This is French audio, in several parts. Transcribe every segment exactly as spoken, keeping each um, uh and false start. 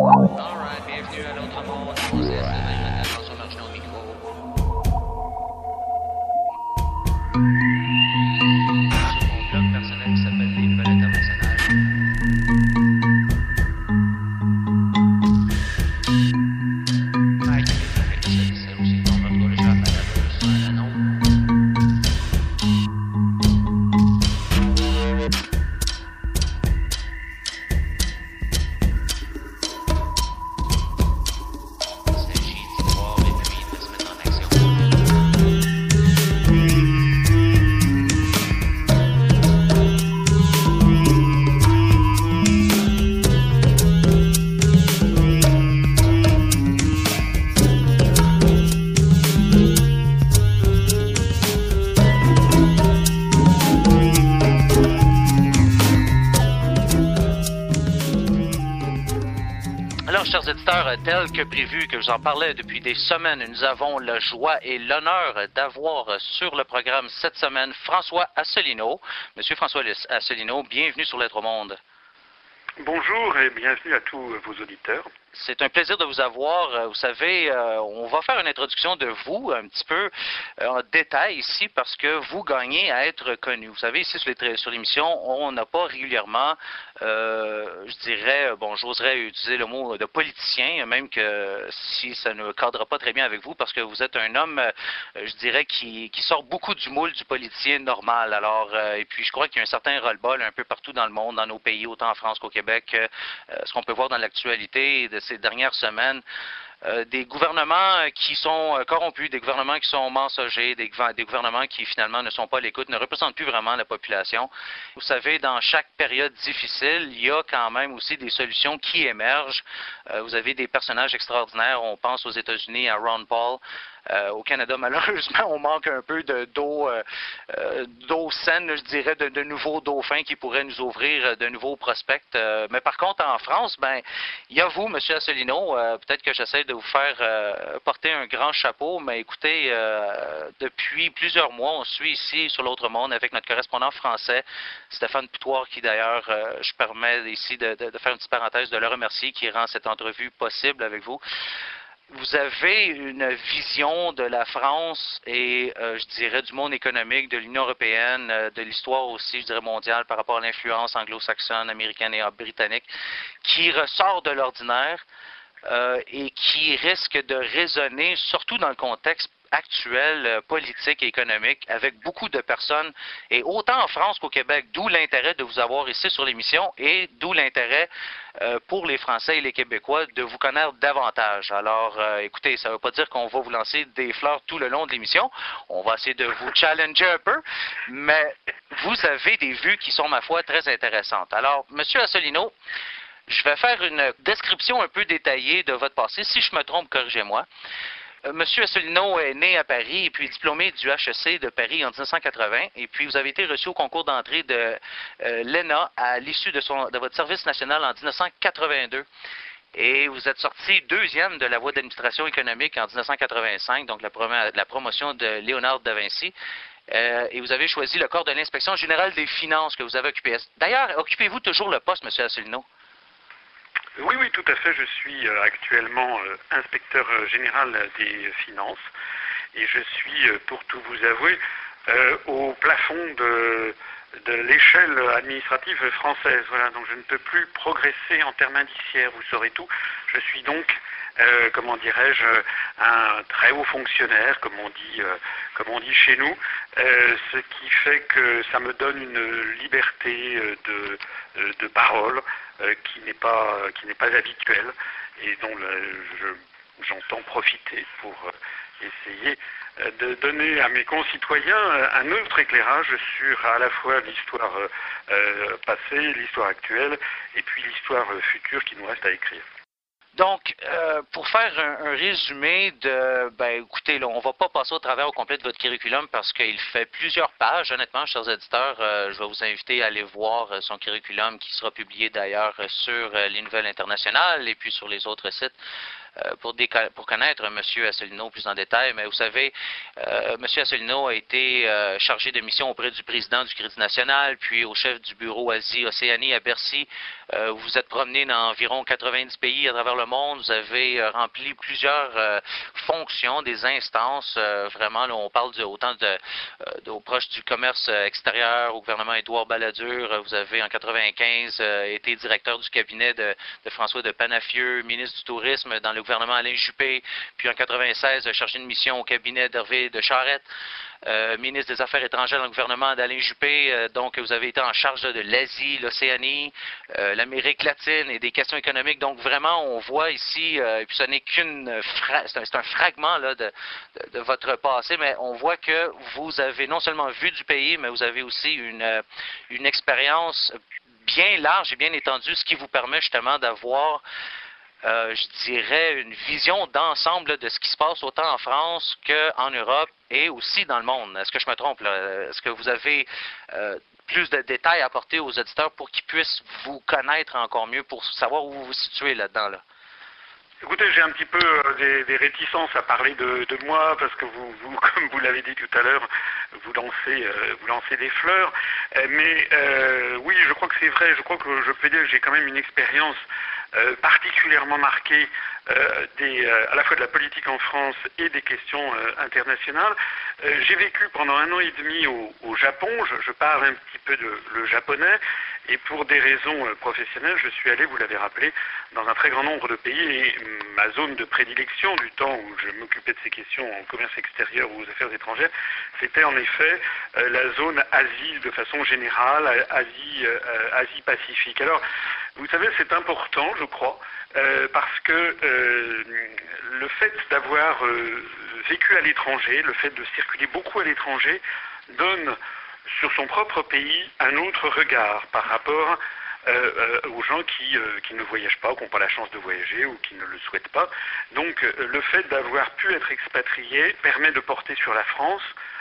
Alright, bienvenue à l'autre monde. Moses, maintenant, François Marchand au micro. Sur mon blog personnel qui s'appelle Les Nouvelles Internationales. Mike, c'est aussi ton retour de Jean Malheureux sur un anneau. Chers éditeurs, tel que prévu, que je vous en parlais depuis des semaines, nous avons la joie et l'honneur d'avoir sur le programme cette semaine François Asselineau. Monsieur François Asselineau, bienvenue sur L'Être au Monde. Bonjour et bienvenue à tous vos auditeurs. C'est un plaisir de vous avoir. Vous savez, euh, on va faire une introduction de vous un petit peu euh, en détail ici parce que vous gagnez à être connu. Vous savez, ici sur, les, sur l'émission, on n'a pas régulièrement, euh, je dirais, bon, j'oserais utiliser le mot de politicien, même que si ça ne cadre pas très bien avec vous parce que vous êtes un homme, euh, je dirais, qui, qui sort beaucoup du moule du politicien normal. Alors, euh, et puis je crois qu'il y a un certain ras-le-bol un peu partout dans le monde, dans nos pays, autant en France qu'au Québec, euh, ce qu'on peut voir dans l'actualité de ces dernières semaines, euh, des gouvernements qui sont euh, corrompus, des gouvernements qui sont mensongers, des, des gouvernements qui finalement ne sont pas à l'écoute, ne représentent plus vraiment la population. Vous savez, dans chaque période difficile, il y a quand même aussi des solutions qui émergent. Euh, vous avez des personnages extraordinaires, on pense aux États-Unis, à Ron Paul. Euh, au Canada, malheureusement, on manque un peu de, d'eau, euh, euh, d'eau saine, je dirais, de, de nouveaux dauphins qui pourraient nous ouvrir de nouveaux prospects. Euh, mais par contre, en France, ben, il y a vous, M. Asselineau, euh, peut-être que j'essaie de vous faire euh, porter un grand chapeau, mais écoutez, euh, depuis plusieurs mois, on suit ici sur l'Autre Monde avec notre correspondant français, Stéphane Poutoire, qui d'ailleurs, euh, je permets ici de, de, de faire une petite parenthèse, de le remercier, qui rend cette entrevue possible avec vous. Vous avez une vision de la France et, euh, je dirais, du monde économique, de l'Union européenne, euh, de l'histoire aussi, je dirais, mondiale par rapport à l'influence anglo-saxonne, américaine et britannique, qui ressort de l'ordinaire euh, et qui risque de résonner, surtout dans le contexte actuel, euh, politique et économique, avec beaucoup de personnes, et autant en France qu'au Québec, d'où l'intérêt de vous avoir ici sur l'émission et d'où l'intérêt euh, pour les Français et les Québécois de vous connaître davantage. Alors, euh, écoutez, ça ne veut pas dire qu'on va vous lancer des fleurs tout le long de l'émission. On va essayer de vous challenger un peu, mais vous avez des vues qui sont, ma foi, très intéressantes. Alors, M. Asselineau, je vais faire une description un peu détaillée de votre passé. Si je me trompe, corrigez-moi. Monsieur Asselineau est né à Paris et puis diplômé du H E C de Paris en dix-neuf cent quatre-vingts. Et puis, vous avez été reçu au concours d'entrée de euh, l'E N A à l'issue de, son, de votre service national en dix-neuf cent quatre-vingt-deux. Et vous êtes sorti deuxième de la voie d'administration économique en dix-neuf cent quatre-vingt-cinq, donc la, prom la promotion de Léonard de Vinci. Euh, et vous avez choisi le corps de l'inspection générale des finances que vous avez occupé. D'ailleurs, occupez-vous toujours le poste, Monsieur Asselineau? Oui, oui, tout à fait. Je suis euh, actuellement euh, inspecteur euh, général des finances et je suis, euh, pour tout vous avouer, euh, au plafond de, de l'échelle administrative française. Voilà, donc je ne peux plus progresser en termes indiciaires, vous saurez tout. Je suis donc, euh, comment dirais-je, un très haut fonctionnaire, comme on dit, euh, comme on dit chez nous, euh, ce qui fait que ça me donne une liberté euh, de, euh, de parole euh, qui n'est pas, qui n'est pas habituelle et dont le, je, j'entends profiter pour euh, essayer euh, de donner à mes concitoyens euh, un autre éclairage sur à la fois l'histoire euh, passée, l'histoire actuelle et puis l'histoire future qui nous reste à écrire. Donc, euh, pour faire un, un résumé de, ben écoutez, là, on ne va pas passer au travers au complet de votre curriculum parce qu'il fait plusieurs pages. Honnêtement, chers éditeurs, euh, je vais vous inviter à aller voir euh, son curriculum qui sera publié d'ailleurs sur euh, les Nouvelles Internationales et puis sur les autres sites. euh, pour, pour connaître M. Asselineau plus en détail. Mais vous savez, euh, M. Asselineau a été euh, chargé de mission auprès du président du Crédit national, puis au chef du bureau Asie-Océanie à Bercy. Euh, vous vous êtes promené dans environ quatre-vingt-dix pays à travers le monde. Vous avez euh, rempli plusieurs euh, fonctions, des instances. Euh, vraiment, là, on parle de, autant de, euh, de, aux proches du commerce extérieur, au gouvernement Édouard Balladur. Vous avez en quatre-vingt-quinze euh, été directeur du cabinet de, de François de Panafieux, ministre du Tourisme dans le gouvernement Alain Juppé. Puis en quatre-vingt-seize, chargé de mission au cabinet d'Hervé de Charette. Euh, ministre des Affaires étrangères dans le gouvernement d'Alain Juppé. Euh, donc, vous avez été en charge là, de l'Asie, l'Océanie, euh, l'Amérique latine et des questions économiques. Donc, vraiment, on voit ici, euh, et puis ce n'est qu'une, fra c'est un, un fragment là, de, de, de votre passé, mais on voit que vous avez non seulement vu du pays, mais vous avez aussi une, une expérience bien large et bien étendue, ce qui vous permet justement d'avoir Euh, je dirais, une vision d'ensemble de ce qui se passe autant en France qu'en Europe et aussi dans le monde. Est-ce que je me trompe, là? Est-ce que vous avez euh, plus de détails à apporter aux auditeurs pour qu'ils puissent vous connaître encore mieux, pour savoir où vous vous situez là-dedans, là? Écoutez, j'ai un petit peu euh, des, des réticences à parler de, de moi, parce que vous, vous comme vous l'avez dit tout à l'heure, vous lancez, euh, vous lancez des fleurs. Euh, mais euh, oui, je crois que c'est vrai, je crois que je peux dire que j'ai quand même une expérience euh, particulièrement marquée euh, des, euh, à la fois de la politique en France et des questions euh, internationales. Euh, j'ai vécu pendant un an et demi au, au Japon, je, je parle un petit peu de, le japonais, et pour des raisons euh, professionnelles, je suis allé, vous l'avez rappelé, dans un très grand nombre de pays, et ma zone de prédilection du temps où je m'occupais de ces questions en commerce extérieur ou aux affaires étrangères, c'était en effet euh, la zone Asie de façon générale, Asie, euh, Asie-Pacifique. Alors, vous savez, c'est important, je crois, euh, parce que euh, le fait d'avoir euh, vécu à l'étranger, le fait de circuler beaucoup à l'étranger, donne sur son propre pays un autre regard par rapport euh, euh, aux gens qui, euh, qui ne voyagent pas, ou qui n'ont pas la chance de voyager, ou qui ne le souhaitent pas. Donc euh, le fait d'avoir pu être expatrié permet de porter sur la France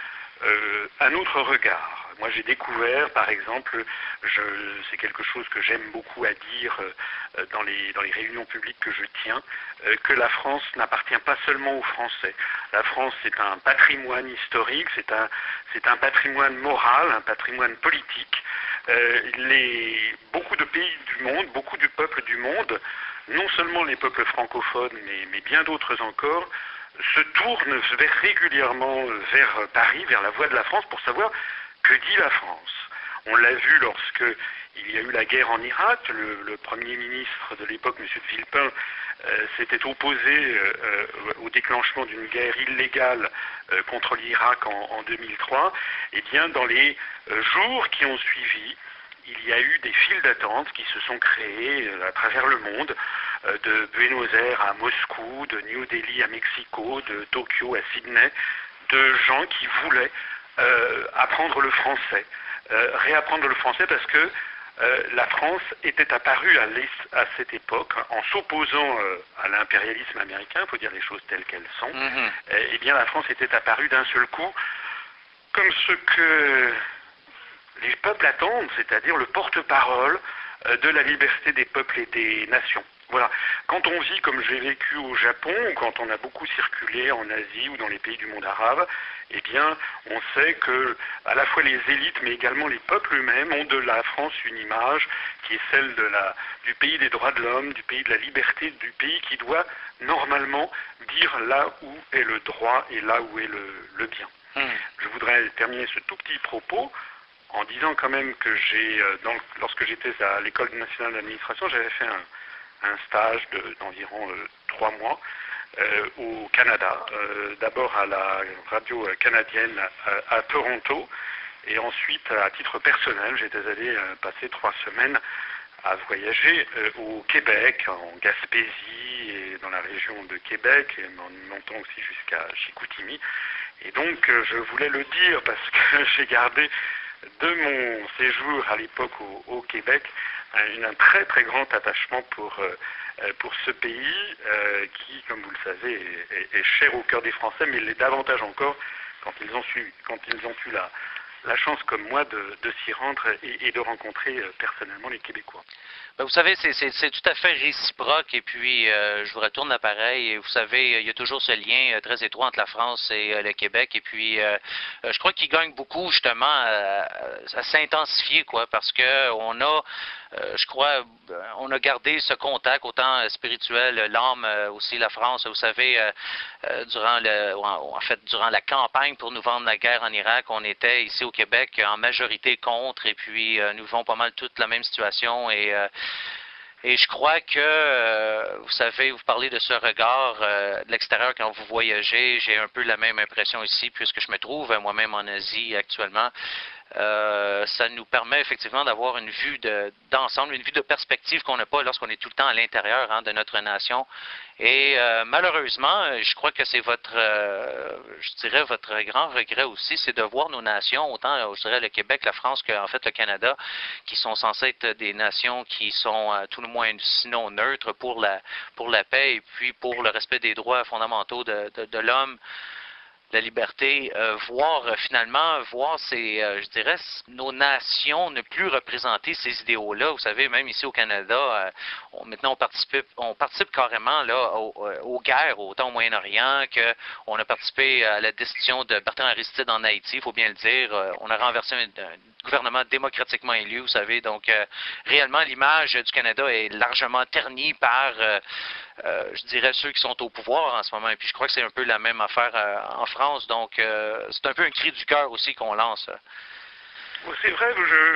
euh, un autre regard. Moi j'ai découvert, par exemple, c'est quelque chose que j'aime beaucoup à dire euh, dans, les, dans les réunions publiques que je tiens, euh, que la France n'appartient pas seulement aux Français. La France, c'est un patrimoine historique, c'est un, c'est un patrimoine moral, un patrimoine politique. Euh, les, beaucoup de pays du monde, beaucoup du peuple du monde, non seulement les peuples francophones, mais, mais bien d'autres encore, se tournent vers, régulièrement vers Paris, vers la voie de la France, pour savoir que dit la France. On l'a vu lorsque il y a eu la guerre en Irak, le, le Premier ministre de l'époque, M. de Villepin, euh, s'était opposé euh, au déclenchement d'une guerre illégale euh, contre l'Irak en, en deux mille trois. Et bien, dans les euh, jours qui ont suivi, il y a eu des files d'attente qui se sont créées euh, à travers le monde, euh, de Buenos Aires à Moscou, de New Delhi à Mexico, de Tokyo à Sydney, de gens qui voulaient euh, apprendre le français, euh, réapprendre le français parce que euh, la France était apparue à, à cette époque, en s'opposant euh, à l'impérialisme américain, il faut dire les choses telles qu'elles sont, mm-hmm. et, et bien la France était apparue d'un seul coup comme ce que les peuples attendent, c'est-à-dire le porte-parole de la liberté des peuples et des nations. Voilà. Quand on vit comme j'ai vécu au Japon, ou quand on a beaucoup circulé en Asie ou dans les pays du monde arabe, eh bien, on sait que à la fois les élites, mais également les peuples eux-mêmes ont de la France une image qui est celle de la, du pays des droits de l'homme, du pays de la liberté, du pays qui doit normalement dire là où est le droit et là où est le, le bien. Mmh. Je voudrais terminer ce tout petit propos en disant quand même que j'ai, dans, lorsque j'étais à l'École nationale d'administration, j'avais fait un, un stage d'environ euh, trois mois euh, au Canada, euh, d'abord à la radio canadienne à, à Toronto, et ensuite, à titre personnel, j'étais allé euh, passer trois semaines à voyager euh, au Québec, en Gaspésie et dans la région de Québec, et en montant aussi jusqu'à Chicoutimi. Et donc, euh, je voulais le dire parce que j'ai gardé de mon séjour à l'époque au, au Québec un, un très très grand attachement pour, euh, pour ce pays euh, qui, comme vous le savez, est, est, est cher au cœur des Français, mais il l'est davantage encore quand ils ont, su, quand ils ont eu la, la chance comme moi de, de s'y rendre et, et de rencontrer euh, personnellement les Québécois. Ben, vous savez, c'est tout à fait réciproque et puis euh, je vous retourne l'appareil et vous savez, il y a toujours ce lien euh, très étroit entre la France et euh, le Québec et puis euh, je crois qu'il gagne beaucoup justement à, à s'intensifier quoi parce que on a, euh, je crois, on a gardé ce contact autant spirituel, l'âme aussi la France, vous savez, euh, euh, durant le, en fait durant la campagne pour nous vendre la guerre en Irak, on était ici au Québec en majorité contre et puis euh, nous vivons pas mal toute la même situation et euh, Et je crois que, euh, vous savez, vous parlez de ce regard euh, de l'extérieur quand vous voyagez. J'ai un peu la même impression ici, puisque je me trouve moi-même en Asie actuellement. Euh, ça nous permet effectivement d'avoir une vue d'ensemble, une vue de perspective qu'on n'a pas lorsqu'on est tout le temps à l'intérieur hein, de notre nation. Et euh, malheureusement, je crois que c'est votre, euh, je dirais votre grand regret aussi, c'est de voir nos nations, autant je dirais le Québec, la France qu'en fait le Canada, qui sont censés être des nations qui sont à tout le moins sinon neutres pour la pour la paix et puis pour le respect des droits fondamentaux de, de, de l'homme. La liberté, euh, voir euh, finalement, voir ces, euh, je dirais, nos nations ne plus représenter ces idéaux-là. Vous savez, même ici au Canada, euh, on, maintenant on participe, on participe carrément là aux, aux guerres, autant au Moyen-Orient qu'on a participé à la destitution de Bertrand Aristide en Haïti, il faut bien le dire. Euh, on a renversé un, un gouvernement démocratiquement élu, vous savez. Donc, euh, réellement, l'image du Canada est largement ternie par euh, Euh, je dirais ceux qui sont au pouvoir en ce moment. Et puis je crois que c'est un peu la même affaire euh, en France. Donc euh, c'est un peu un cri du cœur aussi qu'on lance. C'est vrai,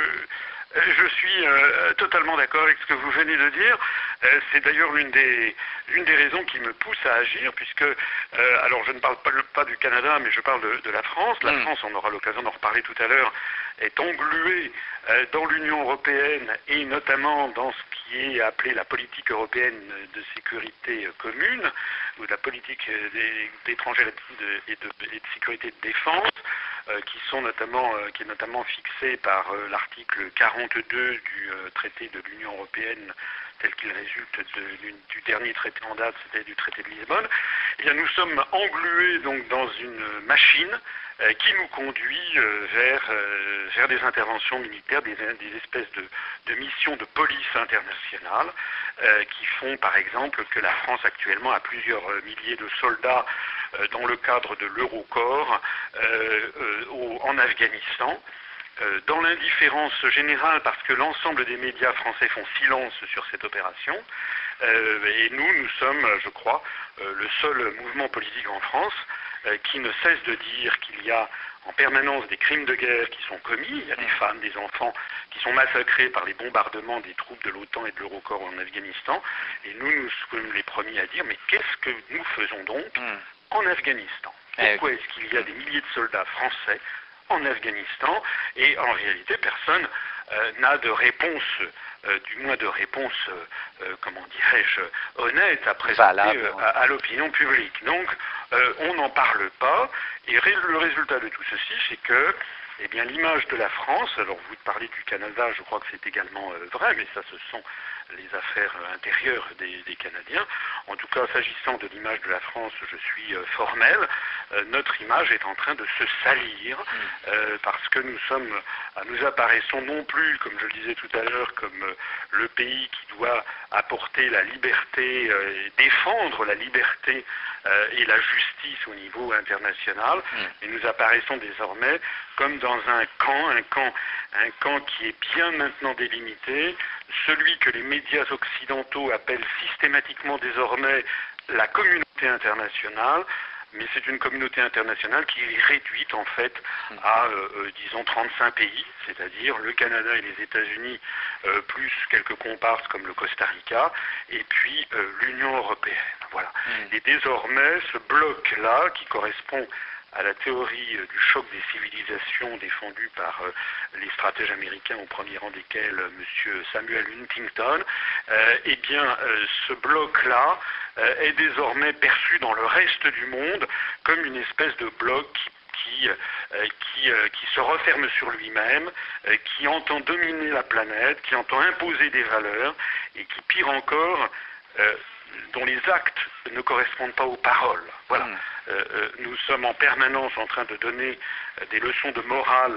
je, je suis euh, totalement d'accord avec ce que vous venez de dire. Euh, c'est d'ailleurs l'une des, l'une des raisons qui me pousse à agir, puisque, euh, alors je ne parle pas, pas du Canada, mais je parle de, de la France. La mm. France, on aura l'occasion d'en reparler tout à l'heure, est engluée euh, dans l'Union européenne et notamment dans ce qui est appelé la politique européenne de sécurité commune, ou de la politique d'étrangers et, et de sécurité de défense, euh, qui sont notamment, euh, qui est notamment fixée par euh, l'article quarante-deux du euh, traité de l'Union européenne tel qu'il résulte de, du, du dernier traité en date, c'était du traité de Lisbonne. Eh bien, nous sommes englués donc dans une machine euh, qui nous conduit euh, vers, euh, vers des interventions militaires, des, des espèces de, de missions de police internationale euh, qui font par exemple que la France actuellement a plusieurs milliers de soldats euh, dans le cadre de l'Eurocorps euh, euh, au, en Afghanistan. Dans l'indifférence générale, parce que l'ensemble des médias français font silence sur cette opération, euh, et nous, nous sommes, je crois, euh, le seul mouvement politique en France euh, qui ne cesse de dire qu'il y a en permanence des crimes de guerre qui sont commis, il y a des femmes, des enfants qui sont massacrés par les bombardements des troupes de l'OTAN et de l'Eurocorps en Afghanistan, et nous, nous sommes les premiers à dire, mais qu'est-ce que nous faisons donc en Afghanistan? Pourquoi est-ce qu'il y a des milliers de soldats français en Afghanistan, et en réalité personne euh, n'a de réponse, euh, du moins de réponse, euh, comment dirais-je, honnête à présenter euh, à, à l'opinion publique. Donc euh, on n'en parle pas, et ré le résultat de tout ceci, c'est que eh bien l'image de la France, alors vous parlez du Canada, je crois que c'est également euh, vrai, mais ça ce sont les affaires intérieures des, des Canadiens. En tout cas, s'agissant de l'image de la France, je suis euh, formel. Euh, notre image est en train de se salir euh, parce que nous sommes, nous apparaissons non plus, comme je le disais tout à l'heure, comme euh, le pays qui doit apporter la liberté, euh, et défendre la liberté euh, et la justice au niveau international, mais nous apparaissons désormais comme dans un camp, un camp, un camp qui est bien maintenant délimité, celui que les médias occidentaux appellent systématiquement désormais la communauté internationale, mais c'est une communauté internationale qui est réduite en fait à, euh, disons, trente-cinq pays, c'est-à-dire le Canada et les États-Unis, euh, plus quelques comparses comme le Costa Rica, et puis euh, l'Union européenne. Voilà. Mm. Et désormais, ce bloc-là, qui correspond à la théorie euh, du choc des civilisations défendue par euh, les stratèges américains, au premier rang desquels euh, M. Samuel Huntington, euh, eh bien, euh, ce bloc-là euh, est désormais perçu dans le reste du monde comme une espèce de bloc qui Qui, euh, qui, euh, qui se referme sur lui-même, euh, qui entend dominer la planète, qui entend imposer des valeurs, et qui, pire encore, euh, dont les actes ne correspondent pas aux paroles. Voilà. Mmh. Euh, euh, nous sommes en permanence en train de donner euh, des leçons de morale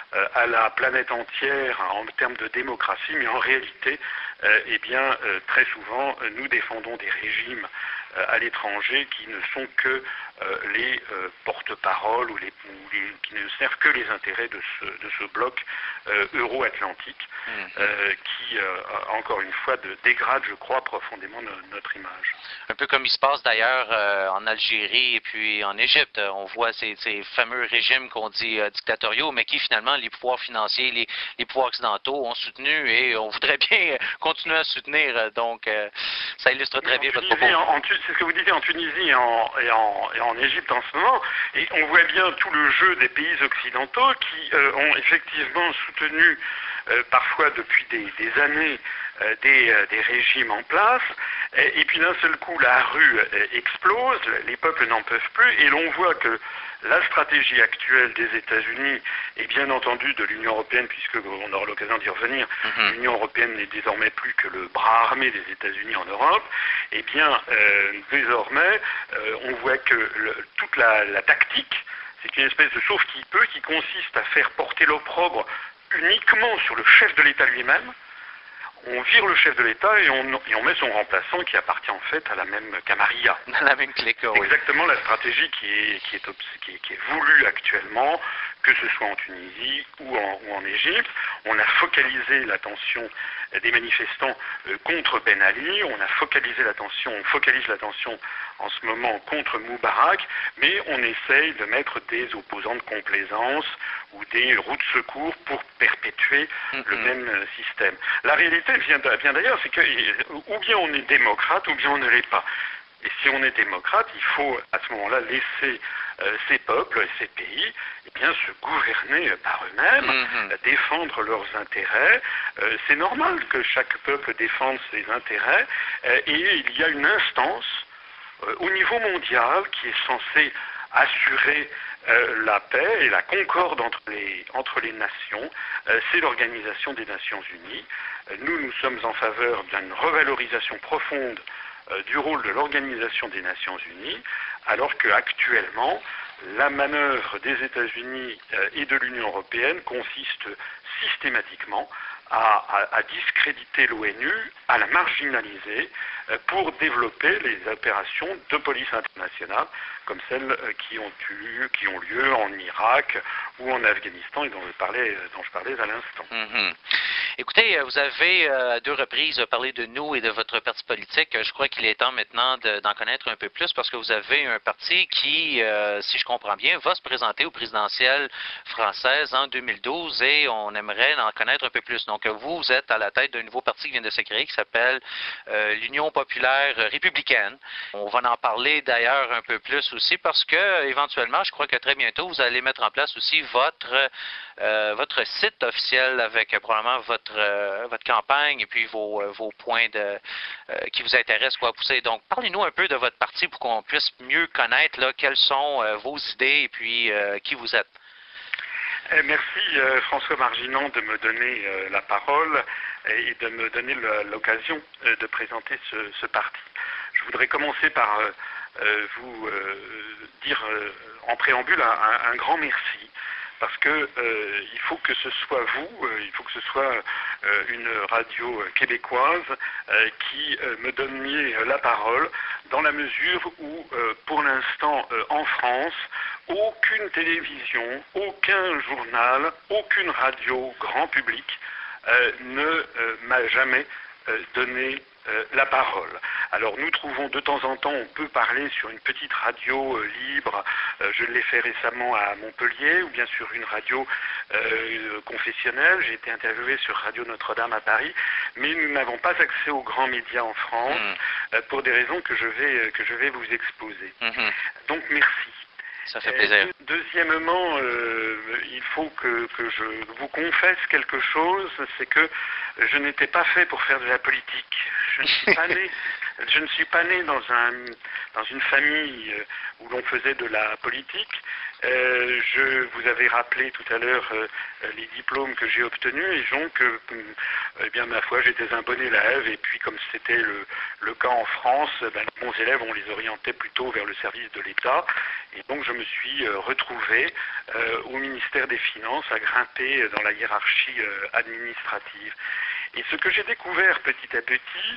euh, à la planète entière en termes de démocratie, mais en réalité, euh, eh bien, euh, très souvent, nous défendons des régimes euh, à l'étranger qui ne sont que euh, les euh, porte-paroles ou, les, ou les, qui ne servent que les intérêts de ce, de ce bloc euh, euro-atlantique, mmh. euh, qui, euh, encore une fois, de, dégrade, je crois, profondément no, notre image. Un peu comme il se passe d'ailleurs euh, en Algérie et puis en Égypte. On voit ces, ces fameux régimes qu'on dit euh, dictatoriaux, mais qui finalement, les pouvoirs financiers, les, les pouvoirs occidentaux ont soutenu et on voudrait bien continuer à soutenir. Donc, euh, ça illustre très bien votre propos. C'est ce que vous disiez en Tunisie et en, et, en, et en Égypte en ce moment. Et on voit bien tout le jeu des pays occidentaux qui euh, ont effectivement soutenu euh, parfois depuis des, des années euh, des, euh, des régimes en place. Et, et puis d'un seul coup, la rue euh, explose, les peuples n'en peuvent plus, et l'on voit que la stratégie actuelle des États-Unis et bien entendu de l'Union européenne, puisqu'on aura l'occasion d'y revenir, mm-hmm. l'Union européenne n'est désormais plus que le bras armé des États-Unis en Europe, et bien euh, désormais euh, on voit que le, toute la, la tactique, c'est une espèce de sauve qui peut, qui consiste à faire porter l'opprobre uniquement sur le chef de l'État lui-même. On vire le chef de l'État et on, et on met son remplaçant qui appartient en fait à la même camarilla. La même clique, oui. Exactement la stratégie qui est, qui, est, qui, est, qui est voulue actuellement, que ce soit en Tunisie ou en, ou en Égypte. On a focalisé l'attention des manifestants euh, contre Ben Ali, on a focalisé l'attention, on focalise l'attention en ce moment contre Moubarak, mais on essaye de mettre des opposants de complaisance ou des roues de secours pour perpétuer mm-hmm. le même système. La réalité vient d'ailleurs, c'est que ou bien on est démocrate ou bien on ne l'est pas. Et si on est démocrate, il faut à ce moment-là laisser euh, ces peuples et ces pays eh bien, se gouverner par eux-mêmes, mmh. défendre leurs intérêts. Euh, c'est normal que chaque peuple défende ses intérêts euh, et il y a une instance euh, au niveau mondial qui est censée assurer euh, la paix et la concorde entre les, entre les nations. Euh, c'est l'Organisation des Nations Unies. Euh, nous, nous sommes en faveur d'une revalorisation profonde du rôle de l'Organisation des Nations Unies, alors qu'actuellement, la manœuvre des États-Unis et de l'Union européenne consiste systématiquement à, à, à discréditer l'ONU, à la marginaliser pour développer les opérations de police internationale comme celles qui ont, eu, qui ont lieu en Irak ou en Afghanistan et dont je parlais, dont je parlais à l'instant. Mm-hmm. Écoutez, vous avez euh, à deux reprises parlé de nous et de votre parti politique. Je crois qu'il est temps maintenant de, d'en connaître un peu plus parce que vous avez un parti qui, euh, si je comprends bien, va se présenter aux présidentielles françaises en deux mille douze et on aimerait en connaître un peu plus. Donc vous, vous êtes à la tête d'un nouveau parti qui vient de se créer qui s'appelle euh, l'Union populaire républicaine. On va en parler d'ailleurs un peu plus aussi parce que éventuellement, je crois que très bientôt, vous allez mettre en place aussi votre, euh, votre site officiel avec euh, probablement votre Euh, votre campagne et puis vos, euh, vos points de, euh, qui vous intéressent quoi pousser. Donc, parlez-nous un peu de votre parti pour qu'on puisse mieux connaître là, quelles sont euh, vos idées et puis euh, qui vous êtes. Eh, merci euh, François Marginand de me donner euh, la parole et de me donner le, l'occasion euh, de présenter ce, ce parti. Je voudrais commencer par euh, euh, vous euh, dire euh, en préambule un, un, un grand merci. Parce que euh, il faut que ce soit vous, euh, il faut que ce soit euh, une radio québécoise euh, qui euh, me donniez la parole dans la mesure où, euh, pour l'instant, euh, en France, aucune télévision, aucun journal, aucune radio grand public euh, ne euh, m'a jamais euh, donné euh, la parole. Alors nous trouvons de temps en temps, on peut parler sur une petite radio euh, libre, euh, je l'ai fait récemment à Montpellier, ou bien sur une radio euh, confessionnelle, j'ai été interviewé sur Radio Notre-Dame à Paris, mais nous n'avons pas accès aux grands médias en France, mmh. euh, pour des raisons que je vais, que je vais vous exposer. Mmh. Donc merci. Ça fait plaisir. Euh, deuxièmement, euh, il faut que, que je vous confesse quelque chose, c'est que je n'étais pas fait pour faire de la politique. Je ne suis pas né, je ne suis pas né dans, un, dans une famille où l'on faisait de la politique. Euh, je vous avais rappelé tout à l'heure euh, les diplômes que j'ai obtenus et donc, euh, eh bien, ma foi, j'étais un bon élève et puis comme c'était le, le cas en France, ben, les bons élèves, on les orientait plutôt vers le service de l'État et donc je me suis euh, retrouvé euh, au ministère des Finances à grimper dans la hiérarchie euh, administrative. Et ce que j'ai découvert petit à petit,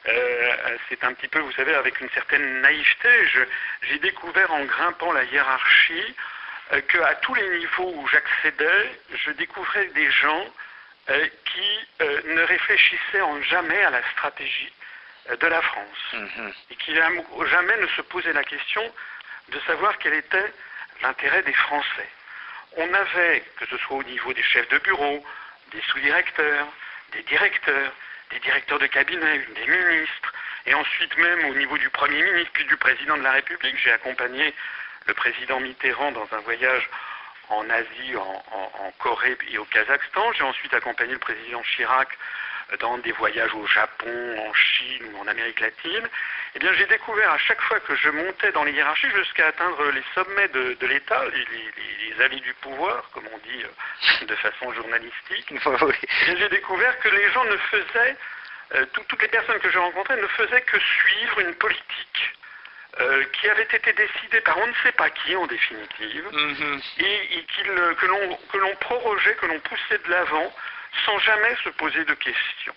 euh, c'est un petit peu, vous savez, avec une certaine naïveté, j'ai découvert en grimpant la hiérarchie euh, qu'à tous les niveaux où j'accédais, je découvrais des gens euh, qui euh, ne réfléchissaient en jamais à la stratégie euh, de la France. Mm-hmm. Et qui jamais ne se posaient la question de savoir quel était l'intérêt des Français. On avait, que ce soit au niveau des chefs de bureau, des sous-directeurs, des directeurs, des directeurs de cabinet, des ministres, et ensuite même au niveau du Premier ministre, puis du Président de la République. J'ai accompagné le président Mitterrand dans un voyage en Asie, en, en, en Corée et au Kazakhstan. J'ai ensuite accompagné le président Chirac dans des voyages au Japon, en Chine ou en Amérique latine. Eh bien, j'ai découvert à chaque fois que je montais dans les hiérarchies jusqu'à atteindre les sommets de, de l'État, les, les, les allées du pouvoir, comme on dit euh, de façon journalistique, eh j'ai découvert que les gens ne faisaient, euh, tout, toutes les personnes que je rencontrais ne faisaient que suivre une politique euh, qui avait été décidée par on ne sait pas qui en définitive, mm-hmm. et, et qu'il, que l'on que l'on prorogeait, que l'on poussait de l'avant, sans jamais se poser de questions.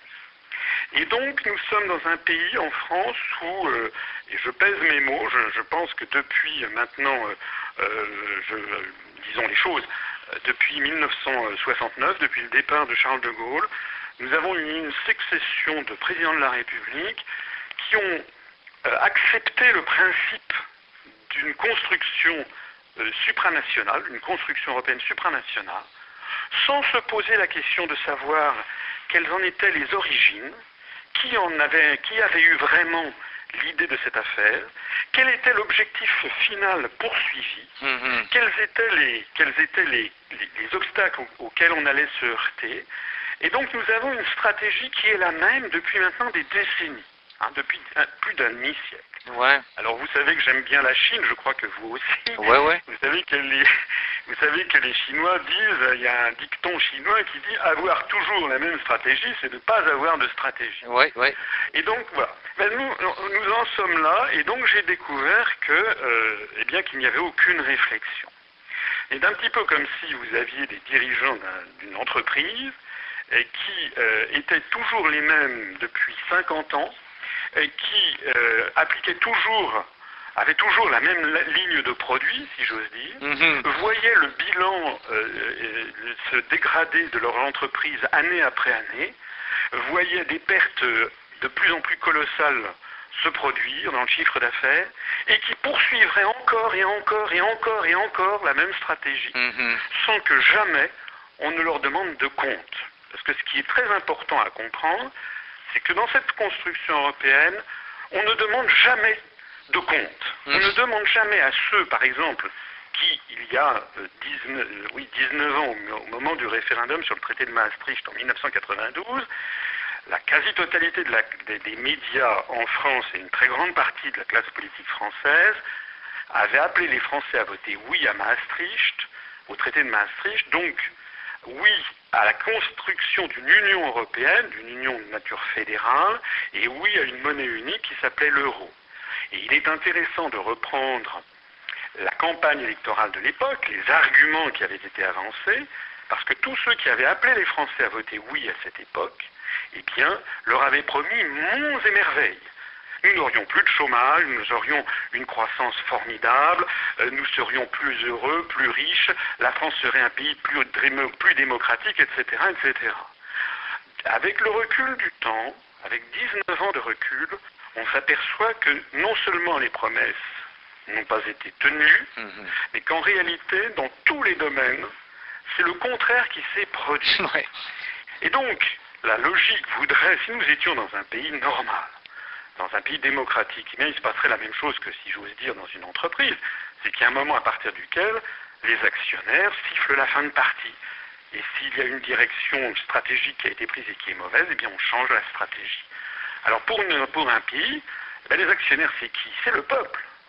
Et donc, nous sommes dans un pays, en France, où, euh, et je pèse mes mots, je, je pense que depuis maintenant, euh, je, disons les choses, depuis mille neuf cent soixante-neuf, depuis le départ de Charles de Gaulle, nous avons eu une succession de présidents de la République qui ont euh, accepté le principe d'une construction euh, supranationale, une construction européenne supranationale, sans se poser la question de savoir quelles en étaient les origines, qui en avait, qui avait eu vraiment l'idée de cette affaire, quel était l'objectif final poursuivi, mm-hmm. quels étaient, les, quels étaient les, les, les obstacles auxquels on allait se heurter. Et donc nous avons une stratégie qui est la même depuis maintenant des décennies, hein, depuis un, plus d'un demi-siècle. Ouais. Alors vous savez que j'aime bien la Chine, je crois que vous aussi. Ouais, ouais. Vous savez que les, vous savez que les Chinois disent, il y a un dicton chinois qui dit avoir toujours la même stratégie, c'est de ne pas avoir de stratégie. Ouais, ouais. Et donc voilà. Ben, nous, nous en sommes là, et donc j'ai découvert que, euh, eh bien, qu'il n'y avait aucune réflexion. Et d'un petit peu comme si vous aviez des dirigeants d'une entreprise et qui euh, étaient toujours les mêmes depuis cinquante ans, et qui euh, appliquaient toujours, avaient toujours la même la, ligne de produit, si j'ose dire, mm-hmm. voyaient le bilan euh, euh, se dégrader de leur entreprise année après année, voyaient des pertes de plus en plus colossales se produire dans le chiffre d'affaires, et qui poursuivraient encore et encore et encore et encore la même stratégie, mm-hmm. sans que jamais on ne leur demande de compte. Parce que ce qui est très important à comprendre, c'est que dans cette construction européenne, on ne demande jamais de compte. Mmh. On ne demande jamais à ceux, par exemple, qui, il y a euh, dix-neuf, oui, dix-neuf ans, au moment du référendum sur le traité de Maastricht en mille neuf cent quatre-vingt-douze, la quasi-totalité de la, des, des médias en France et une très grande partie de la classe politique française avaient appelé les Français à voter oui à Maastricht, au traité de Maastricht, donc oui à la construction d'une Union européenne, d'une union de nature fédérale, et oui à une monnaie unique qui s'appelait l'euro. Et il est intéressant de reprendre la campagne électorale de l'époque, les arguments qui avaient été avancés, parce que tous ceux qui avaient appelé les Français à voter oui à cette époque, eh bien, leur avaient promis monts et merveilles. Nous n'aurions plus de chômage, nous aurions une croissance formidable, euh, nous serions plus heureux, plus riches, la France serait un pays plus, plus démocratique, et cetera, et cetera. Avec le recul du temps, avec dix-neuf ans de recul, on s'aperçoit que non seulement les promesses n'ont pas été tenues, mmh. mais qu'en réalité, dans tous les domaines, c'est le contraire qui s'est produit. Ouais. Et donc, la logique voudrait, si nous étions dans un pays normal, dans un pays démocratique, eh bien, il se passerait la même chose que, si j'ose dire, dans une entreprise. C'est qu'il y a un moment à partir duquel les actionnaires sifflent la fin de partie. Et s'il y a une direction stratégique qui a été prise et qui est mauvaise, eh bien, on change la stratégie. Alors, pour, une, pour un pays, eh bien, les actionnaires, c'est qui? C'est le peuple.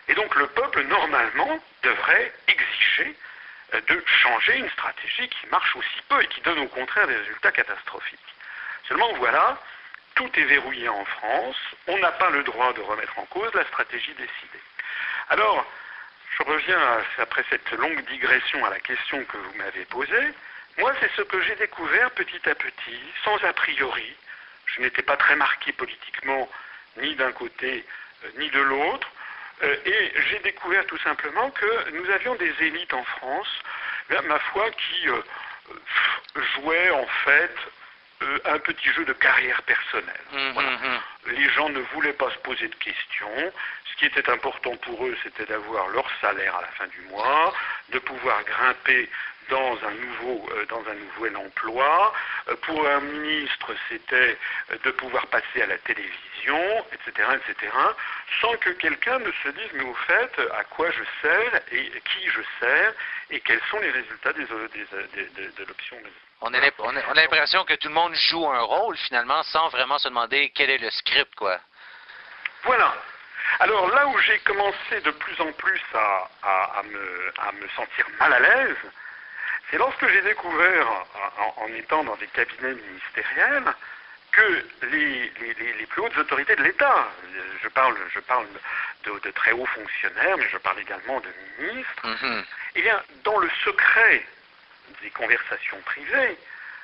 Et donc le peuple, normalement, devrait exiger euh, de changer une stratégie qui marche aussi peu et qui donne au contraire des résultats catastrophiques. Seulement voilà, tout est verrouillé en France, on n'a pas le droit de remettre en cause la stratégie décidée. Alors, je reviens à, après cette longue digression à la question que vous m'avez posée. Moi, c'est ce que j'ai découvert petit à petit, sans a priori. Je n'étais pas très marqué politiquement, ni d'un côté, euh, ni de l'autre. Euh, et j'ai découvert tout simplement que nous avions des élites en France, là, ma foi, qui euh, jouaient en fait euh, un petit jeu de carrière personnelle. Mmh, Voilà. mmh. Les gens ne voulaient pas se poser de questions. Ce qui était important pour eux, c'était d'avoir leur salaire à la fin du mois, de pouvoir grimper dans un nouveau, euh, dans un nouvel emploi. Euh, pour un ministre, c'était euh, de pouvoir passer à la télévision, et cetera, et cetera, sans que quelqu'un ne se dise, mais au fait, à quoi je sers et qui je sers et quels sont les résultats des, des, des, de, de l'option. On a l'imp- on a- on a l'impression que tout le monde joue un rôle, finalement, sans vraiment se demander quel est le script, quoi. Voilà. Alors là où j'ai commencé de plus en plus à, à, à, me, à me sentir mal à l'aise, c'est lorsque j'ai découvert, en, en étant dans des cabinets ministériels, que les, les, les, les plus hautes autorités de l'État, je parle, je parle de, de très hauts fonctionnaires, mais je parle également de ministres, Mm-hmm. eh bien, dans le secret des conversations privées,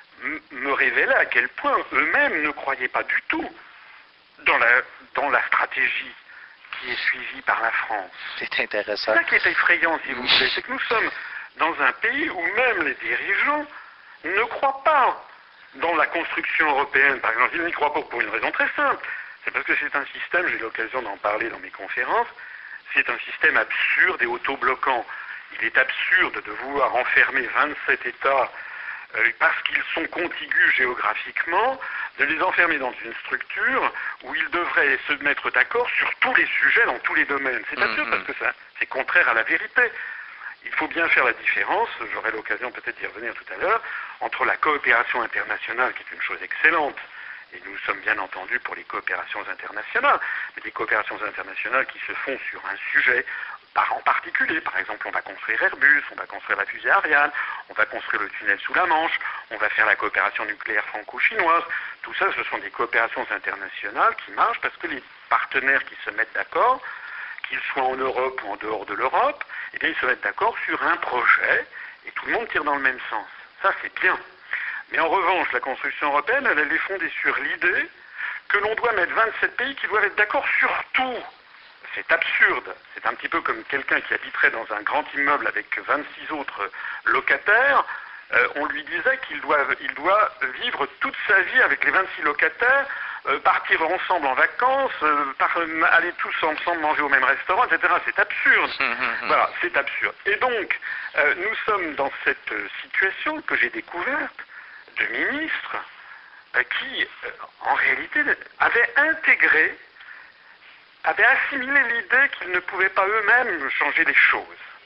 me révélaient à quel point eux-mêmes ne croyaient pas du tout dans la, dans la stratégie qui est suivie par la France. C'est intéressant. C'est ça qui est effrayant, si vous voulez, c'est que nous sommes dans un pays où même les dirigeants ne croient pas dans la construction européenne. Par exemple, ils n'y croient pas pour une raison très simple. C'est parce que c'est un système, j'ai l'occasion d'en parler dans mes conférences, c'est un système absurde et autobloquant. Il est absurde de vouloir enfermer vingt-sept États euh, parce qu'ils sont contigus géographiquement, de les enfermer dans une structure où ils devraient se mettre d'accord sur tous les sujets, dans tous les domaines. C'est absurde Mm-hmm. parce que ça, c'est contraire à la vérité. Il faut bien faire la différence, j'aurai l'occasion peut-être d'y revenir tout à l'heure, entre la coopération internationale, qui est une chose excellente, et nous sommes bien entendu pour les coopérations internationales, mais des coopérations internationales qui se font sur un sujet par en particulier. Par exemple, on va construire Airbus, on va construire la fusée Ariane, on va construire le tunnel sous la Manche, on va faire la coopération nucléaire franco-chinoise. Tout ça, ce sont des coopérations internationales qui marchent parce que les partenaires qui se mettent d'accord, qu'ils soient en Europe ou en dehors de l'Europe, eh bien, ils se mettent d'accord sur un projet et tout le monde tire dans le même sens. Ça, c'est bien. Mais en revanche, la construction européenne, elle, elle est fondée sur l'idée que l'on doit mettre vingt-sept pays qui doivent être d'accord sur tout. C'est absurde. C'est un petit peu comme quelqu'un qui habiterait dans un grand immeuble avec vingt-six autres locataires. Euh, on lui disait qu'il doit, il doit vivre toute sa vie avec les vingt-six locataires, euh, partir ensemble en vacances, euh, par, euh, aller tous ensemble manger au même restaurant, et cetera. C'est absurde. Voilà, c'est absurde. Et donc, euh, nous sommes dans cette euh, situation que j'ai découverte de ministres euh, qui, euh, en réalité, avaient intégré, avaient assimilé l'idée qu'ils ne pouvaient pas eux-mêmes changer les choses.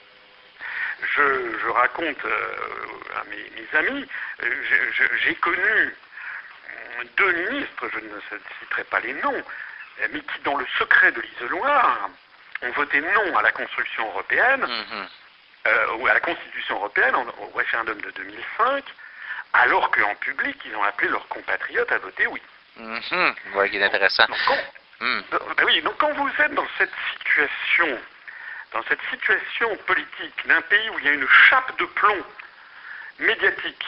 Je, je raconte euh, à mes, mes amis, euh, j'ai connu deux ministres, je ne citerai pas les noms, mais qui, dans le secret de l'isoloir, ont voté non à la construction européenne, Mm-hmm. euh, ou à la Constitution européenne, au référendum de deux mille cinq, alors qu'en public, ils ont appelé leurs compatriotes à voter oui. Mm-hmm. Ouais, qui est intéressant. Donc, quand, Mm. ben oui, donc quand vous êtes dans cette situation, dans cette situation politique d'un pays où il y a une chape de plomb médiatique,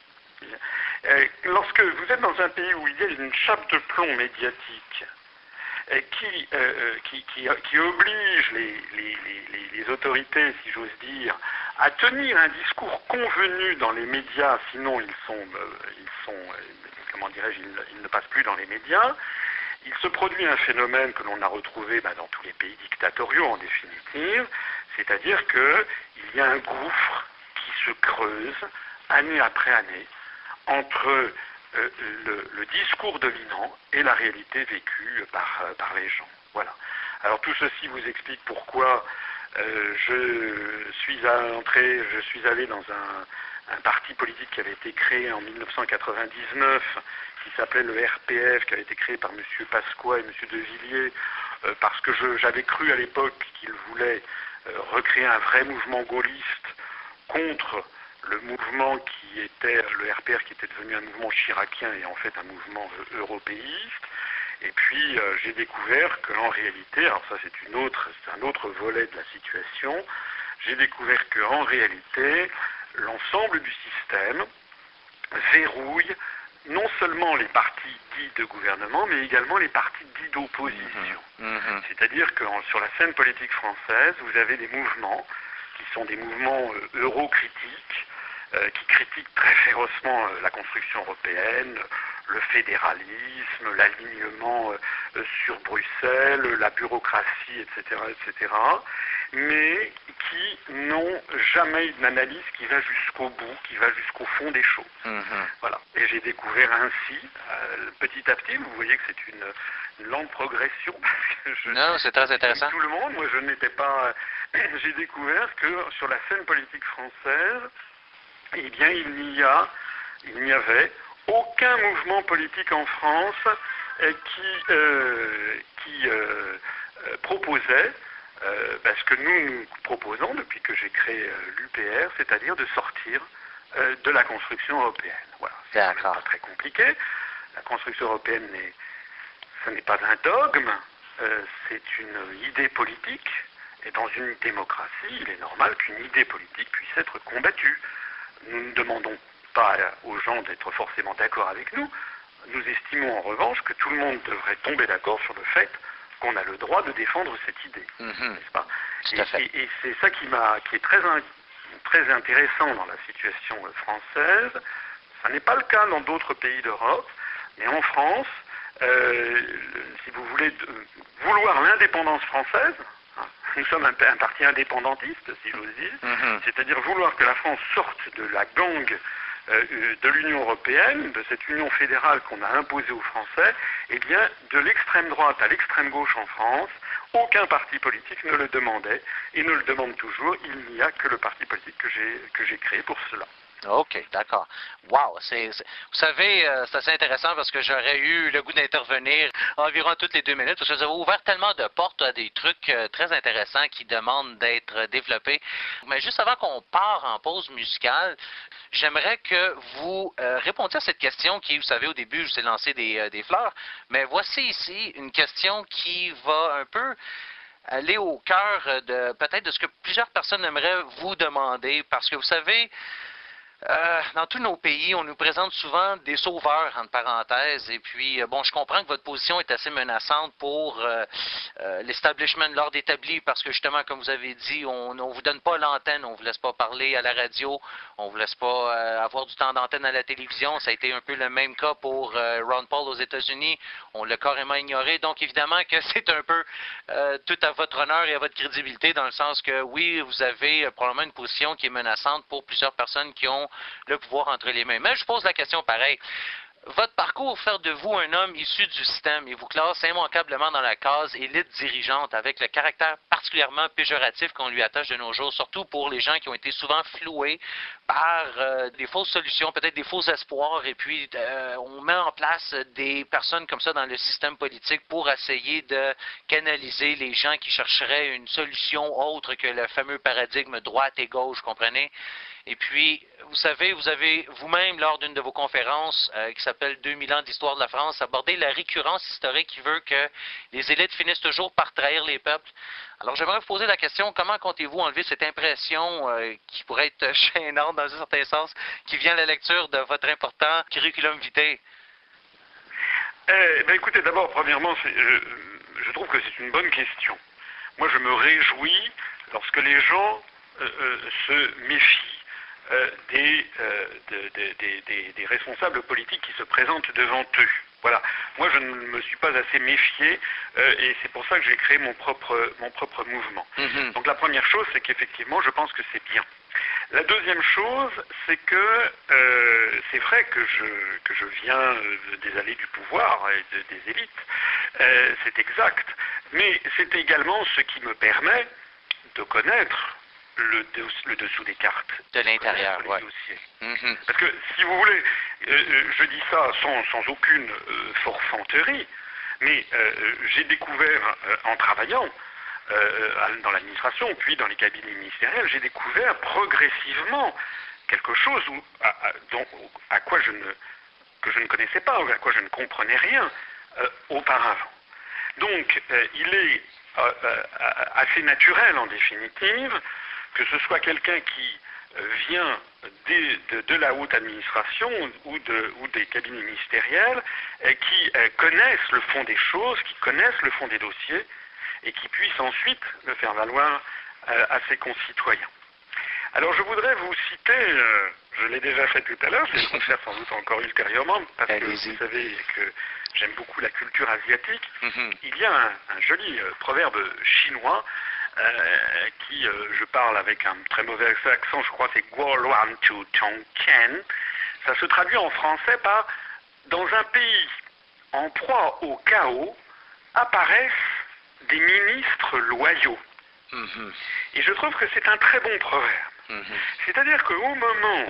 euh, lorsque vous êtes dans un pays où il y a une chape de plomb médiatique euh, qui, euh, qui, qui, qui oblige les, les, les, les autorités, si j'ose dire, à tenir un discours convenu dans les médias, sinon ils sont, euh, ils sont euh, comment dirais-je, ils, ils ne passent plus dans les médias, il se produit un phénomène que l'on a retrouvé ben, dans tous les pays dictatoriaux en définitive, c'est-à-dire qu'il y a un gouffre qui se creuse année après année entre euh, le, le discours dominant et la réalité vécue par, euh, par les gens. Voilà. Alors tout ceci vous explique pourquoi euh, je suis entré, je suis allé dans un, un parti politique qui avait été créé en mille neuf cent quatre-vingt-dix-neuf, qui s'appelait le R P F, qui avait été créé par M. Pasqua et M. De Villiers, euh, parce que je, j'avais cru à l'époque qu'il voulait euh, recréer un vrai mouvement gaulliste contre le mouvement qui était, le R P R qui était devenu un mouvement chiracien et en fait un mouvement euh, européiste. Et puis euh, j'ai découvert qu'en réalité, alors ça c'est une autre, c'est un autre volet de la situation, j'ai découvert qu'en réalité, l'ensemble du système verrouille non seulement les partis dits de gouvernement, mais également les partis dits d'opposition. Mmh. Mmh. C'est-à-dire que sur la scène politique française, vous avez des mouvements qui sont des mouvements euh, eurocritiques, euh, qui critiquent très férocement euh, la construction européenne, le fédéralisme, l'alignement euh, sur Bruxelles, la bureaucratie, et cetera, et cetera, mais qui n'ont jamais une analyse qui va jusqu'au bout, qui va jusqu'au fond des choses. Mmh. Voilà. Et j'ai découvert ainsi, euh, petit à petit, vous voyez que c'est une, une lente progression. Parce que je, non, c'est très intéressant. Tout le monde, moi je n'étais pas... J'ai découvert que sur la scène politique française, eh bien il n'y a, il n'y avait aucun mouvement politique en France euh, qui, euh, qui euh, euh, proposait Euh, ben, ce que nous nous proposons depuis que j'ai créé euh, l'U P R, c'est-à-dire de sortir euh, de la construction européenne. Voilà, c'est quand même pas très compliqué. La construction européenne, n'est, ce n'est pas un dogme, euh, c'est une idée politique. Et dans une démocratie, il est normal qu'une idée politique puisse être combattue. Nous ne demandons pas aux gens d'être forcément d'accord avec nous. Nous estimons en revanche que tout le monde devrait tomber d'accord sur le fait qu'on a le droit de défendre cette idée, mmh, n'est-ce pas? Et, et, et c'est ça qui, m'a, qui est très, très intéressant dans la situation française. Ça n'est pas le cas dans d'autres pays d'Europe, mais en France, euh, si vous voulez de, vouloir l'indépendance française, hein, nous sommes un, un parti indépendantiste, si j'ose dire, mmh. c'est-à-dire vouloir que la France sorte de la gangue Euh, de l'Union européenne, de cette Union fédérale qu'on a imposée aux Français, eh bien, de l'extrême droite à l'extrême gauche en France, aucun parti politique ne le demandait, et ne le demande toujours. Il n'y a que le parti politique que j'ai, que j'ai créé pour cela. OK, d'accord. Wow! C'est, c'est, vous savez, euh, c'est assez intéressant parce que j'aurais eu le goût d'intervenir environ toutes les deux minutes parce que vous avez ouvert tellement de portes à des trucs euh, très intéressants qui demandent d'être développés. Mais juste avant qu'on part en pause musicale, j'aimerais que vous euh, répondiez à cette question qui, vous savez, au début, je vous ai lancé des, euh, des fleurs, mais voici ici une question qui va un peu aller au cœur de peut-être de ce que plusieurs personnes aimeraient vous demander parce que vous savez, Euh, dans tous nos pays, on nous présente souvent des sauveurs, entre parenthèses, et puis, euh, bon, je comprends que votre position est assez menaçante pour euh, euh, l'establishment de l'ordre établi, parce que justement, comme vous avez dit, on ne vous donne pas l'antenne, on ne vous laisse pas parler à la radio, on ne vous laisse pas euh, avoir du temps d'antenne à la télévision, ça a été un peu le même cas pour euh, Ron Paul aux États-Unis, on l'a carrément ignoré, donc évidemment que c'est un peu euh, tout à votre honneur et à votre crédibilité, dans le sens que, oui, vous avez euh, probablement une position qui est menaçante pour plusieurs personnes qui ont le pouvoir entre les mains. Mais je pose la question pareil. Votre parcours fait de vous un homme issu du système et vous classe immanquablement dans la case élite dirigeante avec le caractère particulièrement péjoratif qu'on lui attache de nos jours, surtout pour les gens qui ont été souvent floués par euh, des fausses solutions, peut-être des faux espoirs, et puis euh, on met en place des personnes comme ça dans le système politique pour essayer de canaliser les gens qui chercheraient une solution autre que le fameux paradigme droite et gauche, comprenez? Et puis, vous savez, vous avez vous-même, lors d'une de vos conférences euh, qui s'appelle deux mille ans d'histoire de la France, abordé la récurrence historique qui veut que les élites finissent toujours par trahir les peuples. Alors, j'aimerais vous poser la question, comment comptez-vous enlever cette impression euh, qui pourrait être gênante dans un certain sens, qui vient à la lecture de votre important curriculum vitae? Eh ben, écoutez, d'abord, premièrement, c'est, je, je trouve que c'est une bonne question. Moi, je me réjouis lorsque les gens euh, euh, se méfient Euh, des, euh, de, de, de, de, des responsables politiques qui se présentent devant eux. Voilà. Moi, je ne me suis pas assez méfié euh, et c'est pour ça que j'ai créé mon propre, mon propre mouvement. Mm-hmm. Donc la première chose, c'est qu'effectivement, je pense que c'est bien. La deuxième chose, c'est que euh, c'est vrai que je, que je viens des allées du pouvoir et de, des élites. Euh, c'est exact. Mais c'est également ce qui me permet de connaître Le, dessous, le dessous des cartes. De l'intérieur, oui. Mm-hmm. Parce que, si vous voulez, euh, je dis ça sans, sans aucune euh, forfanterie, Mais euh, j'ai découvert, euh, en travaillant euh, dans l'administration, puis dans les cabinets ministériels, j'ai découvert progressivement quelque chose où, à, à, dont, à quoi je ne, que je ne connaissais pas, ou à quoi je ne comprenais rien euh, auparavant. Donc, euh, il est euh, euh, assez naturel, en définitive, que ce soit quelqu'un qui euh, vient des, de, de la haute administration ou, de, ou des cabinets ministériels, euh, qui euh, connaissent le fond des choses, qui connaissent le fond des dossiers, et qui puissent ensuite le faire valoir euh, à ses concitoyens. Alors, je voudrais vous citer, euh, je l'ai déjà fait tout à l'heure, je vais le faire sans doute encore ultérieurement, parce que vous savez que j'aime beaucoup la culture asiatique. Mm-hmm. Il y a un, un joli euh, proverbe chinois euh, qui, euh, je parle avec un très mauvais accent, je crois que c'est Guo Luan Tu Chong Qian. Ça se traduit en français par « Dans un pays en proie au chaos, apparaissent des ministres loyaux ». Mm-hmm. Et je trouve que c'est un très bon proverbe. Mm-hmm. C'est-à-dire qu'au moment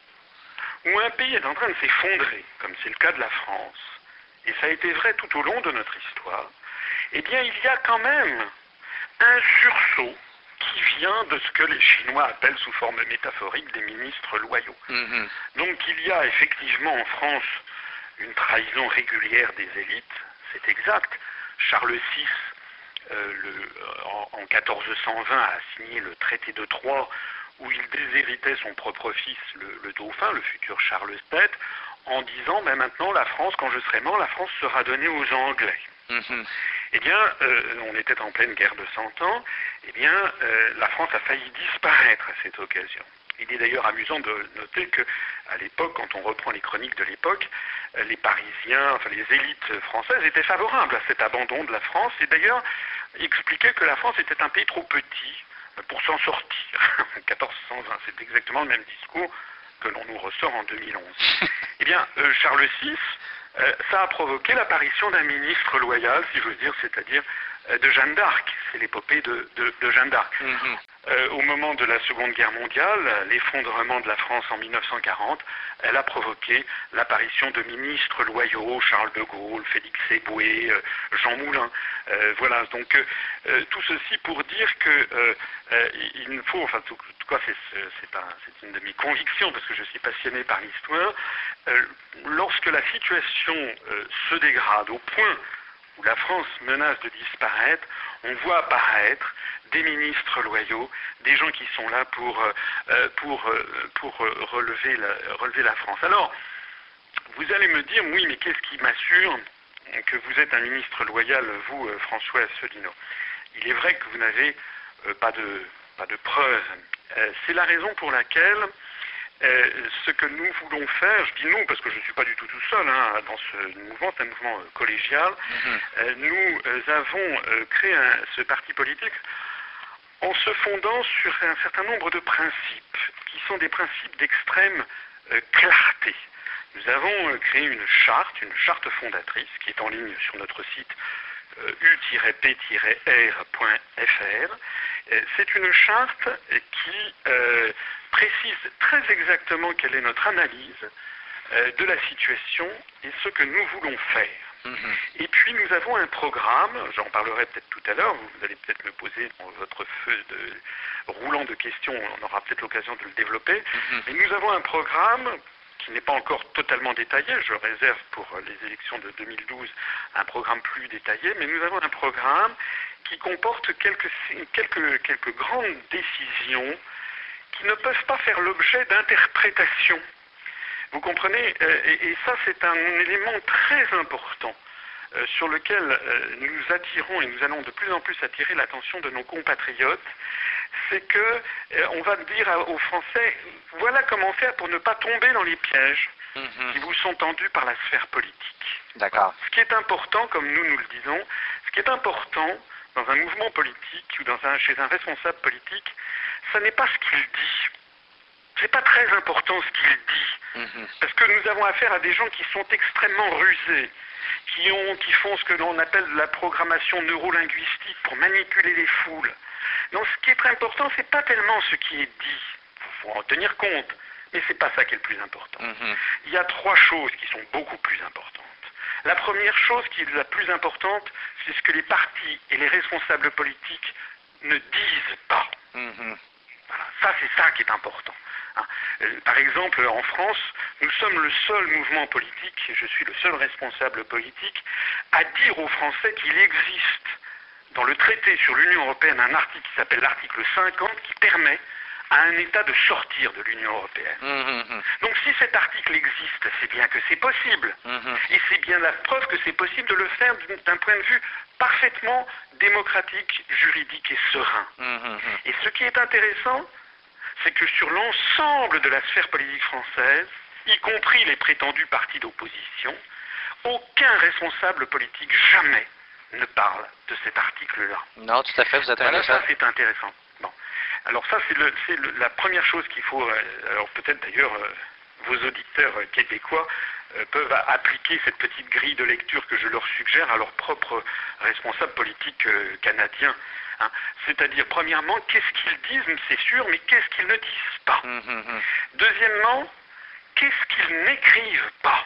où un pays est en train de s'effondrer, comme c'est le cas de la France, et ça a été vrai tout au long de notre histoire, eh bien il y a quand même un sursaut qui vient de ce que les Chinois appellent sous forme métaphorique des ministres loyaux. Mm-hmm. Donc il y a effectivement en France une trahison régulière des élites, c'est exact. Charles six, euh, le, en, en quatorze cent vingt, a signé le traité de Troyes, où il déshéritait son propre fils, le, le dauphin, le futur Charles sept, en disant ben maintenant la France, quand je serai mort, la France sera donnée aux Anglais. Mm-hmm. Eh bien, euh, on était en pleine guerre de Cent Ans, eh bien, euh, la France a failli disparaître à cette occasion. Il est d'ailleurs amusant de noter que, à l'époque, quand on reprend les chroniques de l'époque, euh, les Parisiens, enfin les élites françaises étaient favorables à cet abandon de la France, et d'ailleurs expliquaient que la France était un pays trop petit pour s'en sortir. En quatorze cent vingt, c'est exactement le même discours que l'on nous ressort en deux mille onze. Eh bien, euh, Charles six, euh, ça a provoqué l'apparition d'un ministre loyal, si j'ose dire, c'est-à-dire euh, de Jeanne d'Arc. C'est l'épopée de, de, de Jeanne d'Arc. Mm-hmm. Euh, au moment de la Seconde Guerre mondiale, l'effondrement de la France en mille neuf cent quarante, elle a provoqué l'apparition de ministres loyaux, Charles de Gaulle, Félix Éboué, euh, Jean Moulin. Euh, voilà, donc euh, tout ceci pour dire que euh, euh, il faut, enfin tout, tout cas c'est, c'est, un, c'est une de mes convictions, parce que je suis passionné par l'histoire, euh, lorsque la situation euh, se dégrade au point où la France menace de disparaître, on voit apparaître des ministres loyaux, des gens qui sont là pour, euh, pour, euh, pour relever, la, relever la France. Alors, vous allez me dire, oui, mais qu'est-ce qui m'assure que vous êtes un ministre loyal, vous, euh, François Asselineau? Il est vrai que vous n'avez euh, pas de, pas de preuves. Euh, c'est la raison pour laquelle Euh, ce que nous voulons faire, je dis nous parce que je ne suis pas du tout tout seul hein, dans ce mouvement, c'est un mouvement euh, collégial, mm-hmm. euh, nous euh, avons euh, créé un, ce parti politique en se fondant sur un certain nombre de principes qui sont des principes d'extrême euh, clarté. Nous avons euh, créé une charte, une charte fondatrice qui est en ligne sur notre site euh, u tiret p tiret r point f r. Euh, c'est une charte qui euh, précise très exactement quelle est notre analyse euh, de la situation et ce que nous voulons faire. Mm-hmm. Et puis nous avons un programme, j'en parlerai peut-être tout à l'heure, vous allez peut-être me poser dans votre feu de, roulant de questions, on aura peut-être l'occasion de le développer, mm-hmm. mais nous avons un programme qui n'est pas encore totalement détaillé, je réserve pour les élections de deux mille douze un programme plus détaillé, mais nous avons un programme qui comporte quelques, quelques, quelques grandes décisions qui ne peuvent pas faire l'objet d'interprétation. Vous comprenez, et, et ça c'est un élément très important euh, sur lequel euh, nous attirons et nous allons de plus en plus attirer l'attention de nos compatriotes, c'est que euh, on va dire aux Français, voilà comment faire pour ne pas tomber dans les pièges mm-hmm. qui vous sont tendus par la sphère politique. D'accord. Ce qui est important, comme nous nous le disons, ce qui est important dans un mouvement politique ou dans un, chez un responsable politique, ce n'est pas ce qu'il dit. C'est pas très important ce qu'il dit. Mmh. Parce que nous avons affaire à des gens qui sont extrêmement rusés, qui, ont, qui font ce que l'on appelle la programmation neurolinguistique pour manipuler les foules. Donc ce qui est très important, c'est pas tellement ce qui est dit. Il faut en tenir compte. Mais c'est pas ça qui est le plus important. Mmh. Il y a trois choses qui sont beaucoup plus importantes. La première chose qui est la plus importante, c'est ce que les partis et les responsables politiques ne disent pas. Mm-hmm. Voilà. Ça, c'est ça qui est important. Hein. Euh, par exemple, en France, nous sommes le seul mouvement politique, et je suis le seul responsable politique, à dire aux Français qu'il existe dans le traité sur l'Union européenne un article qui s'appelle l'article cinquante qui permet à un État de sortir de l'Union européenne. Mm-hmm. Donc si cet article existe, c'est bien que c'est possible. Mm-hmm. Et c'est bien la preuve que c'est possible de le faire d'un point de vue parfaitement démocratique, juridique et serein. Mm-hmm. Et ce qui est intéressant, c'est que sur l'ensemble de la sphère politique française, y compris les prétendus partis d'opposition, aucun responsable politique jamais ne parle de cet article-là. Non, tout à fait, vous êtes Voilà, intéressant. ça c'est intéressant. Bon. Alors ça c'est le, c'est le, la première chose qu'il faut, euh, alors peut-être d'ailleurs euh, vos auditeurs euh, québécois euh, peuvent appliquer cette petite grille de lecture que je leur suggère à leurs propres responsables politiques euh, canadiens. Hein. C'est-à-dire, premièrement, qu'est-ce qu'ils disent, c'est sûr, mais qu'est-ce qu'ils ne disent pas. Mm-hmm. Deuxièmement, qu'est-ce qu'ils n'écrivent pas.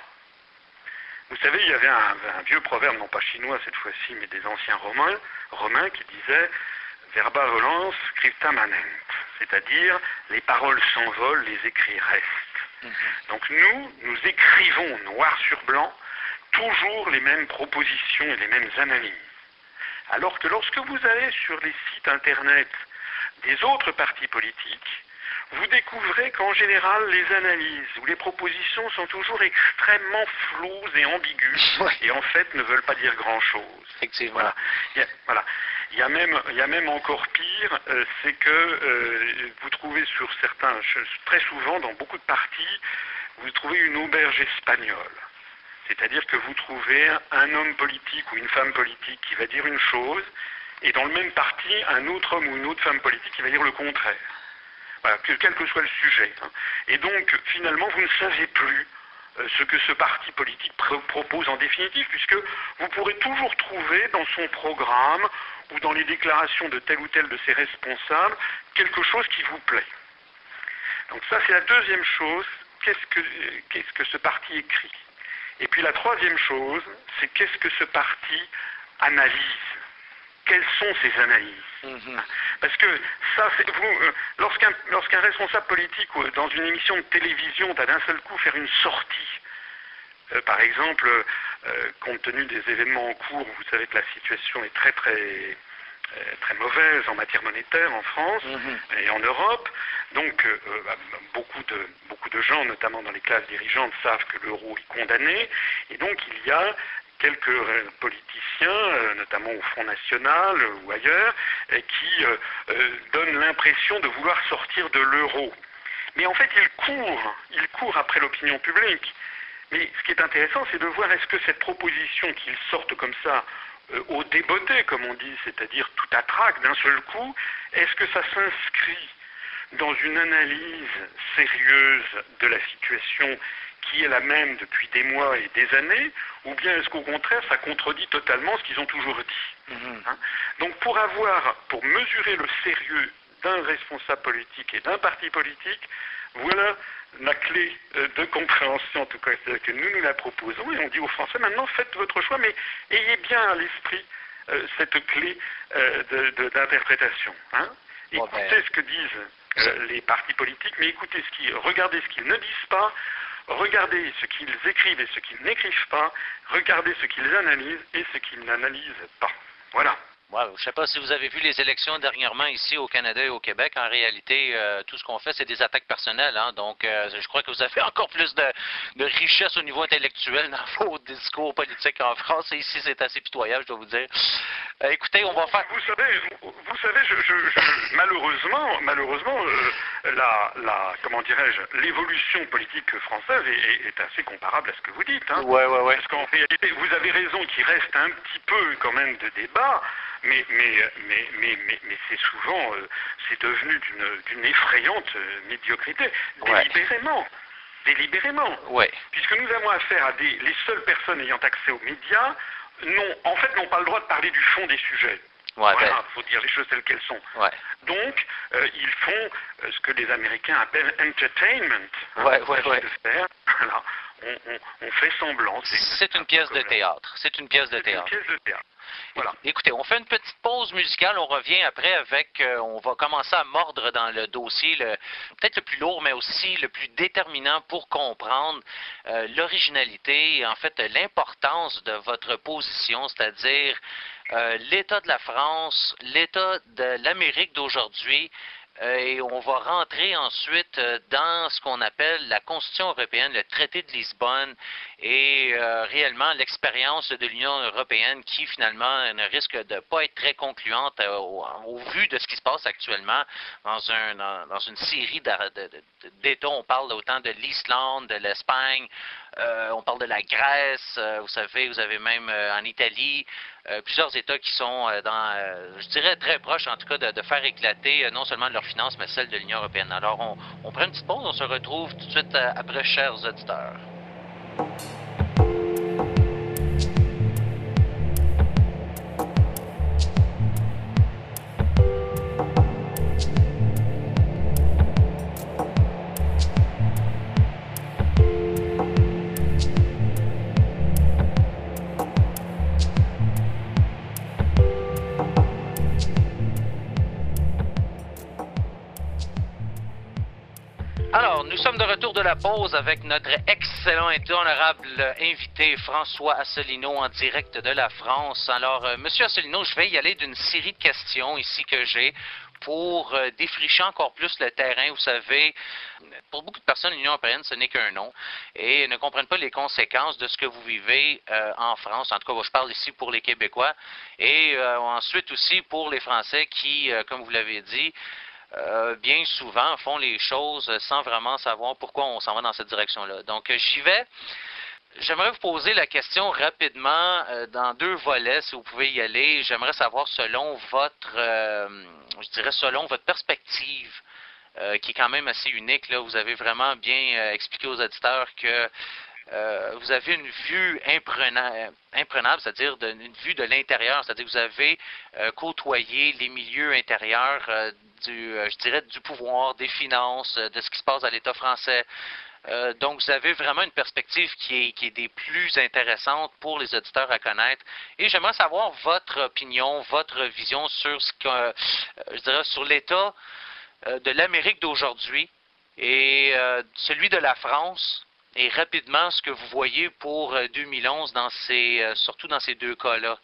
Vous savez, il y avait un, un vieux proverbe, non pas chinois cette fois-ci, mais des anciens romains, romains qui disait « verba volans scripta manent », c'est-à-dire les paroles s'envolent, les écrits restent. Mm-hmm. Donc nous, nous écrivons noir sur blanc toujours les mêmes propositions et les mêmes analyses. Alors que lorsque vous allez sur les sites internet des autres partis politiques, vous découvrez qu'en général, les analyses ou les propositions sont toujours extrêmement floues et ambiguës, ouais. et en fait ne veulent pas dire grand-chose. Effectivement. Voilà. Il y a, voilà. Il y a même, il y a même encore pire, euh, c'est que euh, vous trouvez sur certains, très souvent dans beaucoup de partis, vous trouvez une auberge espagnole. C'est-à-dire que vous trouvez un homme politique ou une femme politique qui va dire une chose, et dans le même parti, un autre homme ou une autre femme politique qui va dire le contraire. Voilà, quel que soit le sujet. Et donc, finalement, vous ne savez plus euh, ce que ce parti politique pr- propose en définitive, puisque vous pourrez toujours trouver dans son programme ou dans les déclarations de tel ou tel de ses responsables quelque chose qui vous plaît. Donc ça, c'est la deuxième chose. Qu'est-ce que, euh, qu'est-ce que ce parti écrit ? Et puis la troisième chose, c'est qu'est-ce que ce parti analyse ? Quelles sont ces analyses ? Mmh. Parce que ça, c'est, vous, euh, lorsqu'un, lorsqu'un responsable politique ou dans une émission de télévision va d'un seul coup faire une sortie, euh, par exemple, euh, compte tenu des événements en cours, vous savez que la situation est très très euh, très mauvaise en matière monétaire en France mmh. et en Europe. Donc euh, beaucoup de beaucoup de gens, notamment dans les classes dirigeantes, savent que l'euro est condamné, et donc il y a quelques euh, politiciens, euh, notamment au Front National euh, ou ailleurs, euh, qui euh, euh, donnent l'impression de vouloir sortir de l'euro. Mais en fait, ils courent, ils courent après l'opinion publique. Mais ce qui est intéressant, c'est de voir est-ce que cette proposition qu'ils sortent comme ça, euh, au débotté, comme on dit, c'est-à-dire tout à trac, d'un seul coup, est-ce que ça s'inscrit dans une analyse sérieuse de la situation qui est la même depuis des mois et des années, ou bien est-ce qu'au contraire, ça contredit totalement ce qu'ils ont toujours dit. Mmh. Hein? Donc pour avoir, pour mesurer le sérieux d'un responsable politique et d'un parti politique, voilà la clé de compréhension, en tout cas, que nous nous la proposons, et on dit aux Français, maintenant faites votre choix, mais ayez bien à l'esprit euh, cette clé euh, de, de, d'interprétation. Hein? Écoutez oh ben... ce que disent euh, les partis politiques, mais écoutez ce qu'ils, regardez ce qu'ils ne disent pas, regardez ce qu'ils écrivent et ce qu'ils n'écrivent pas, regardez ce qu'ils analysent et ce qu'ils n'analysent pas. Voilà. Ouais, je ne sais pas si vous avez vu les élections dernièrement ici au Canada et au Québec. En réalité, euh, tout ce qu'on fait, c'est des attaques personnelles. Hein? Donc, euh, je crois que vous avez encore plus de, de richesse au niveau intellectuel dans vos discours politiques en France. Et ici, c'est assez pitoyable, je dois vous dire. Euh, écoutez, on va faire... Vous savez, vous, vous savez je, je, je, malheureusement, malheureusement euh, la, la, comment dirais-je, l'évolution politique française est, est assez comparable à ce que vous dites. Hein? Ouais, ouais, ouais. Parce qu'en réalité, vous avez raison qu'il reste un petit peu quand même de débat. Mais, mais, mais, mais, mais, mais c'est souvent, euh, c'est devenu d'une, d'une effrayante euh, médiocrité, délibérément, ouais. délibérément. Ouais. Puisque nous avons affaire à des, les seules personnes ayant accès aux médias, n'ont, en fait, n'ont pas le droit de parler du fond des sujets. Ouais, voilà, il ben... faut dire les choses telles qu'elles sont. Ouais. Donc, euh, ils font euh, ce que les Américains appellent entertainment. Ouais, ouais, ouais. De faire. Voilà. on, on, on fait semblant. C'est une pièce de théâtre. C'est une pièce de théâtre. C'est une pièce de théâtre. Voilà. Écoutez, on fait une petite pause musicale, on revient après avec, euh, on va commencer à mordre dans le dossier, le, peut-être le plus lourd, mais aussi le plus déterminant pour comprendre euh, l'originalité et en fait l'importance de votre position, c'est-à-dire euh, l'état de la France, l'état de l'Amérique d'aujourd'hui. Euh, et on va rentrer ensuite euh, dans ce qu'on appelle la Constitution européenne, le traité de Lisbonne et euh, réellement l'expérience de l'Union européenne qui finalement ne risque de pas être très concluante euh, au, au vu de ce qui se passe actuellement dans, un, dans, dans une série d'États. On parle autant de l'Islande, de l'Espagne, euh, on parle de la Grèce, euh, vous savez, vous avez même euh, en Italie, Euh, plusieurs États qui sont euh, dans, euh, je dirais, très proches, en tout cas, de, de faire éclater euh, non seulement leurs finances, mais celles de l'Union européenne. Alors, on, on prend une petite pause, on se retrouve tout de suite euh, après, chers auditeurs. Alors, nous sommes de retour de la pause avec notre excellent et honorable invité François Asselineau en direct de la France. Alors, euh, Monsieur Asselineau, je vais y aller d'une série de questions ici que j'ai pour euh, défricher encore plus le terrain. Vous savez, pour beaucoup de personnes, l'Union européenne, ce n'est qu'un nom et ne comprennent pas les conséquences de ce que vous vivez euh, en France. En tout cas, je parle ici pour les Québécois et euh, ensuite aussi pour les Français qui, euh, comme vous l'avez dit, Euh, bien souvent font les choses sans vraiment savoir pourquoi on s'en va dans cette direction-là. Donc, euh, j'y vais. J'aimerais vous poser la question rapidement euh, dans deux volets, si vous pouvez y aller. J'aimerais savoir selon votre, euh, je dirais selon votre perspective, euh, qui est quand même assez unique. Là, vous avez vraiment bien euh, expliqué aux auditeurs que Euh, vous avez une vue imprenable, imprenable c'est-à-dire de, une vue de l'intérieur, c'est-à-dire que vous avez euh, côtoyé les milieux intérieurs euh, du, euh, je dirais, du pouvoir, des finances, euh, de ce qui se passe à l'État français. Euh, donc, vous avez vraiment une perspective qui est, qui est des plus intéressantes pour les auditeurs à connaître. Et j'aimerais savoir votre opinion, votre vision sur ce que, euh, je dirais, sur l'état euh, de l'Amérique d'aujourd'hui et euh, celui de la France. Et rapidement, ce que vous voyez pour deux mille onze, dans ces, surtout dans ces deux cas-là.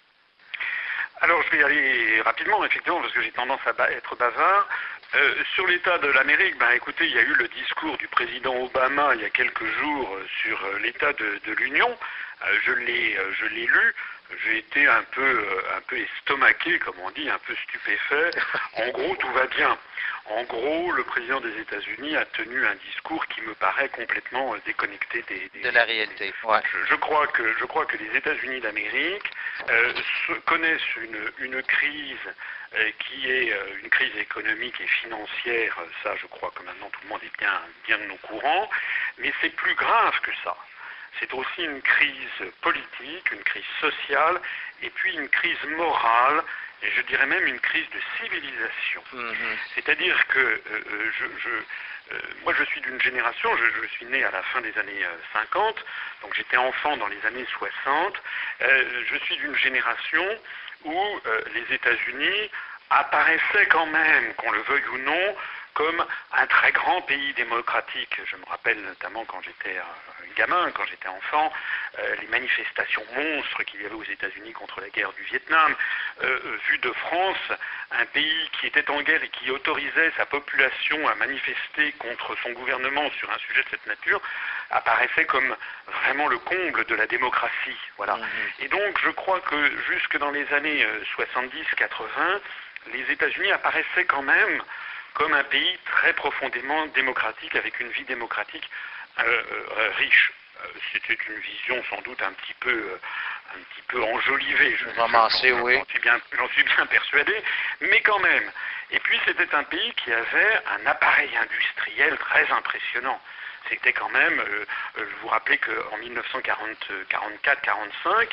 Alors, je vais y aller rapidement, effectivement, parce que j'ai tendance à être bavard. Euh, sur l'état de l'Amérique, ben, écoutez, il y a eu le discours du président Obama il y a quelques jours sur l'état de, de l'Union. Euh, je l'ai, je l'ai lu. J'ai été un peu, un peu estomaqué, comme on dit, un peu stupéfait. En gros, tout va bien. En gros, le président des États-Unis a tenu un discours qui me paraît complètement déconnecté des, des de la réalité. Ouais. Je, je crois que je crois que les États-Unis d'Amérique euh, se, connaissent une, une crise euh, qui est euh, une crise économique et financière. Ça, je crois que maintenant tout le monde est bien bien au courant. Mais c'est plus grave que ça. C'est aussi une crise politique, une crise sociale, et puis une crise morale, et je dirais même une crise de civilisation. Mm-hmm. C'est-à-dire que euh, je, je, euh, moi je suis d'une génération, je, je suis né à la fin des années cinquante, donc j'étais enfant dans les années soixante, euh, je suis d'une génération où euh, les États-Unis apparaissaient quand même, qu'on le veuille ou non, comme un très grand pays démocratique. Je me rappelle notamment quand j'étais euh, gamin, quand j'étais enfant, euh, les manifestations monstres qu'il y avait aux États-Unis contre la guerre du Vietnam, euh, vu de France, un pays qui était en guerre et qui autorisait sa population à manifester contre son gouvernement sur un sujet de cette nature, apparaissait comme vraiment le comble de la démocratie. Voilà. Mmh. Et donc je crois que jusque dans les années soixante-dix quatre-vingts, les États-Unis apparaissaient quand même comme un pays très profondément démocratique, avec une vie démocratique euh, euh, riche. Euh, c'était une vision sans doute un petit peu, euh, un petit peu enjolivée. Je, Romancé, j'en, oui. J'en suis bien, j'en suis bien persuadé, mais quand même. Et puis c'était un pays qui avait un appareil industriel très impressionnant. C'était quand même, euh, euh, je vous rappelais qu'en mille neuf cent quarante-quatre quarante-cinq,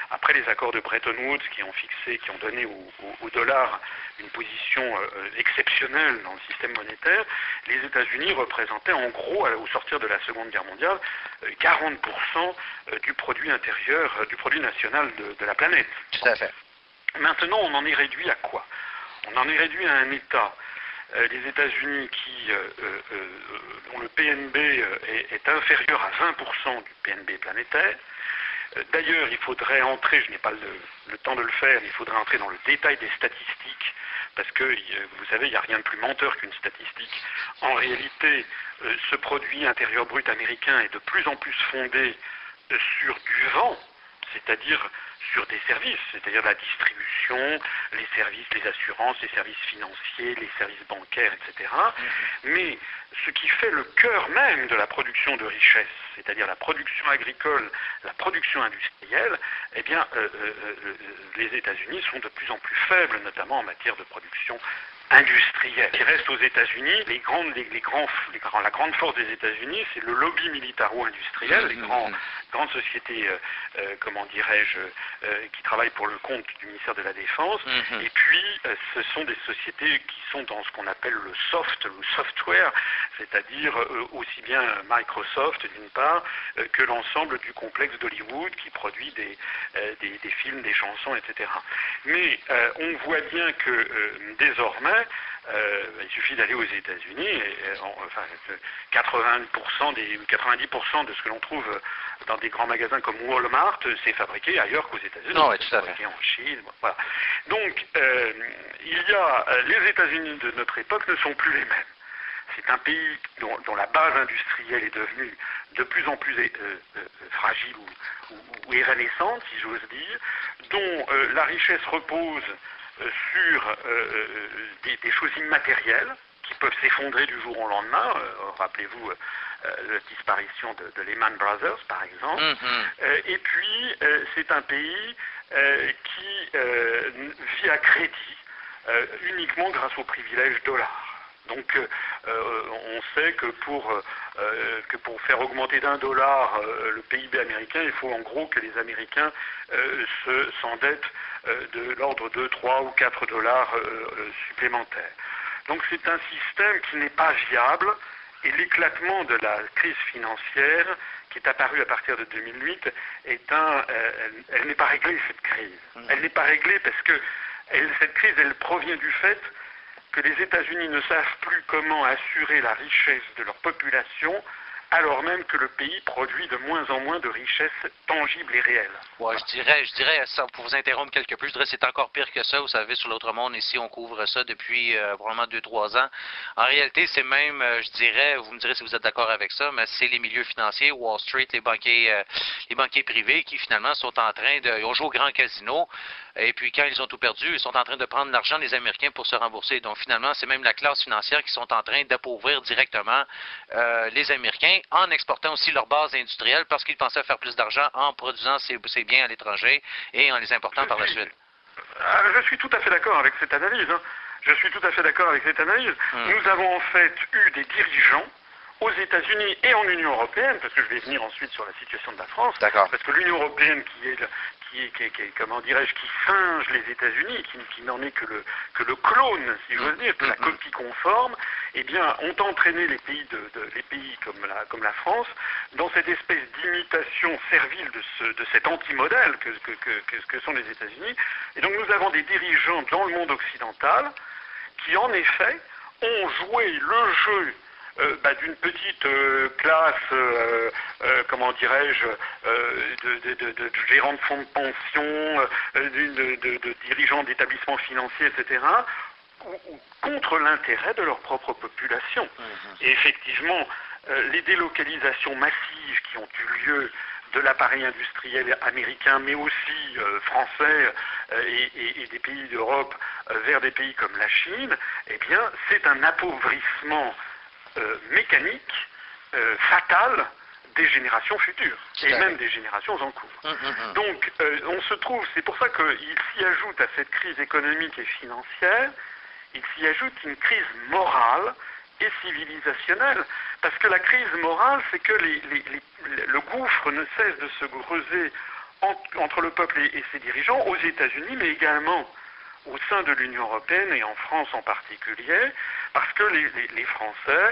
après les accords de Bretton Woods qui ont fixé, qui ont donné au, au, au dollar une position euh, exceptionnelle dans le système monétaire, les États-Unis représentaient en gros, au sortir de la Seconde Guerre mondiale, quarante pour cent du produit intérieur, du produit national de, de la planète. Tout à fait. Maintenant, on en est réduit à quoi? On en est réduit à un État, euh, les États-Unis, qui, euh, euh, dont le P N B est, est inférieur à vingt pour cent du P N B planétaire. Euh, D'ailleurs, il faudrait entrer, je n'ai pas le, le temps de le faire, mais il faudrait entrer dans le détail des statistiques, parce que, vous savez, il n'y a rien de plus menteur qu'une statistique. En réalité, euh, ce produit intérieur brut américain est de plus en plus fondé euh, sur du vent, c'est-à-dire sur des services, c'est-à-dire la distribution, les services, les assurances, les services financiers, les services bancaires, et cetera. Mais ce qui fait le cœur même de la production de richesse, c'est-à-dire la production agricole, la production industrielle, eh bien, euh, euh, les États-Unis sont de plus en plus faibles, notamment en matière de production industrielle. Il reste aux États-Unis, les grandes, les, les grands, les grands, la grande force des États-Unis, c'est le lobby militaro-industriel, les grands, grandes sociétés, euh, euh, comment dirais-je, euh, qui travaillent pour le compte du ministère de la Défense, mm-hmm. Et puis euh, ce sont des sociétés qui sont dans ce qu'on appelle le soft, le software, c'est-à-dire euh, aussi bien Microsoft d'une part euh, que l'ensemble du complexe d'Hollywood qui produit des, euh, des, des films, des chansons, et cetera. Mais euh, on voit bien que euh, désormais, Euh, il suffit d'aller aux États-Unis, et, et, enfin, quatre-vingts pour cent des, quatre-vingt-dix pour cent de ce que l'on trouve dans des grands magasins comme Walmart, c'est fabriqué ailleurs qu'aux États-Unis. Non, ouais, tout à fait. C'est fabriqué en Chine, voilà. Donc, euh, il y a, les États-Unis de notre époque ne sont plus les mêmes. C'est un pays dont, dont la base industrielle est devenue de plus en plus euh, euh, fragile ou, ou, ou évanescente, si j'ose dire, dont euh, la richesse repose sur euh, des, des choses immatérielles qui peuvent s'effondrer du jour au lendemain. Euh, Rappelez-vous euh, la disparition de, de Lehman Brothers, par exemple. Mm-hmm. euh, et puis, euh, c'est un pays euh, qui euh, vit à crédit euh, uniquement grâce au privilège dollar. Donc, euh, on sait que pour, euh, que pour faire augmenter d'un dollar euh, le P I B américain, il faut en gros que les Américains euh, se, s'endettent euh, de l'ordre de trois ou quatre dollars euh, supplémentaires. Donc, c'est un système qui n'est pas viable, et l'éclatement de la crise financière qui est apparue à partir de deux mille huit, est un, euh, elle, elle n'est pas réglée, cette crise. Elle n'est pas réglée parce que elle, cette crise, elle provient du fait que les États-Unis ne savent plus comment assurer la richesse de leur population, alors même que le pays produit de moins en moins de richesses tangibles et réelles. Ouais, je dirais, je dirais, pour vous interrompre quelque peu, je dirais que c'est encore pire que ça. Vous savez, sur l'autre monde, ici, on couvre ça depuis euh, probablement deux trois ans. En réalité, c'est même, euh, je dirais, vous me direz si vous êtes d'accord avec ça, mais c'est les milieux financiers, Wall Street, les banquiers, euh, les banquiers privés qui finalement sont en train de, ils ont joué au grand casino. Et puis, quand ils ont tout perdu, ils sont en train de prendre l'argent des Américains pour se rembourser. Donc, finalement, c'est même la classe financière qui sont en train d'appauvrir directement euh, les Américains en exportant aussi leur base industrielle parce qu'ils pensaient faire plus d'argent en produisant ces, ces biens à l'étranger et en les important je par suis, la suite. Je suis tout à fait d'accord avec cette analyse. Hein. Je suis tout à fait d'accord avec cette analyse. Hum. Nous avons en fait eu des dirigeants aux États-Unis et en Union européenne, parce que je vais venir ensuite sur la situation de la France, parce que l'Union européenne qui est, qui est, qui est, qui est comment dirais-je, qui singe les États-Unis, qui, qui n'en est que le, que le clone, si j'ose dire, que la copie conforme, eh bien, ont entraîné les pays, de, de, les pays comme, la, comme la France dans cette espèce d'imitation servile de, ce, de cet anti-modèle que, que, que, que sont les États-Unis. Et donc nous avons des dirigeants dans le monde occidental qui, en effet, ont joué le jeu Euh, bah, d'une petite euh, classe, euh, euh, comment dirais-je, euh, de, de, de, de gérants de fonds de pension, euh, de, de, de dirigeants d'établissements financiers, et cetera, ou, ou, contre l'intérêt de leur propre population. Mmh. Et effectivement, euh, les délocalisations massives qui ont eu lieu de l'appareil industriel américain, mais aussi euh, français euh, et, et, et des pays d'Europe euh, vers des pays comme la Chine, eh bien, c'est un appauvrissement Euh, mécanique, euh, fatale des générations futures, et même des générations en cours. Mmh, mmh. Donc, euh, on se trouve, c'est pour ça qu'il s'y ajoute à cette crise économique et financière, il s'y ajoute une crise morale et civilisationnelle, parce que la crise morale, c'est que les, les, les, le gouffre ne cesse de se creuser entre le peuple et, et ses dirigeants aux États-Unis, mais également au sein de l'Union européenne et en France en particulier, parce que les, les, les Français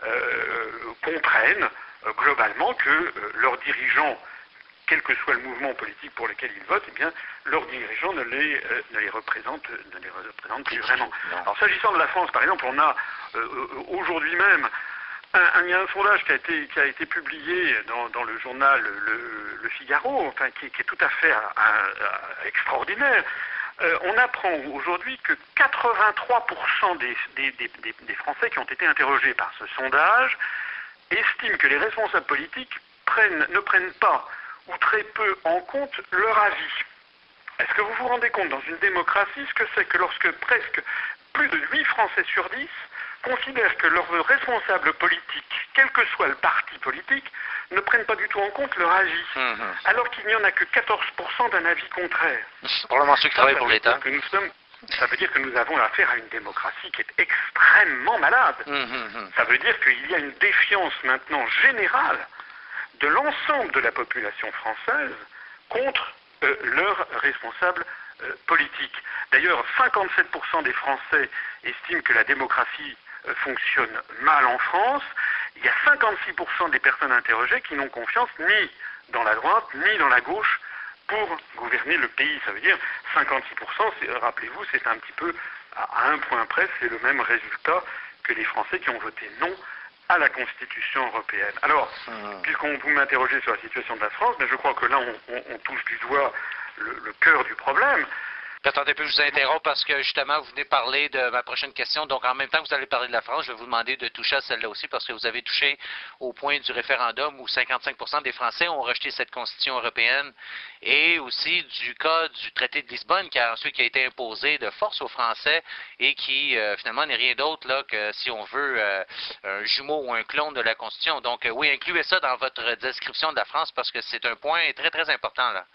euh, comprennent euh, globalement que euh, leurs dirigeants, quel que soit le mouvement politique pour lequel ils votent, eh bien, leurs dirigeants ne les, euh, ne les représentent, ne les représentent plus vraiment. Alors, s'agissant de la France, par exemple, on a euh, aujourd'hui même, un, un, il y a un sondage qui a été, qui a été publié dans, dans le journal Le, Le Figaro, enfin, qui, qui est tout à fait à, à, à extraordinaire. Euh, on apprend aujourd'hui que quatre-vingt-trois pour cent des, des, des, des Français qui ont été interrogés par ce sondage estiment que les responsables politiques prennent, ne prennent pas ou très peu en compte leur avis. Est-ce que vous vous rendez compte dans une démocratie ce que c'est que lorsque presque plus de huit Français sur dix considèrent que leurs responsables politiques, quel que soit le parti politique, ne prennent pas du tout en compte leur avis, mmh. alors qu'il n'y en a que quatorze pour cent d'un avis contraire. Probablement ceux qui travaillent pour l'État. Ça veut dire que nous avons affaire à une démocratie qui est extrêmement malade. Mmh. Ça veut dire qu'il y a une défiance maintenant générale de l'ensemble de la population française contre euh, leurs responsables euh, politiques. D'ailleurs, cinquante-sept pour cent des Français estiment que la démocratie euh, fonctionne mal en France. Il y a cinquante-six pour cent des personnes interrogées qui n'ont confiance ni dans la droite ni dans la gauche pour gouverner le pays. Ça veut dire cinquante-six pour cent, rappelez-vous, c'est un petit peu, à un point près, c'est le même résultat que les Français qui ont voté non à la Constitution européenne. Alors, mmh. puisqu'on vous m'interrogez sur la situation de la France, mais je crois que là, on, on, on touche du doigt le, le cœur du problème. Attendez un peu, je vous interromps parce que justement, vous venez parler de ma prochaine question. Donc, en même temps que vous allez parler de la France, je vais vous demander de toucher à celle-là aussi parce que vous avez touché au point du référendum où cinquante-cinq pour cent des Français ont rejeté cette Constitution européenne et aussi du cas du traité de Lisbonne qui a ensuite qui a été imposé de force aux Français et qui, euh, finalement, n'est rien d'autre là que, si on veut, euh, un jumeau ou un clone de la Constitution. Donc, euh, oui, incluez ça dans votre description de la France parce que c'est un point très, très important, là.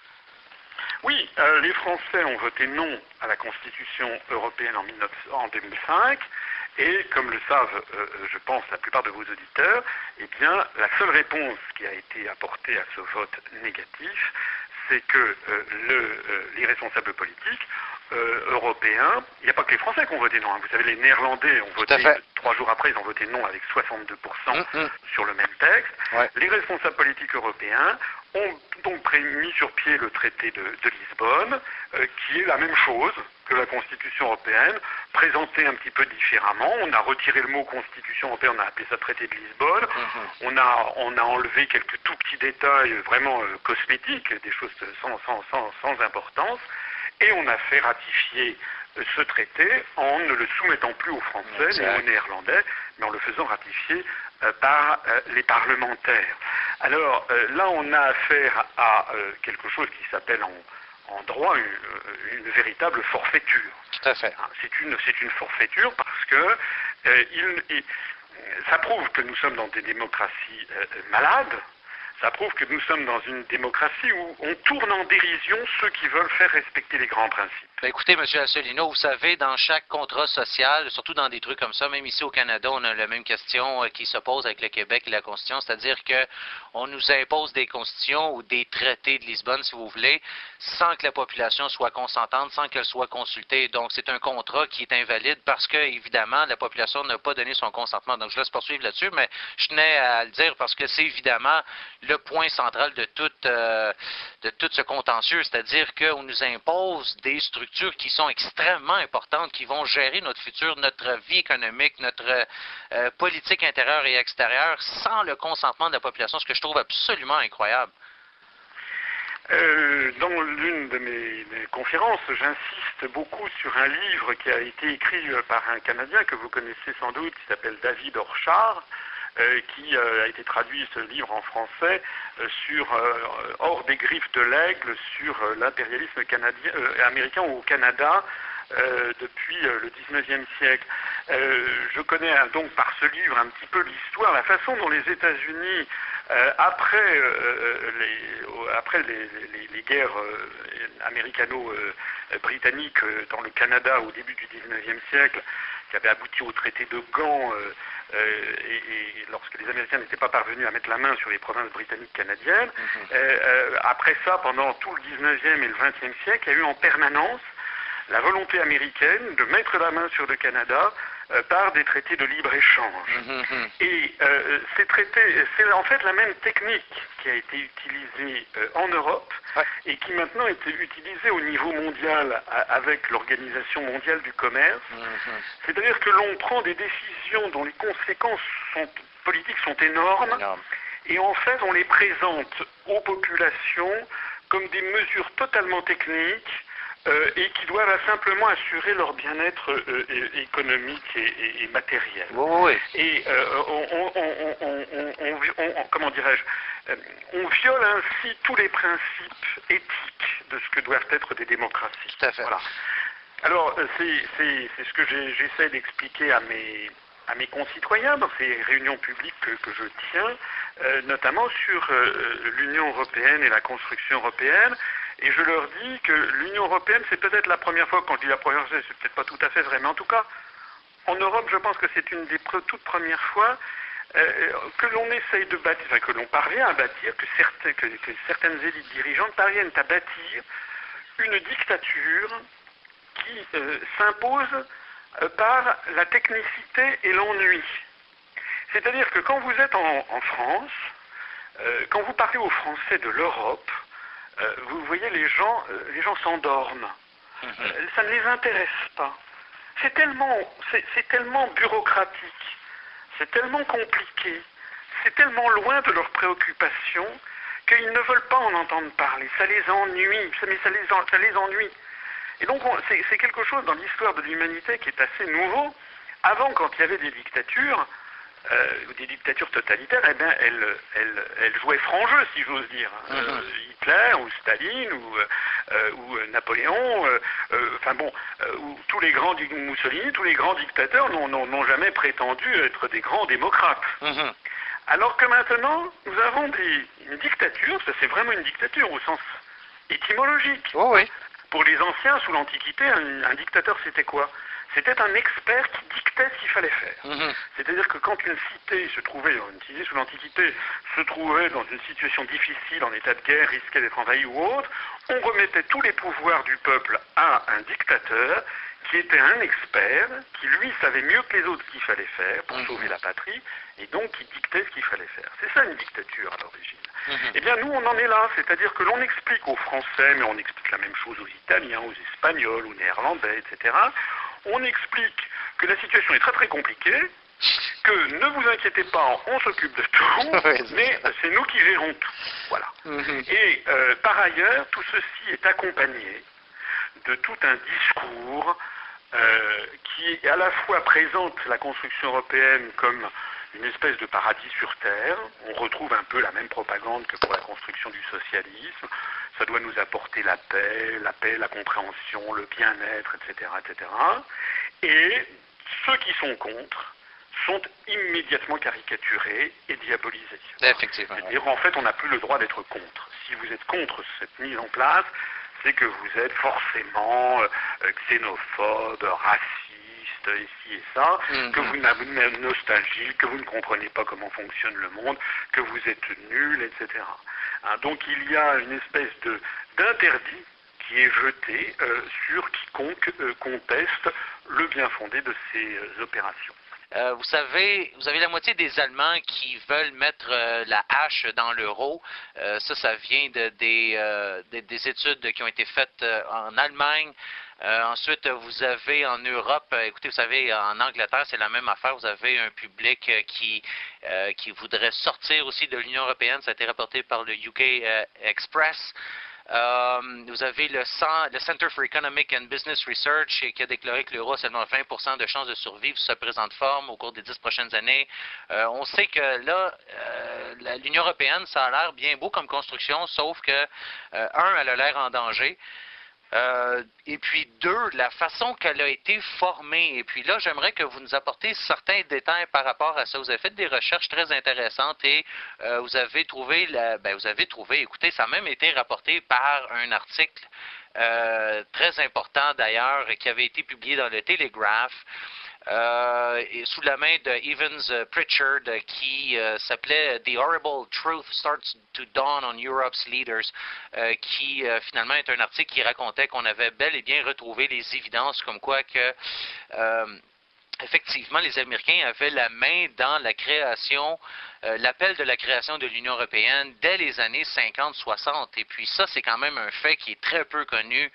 Oui, euh, les Français ont voté non à la Constitution européenne en, en deux mille cinq, et comme le savent, euh, je pense, la plupart de vos auditeurs, eh bien, la seule réponse qui a été apportée à ce vote négatif, c'est que euh, le, euh, les responsables politiques euh, européens, il n'y a pas que les Français qui ont voté non, hein. Vous savez, les Néerlandais ont voté, trois jours après, ils ont voté non avec soixante-deux pour cent mmh. sur le même texte. Ouais. Les responsables politiques européens ont donc mis sur pied le traité de, de Lisbonne, euh, qui est la même chose que la Constitution européenne, présentée un petit peu différemment. On a retiré le mot Constitution européenne, on a appelé ça traité de Lisbonne. Mmh. On a, on a enlevé quelques tout petits détails vraiment euh, cosmétiques, des choses sans, sans, sans, sans importance, et on a fait ratifier euh, ce traité en ne le soumettant plus aux Français ni aux Néerlandais, mais en le faisant ratifier euh, par euh, les parlementaires. Alors euh, là, on a affaire à euh, quelque chose qui s'appelle en, en droit une, une véritable forfaiture. Tout à fait. C'est une, c'est une forfaiture parce que euh, il, il, ça prouve que nous sommes dans des démocraties euh, malades. Ça prouve que nous sommes dans une démocratie où on tourne en dérision ceux qui veulent faire respecter les grands principes. Ben écoutez, M. Asselineau, vous savez, dans chaque contrat social, surtout dans des trucs comme ça, même ici au Canada, on a la même question euh, qui s'oppose avec le Québec et la Constitution, c'est-à-dire qu'on nous impose des constitutions ou des traités de Lisbonne, si vous voulez, sans que la population soit consentante, sans qu'elle soit consultée. Donc, c'est un contrat qui est invalide parce que, évidemment, la population n'a pas donné son consentement. Donc, je laisse poursuivre là-dessus, mais je tenais à le dire parce que c'est évidemment le point central de tout, euh, de tout ce contentieux, c'est-à-dire qu'on nous impose des structures qui sont extrêmement importantes, qui vont gérer notre futur, notre vie économique, notre euh, politique intérieure et extérieure, sans le consentement de la population, ce que je trouve absolument incroyable. Euh, dans l'une de mes, mes conférences, j'insiste beaucoup sur un livre qui a été écrit par un Canadien que vous connaissez sans doute, qui s'appelle David Orchard, Euh, qui euh, a été traduit, ce livre, en français, euh, sur euh, Hors des griffes de l'aigle, sur euh, l'impérialisme canadien, euh, américain au Canada euh, depuis euh, le dix-neuvième siècle. Euh, je connais hein, donc par ce livre un petit peu l'histoire, la façon dont les États-Unis, euh, après, euh, les, après les, les, les guerres euh, américano-britanniques euh, dans le Canada au début du dix-neuvième siècle, qui avait abouti au traité de Gand, euh, euh, et, et lorsque les Américains n'étaient pas parvenus à mettre la main sur les provinces britanniques canadiennes. Mm-hmm. euh, euh, après ça, pendant tout le dix-neuvième et le vingtième siècle, il y a eu en permanence la volonté américaine de mettre la main sur le Canada euh, par des traités de libre-échange. Mmh. Et euh, ces traités, c'est en fait la même technique qui a été utilisée euh, en Europe, ouais, et qui maintenant est utilisée au niveau mondial à, avec l'Organisation mondiale du commerce. Mmh. C'est-à-dire que l'on prend des décisions dont les conséquences sont, politiques sont énormes, énorme, et en fait on les présente aux populations comme des mesures totalement techniques, Euh, et qui doivent simplement assurer leur bien-être euh, économique et, et, et matériel. Oui, oui. Et euh, on, on, on, on, on, comment dirais-je, euh, on viole ainsi tous les principes éthiques de ce que doivent être des démocraties. Tout à fait. Voilà. Alors, c'est ce que j'essaie d'expliquer à mes, à mes concitoyens dans ces réunions publiques que, que je tiens, euh, notamment sur euh, l'Union européenne et la construction européenne. Et je leur dis que l'Union européenne, c'est peut-être la première fois, quand je dis la première fois, c'est peut-être pas tout à fait vrai, mais en tout cas, en Europe, je pense que c'est une des toutes premières fois euh, que l'on essaye de bâtir, enfin, que l'on parvient à bâtir, que, certains, que, que certaines élites dirigeantes parviennent à bâtir une dictature qui euh, s'impose euh, par la technicité et l'ennui. C'est-à-dire que quand vous êtes en, en France, euh, quand vous parlez aux Français de l'Europe, Euh, vous voyez, les gens, euh, les gens s'endorment. Mmh. Euh, ça ne les intéresse pas. C'est tellement, c'est tellement bureaucratique, c'est tellement compliqué, c'est tellement loin de leurs préoccupations qu'ils ne veulent pas en entendre parler. Ça les ennuie, mais ça les, ça les ennuie. Et donc, c'est quelque chose dans l'histoire de l'humanité qui est assez nouveau. Avant, quand il y avait des dictatures, Euh, ou des dictatures totalitaires, eh bien, elles, elles, elles jouaient franc jeu, si j'ose dire. Mm-hmm. euh, Hitler, ou Staline, ou, euh, ou Napoléon, euh, euh, enfin bon, euh, ou tous les grands, Mussolini, tous les grands dictateurs n'ont jamais prétendu être des grands démocrates. Mm-hmm. Alors que maintenant, nous avons des, une dictature, ça c'est vraiment une dictature au sens étymologique. Oh oui. Pour les anciens, sous l'Antiquité, un, un dictateur c'était quoi? C'était un expert qui dictait ce qu'il fallait faire. Mmh. C'est-à-dire que quand une cité se trouvait, une cité sous l'Antiquité, se trouvait dans une situation difficile, en état de guerre, risquait d'être envahie ou autre, on remettait tous les pouvoirs du peuple à un dictateur qui était un expert, qui lui savait mieux que les autres ce qu'il fallait faire pour mmh. sauver la patrie, et donc qui dictait ce qu'il fallait faire. C'est ça une dictature à l'origine. Mmh. Eh bien nous on en est là, c'est-à-dire que l'on explique aux Français, mais on explique la même chose aux Italiens, aux Espagnols, aux Néerlandais, et cetera. On explique que la situation est très très compliquée, que ne vous inquiétez pas, on s'occupe de tout, mais c'est nous qui gérons tout. Voilà. Mm-hmm. Et euh, par ailleurs, tout ceci est accompagné de tout un discours euh, qui à la fois présente la construction européenne comme une espèce de paradis sur Terre. On retrouve un peu la même propagande que pour la construction du socialisme. Ça doit nous apporter la paix, la paix, la compréhension, le bien-être, et cetera, et cetera. Et ceux qui sont contre sont immédiatement caricaturés et diabolisés. Effectivement. C'est-à-dire, en fait, on n'a plus le droit d'être contre. Si vous êtes contre cette mise en place, c'est que vous êtes forcément euh, xénophobe, raciste, ici et ça, mm-hmm. que vous n'avez nostalgique, que vous ne comprenez pas comment fonctionne le monde, que vous êtes nul, et cetera. Hein, donc il y a une espèce de d'interdit qui est jeté euh, sur quiconque euh, conteste le bien fondé de ces euh, opérations. Euh, vous savez, vous avez la moitié des Allemands qui veulent mettre euh, la hache dans l'euro. Euh, ça, ça vient de, des, euh, des, des études qui ont été faites euh, en Allemagne. Euh, ensuite, vous avez en Europe, euh, écoutez, vous savez, en Angleterre, c'est la même affaire. Vous avez un public euh, qui, euh, qui voudrait sortir aussi de l'Union européenne. Ça a été rapporté par le U K euh, Express. Euh, vous avez le, le Center for Economic and Business Research qui a déclaré que l'euro a seulement vingt pour cent de chances de survivre sous sa présente forme au cours des dix prochaines années. Euh, on sait que là, euh, l'Union européenne, ça a l'air bien beau comme construction, sauf que, euh, un, elle a l'air en danger. Euh, et puis deux, la façon qu'elle a été formée. Et puis là, j'aimerais que vous nous apportiez certains détails par rapport à ça. Vous avez fait des recherches très intéressantes et euh, vous avez trouvé, la, ben, vous avez trouvé, écoutez, ça a même été rapporté par un article euh, très important d'ailleurs qui avait été publié dans le Telegraph. euh, et sous la main de Evans euh, Pritchard euh, qui euh, s'appelait The Horrible Truth Starts to Dawn on Europe's Leaders, euh, qui euh, finalement est un article qui racontait qu'on avait bel et bien retrouvé les évidences comme quoi que euh, effectivement, les Américains avaient la main dans la création, euh, l'appel de la création de l'Union européenne dès les années cinquante soixante. Et puis ça, c'est quand même un fait qui est très peu connu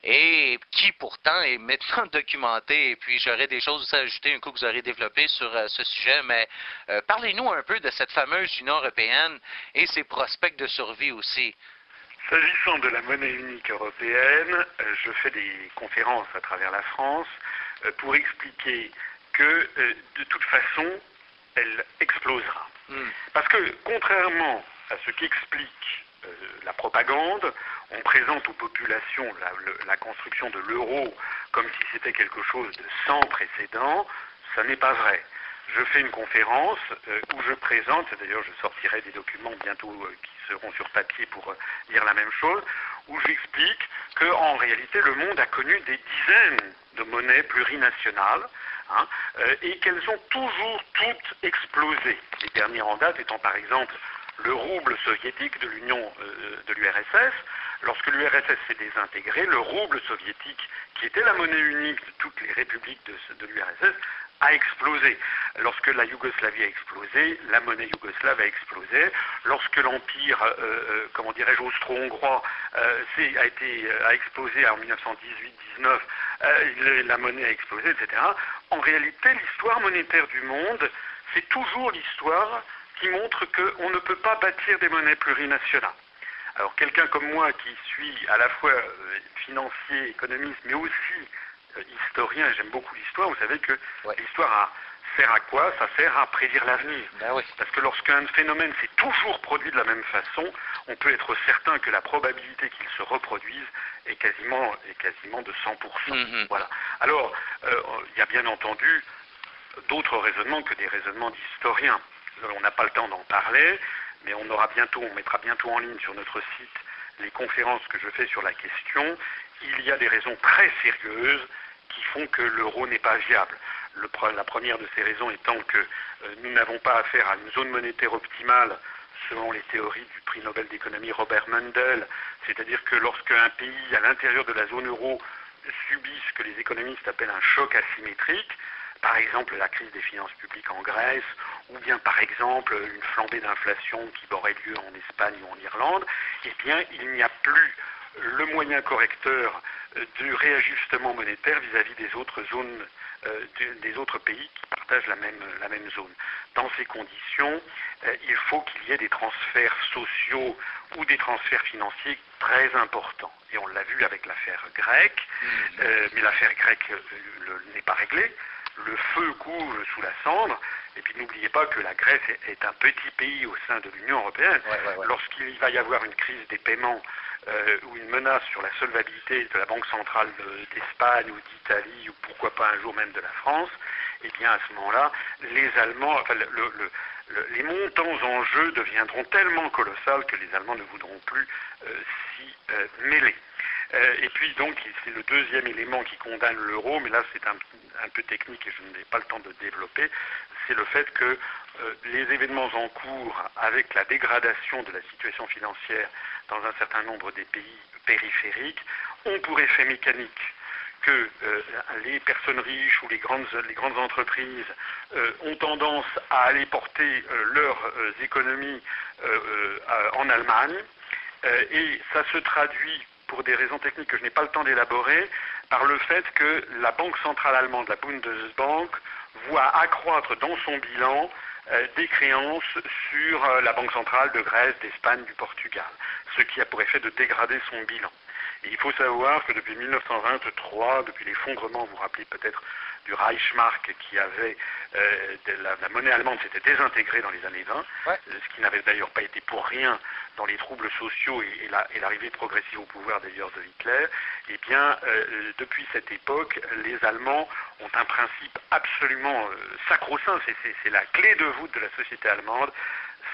et qui pourtant est maintenant documenté. Et puis j'aurais des choses à ajouter un coup que vous aurez développé sur euh, ce sujet. Mais euh, parlez-nous un peu de cette fameuse Union européenne et ses prospects de survie aussi. S'agissant de la monnaie unique européenne, euh, je fais des conférences à travers la France euh, pour expliquer que euh, de toute façon, elle explosera. Mm. Parce que contrairement à ce qu'explique euh, la propagande, on présente aux populations la, le, la construction de l'euro comme si c'était quelque chose de sans précédent. Ça n'est pas vrai. Je fais une conférence euh, où je présente, d'ailleurs je sortirai des documents bientôt euh, qui seront sur papier pour euh, dire la même chose, où j'explique qu'en réalité le monde a connu des dizaines de monnaies plurinationales, hein, euh, et qu'elles ont toujours toutes explosé. Les dernières en date étant par exemple le rouble soviétique de l'Union euh, de l'U R S S. Lorsque l'U R S S s'est désintégré, le rouble soviétique, qui était la monnaie unique de toutes les républiques de, de l'U R S S, a explosé. Lorsque la Yougoslavie a explosé, la monnaie yougoslave a explosé. Lorsque l'empire, euh, euh, comment dirais-je, austro-hongrois euh, a été a explosé en mille neuf cent dix-huit dix-neuf, euh, la monnaie a explosé, et cetera. En réalité, l'histoire monétaire du monde, c'est toujours l'histoire qui montre qu'on ne peut pas bâtir des monnaies plurinationales. Alors quelqu'un comme moi qui suis à la fois euh, financier, économiste, mais aussi euh, historien, j'aime beaucoup l'histoire, vous savez que ouais. L'histoire a, sert à quoi? Ça sert à prédire l'avenir. Ben oui. Parce que lorsqu'un phénomène s'est toujours produit de la même façon, on peut être certain que la probabilité qu'il se reproduise est quasiment, est quasiment de cent pour cent. Mm-hmm. Voilà. Alors, euh, il y a bien entendu d'autres raisonnements que des raisonnements d'historiens. On n'a pas le temps d'en parler, mais on aura bientôt, on mettra bientôt en ligne sur notre site les conférences que je fais sur la question. Il y a des raisons très sérieuses qui font que l'euro n'est pas viable. Le, la première de ces raisons étant que euh, nous n'avons pas affaire à une zone monétaire optimale selon les théories du prix Nobel d'économie Robert Mundell, c'est-à-dire que lorsqu'un pays à l'intérieur de la zone euro subit ce que les économistes appellent un choc asymétrique, par exemple la crise des finances publiques en Grèce, ou bien par exemple une flambée d'inflation qui aurait lieu en Espagne ou en Irlande, eh bien il n'y a plus le moyen correcteur du réajustement monétaire vis-à-vis des autres zones, euh, des autres pays qui partagent la même, la même zone. Dans ces conditions, euh, il faut qu'il y ait des transferts sociaux ou des transferts financiers très importants. Et on l'a vu avec l'affaire grecque, euh, mais l'affaire grecque euh, n'est pas réglée. Le feu coule sous la cendre, et puis n'oubliez pas que la Grèce est un petit pays au sein de l'Union européenne. Ouais, ouais, ouais. Lorsqu'il va y avoir une crise des paiements euh, ou une menace sur la solvabilité de la Banque centrale d'Espagne ou d'Italie, ou pourquoi pas un jour même de la France, eh bien à ce moment-là, les Allemands, enfin, le, le, le, les montants en jeu deviendront tellement colossaux que les Allemands ne voudront plus euh, s'y euh, mêler. Euh, et puis donc, c'est le deuxième élément qui condamne l'euro, mais là c'est un, un peu technique et je n'ai pas le temps de développer, c'est le fait que euh, les événements en cours avec la dégradation de la situation financière dans un certain nombre des pays périphériques ont pour effet mécanique que euh, les personnes riches ou les grandes, les grandes entreprises euh, ont tendance à aller porter euh, leurs euh, économies euh, euh, en Allemagne, euh, et ça se traduit pour des raisons techniques que je n'ai pas le temps d'élaborer, par le fait que la Banque centrale allemande, la Bundesbank, voit accroître dans son bilan euh, des créances sur euh, la Banque centrale de Grèce, d'Espagne, du Portugal, ce qui a pour effet de dégrader son bilan. Et il faut savoir que depuis mille neuf cent vingt-trois, depuis l'effondrement, vous vous rappelez peut-être du Reichsmark qui avait, euh, la, la monnaie allemande s'était désintégrée dans les années vingt, ouais. Ce qui n'avait d'ailleurs pas été pour rien dans les troubles sociaux et, et, la, et l'arrivée progressive au pouvoir d'ailleurs de Hitler. Eh bien, euh, depuis cette époque, les Allemands ont un principe absolument euh, sacro-saint, c'est, c'est, c'est la clé de voûte de la société allemande,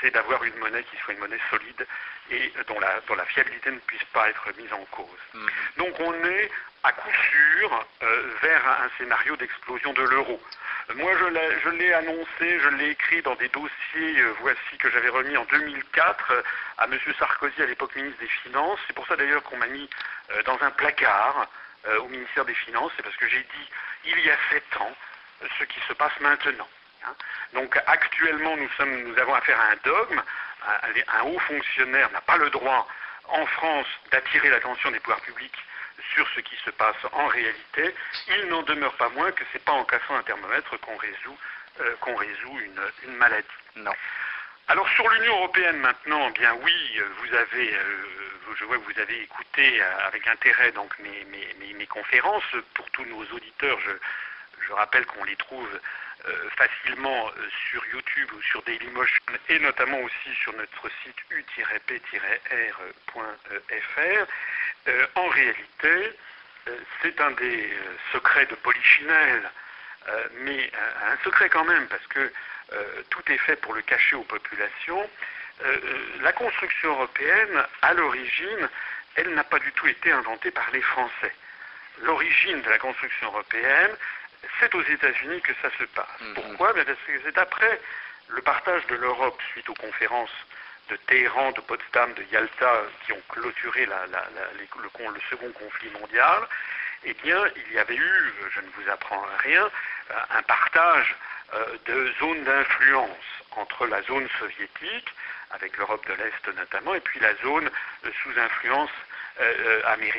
c'est d'avoir une monnaie qui soit une monnaie solide et dont la, dont la fiabilité ne puisse pas être mise en cause. Mmh. Donc on est à coup sûr euh, vers un scénario d'explosion de l'euro. Moi, je l'ai annoncé, je l'ai écrit dans des dossiers, euh, voici, que j'avais remis en deux mille quatre euh, à M. Sarkozy, à l'époque ministre des Finances. C'est pour ça d'ailleurs qu'on m'a mis euh, dans un placard euh, au ministère des Finances. C'est parce que j'ai dit, il y a sept ans, euh, ce qui se passe maintenant. Hein. Donc actuellement, nous, sommes, nous avons affaire à un dogme. Un, un haut fonctionnaire n'a pas le droit, en France, d'attirer l'attention des pouvoirs publics sur ce qui se passe en réalité. Il n'en demeure pas moins que c'est pas en cassant un thermomètre qu'on résout, euh, qu'on résout une, une maladie. Non. Alors sur l'Union européenne maintenant, eh bien oui, vous avez, euh, je vois que vous avez écouté avec intérêt donc mes, mes, mes, mes conférences. Pour tous nos auditeurs, je, je rappelle qu'on les trouve euh, facilement euh, sur YouTube ou sur Dailymotion et notamment aussi sur notre site u tiret p tiret r point f r. Euh, en réalité, euh, c'est un des euh, secrets de Polichinelle, euh, mais euh, un secret quand même, parce que euh, tout est fait pour le cacher aux populations. Euh, la construction européenne, à l'origine, elle n'a pas du tout été inventée par les Français. L'origine de la construction européenne, c'est aux États-Unis que ça se passe. Mmh. Pourquoi? Parce que c'est après le partage de l'Europe suite aux conférences de Téhéran, de Potsdam, de Yalta, qui ont clôturé la, la, la, les, le, le second conflit mondial, eh bien, il y avait eu, je ne vous apprends rien, un partage euh, de zones d'influence entre la zone soviétique, avec l'Europe de l'Est notamment, et puis la zone euh, sous influence euh,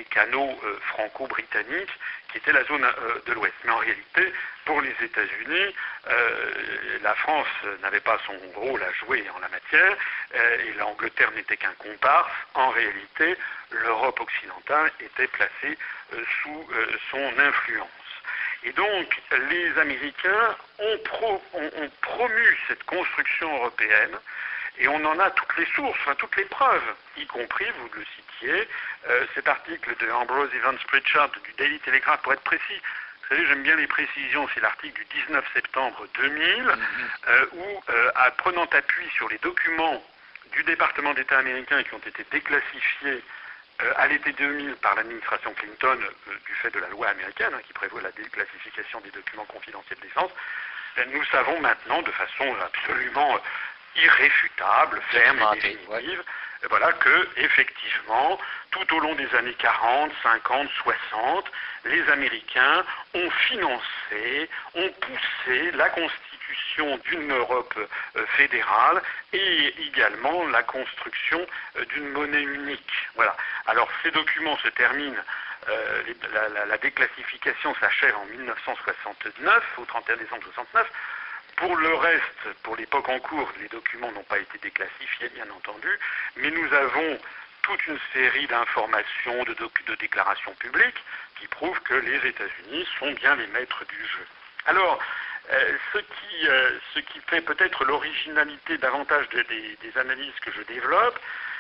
américano-franco-britannique, qui était la zone euh, de l'Ouest. Mais en réalité, pour les États-Unis, euh, la France n'avait pas son rôle à jouer en la matière, euh, et l'Angleterre n'était qu'un comparse. En réalité, l'Europe occidentale était placée euh, sous euh, son influence. Et donc, les Américains ont, pro, ont, ont promu cette construction européenne, et on en a toutes les sources, enfin toutes les preuves, y compris, vous le citiez, euh, cet article de Ambrose Evans Pritchard du Daily Telegraph, pour être précis. Vous savez, j'aime bien les précisions, c'est l'article du dix-neuf septembre deux mille, mm-hmm. euh, où, euh, à, prenant appui sur les documents du département d'État américain qui ont été déclassifiés euh, à l'été deux mille par l'administration Clinton, euh, du fait de la loi américaine, hein, qui prévoit la déclassification des documents confidentiels de défense, euh, nous savons maintenant, de façon absolument irréfutable, ferme et définitive, ouais. Voilà que, effectivement, tout au long des années quarante, cinquante, soixante, les Américains ont financé, ont poussé la constitution d'une Europe euh, fédérale et également la construction euh, d'une monnaie unique. Voilà. Alors, ces documents se terminent. Euh, la, la, la déclassification s'achève en mille neuf cent soixante-neuf, au trente et un décembre soixante-neuf. Pour le reste, pour l'époque en cours, les documents n'ont pas été déclassifiés, bien entendu, mais nous avons toute une série d'informations, de, de déclarations publiques qui prouvent que les États-Unis sont bien les maîtres du jeu. Alors, euh, ce, qui, euh, ce qui fait peut-être l'originalité davantage de, des, des analyses que je développe,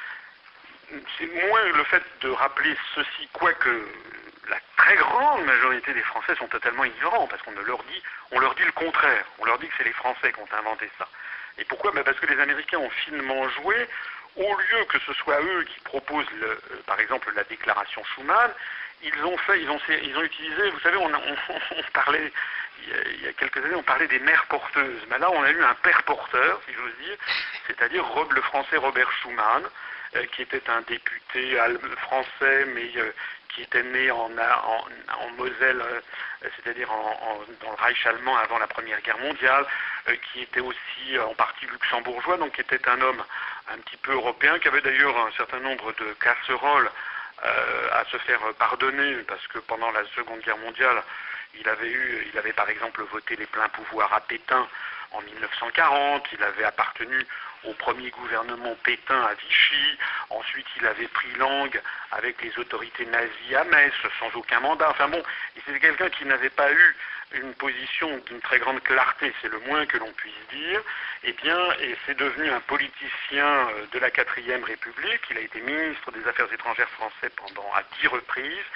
c'est moins le fait de rappeler ceci, quoique la très grande majorité des Français sont totalement ignorants, parce qu'on leur dit, on leur dit le contraire. On leur dit que c'est les Français qui ont inventé ça. Et pourquoi? Ben parce que les Américains ont finement joué. Au lieu que ce soit eux qui proposent, le, euh, par exemple, la déclaration Schuman, ils ont fait, ils ont, ils ont utilisé, vous savez, on, on, on parlait, il y, a, il y a quelques années, on parlait des mères porteuses. Mais là, on a eu un père porteur, si j'ose dire, c'est-à-dire le français Robert Schuman, euh, qui était un député français, mais euh, qui était né en, en, en Moselle, euh, c'est-à-dire en, en, dans le Reich allemand avant la Première Guerre mondiale, euh, qui était aussi euh, en partie luxembourgeois, donc qui était un homme un petit peu européen, qui avait d'ailleurs un certain nombre de casseroles euh, à se faire pardonner, parce que pendant la Seconde Guerre mondiale, il avait eu, il avait par exemple voté les pleins pouvoirs à Pétain en mille neuf cent quarante, il avait appartenu au premier gouvernement Pétain à Vichy, ensuite il avait pris langue avec les autorités nazies à Metz sans aucun mandat, enfin bon, c'était quelqu'un qui n'avait pas eu une position d'une très grande clarté, c'est le moins que l'on puisse dire, et bien, et c'est devenu un politicien de la quatrième République, il a été ministre des Affaires étrangères français pendant à dix reprises,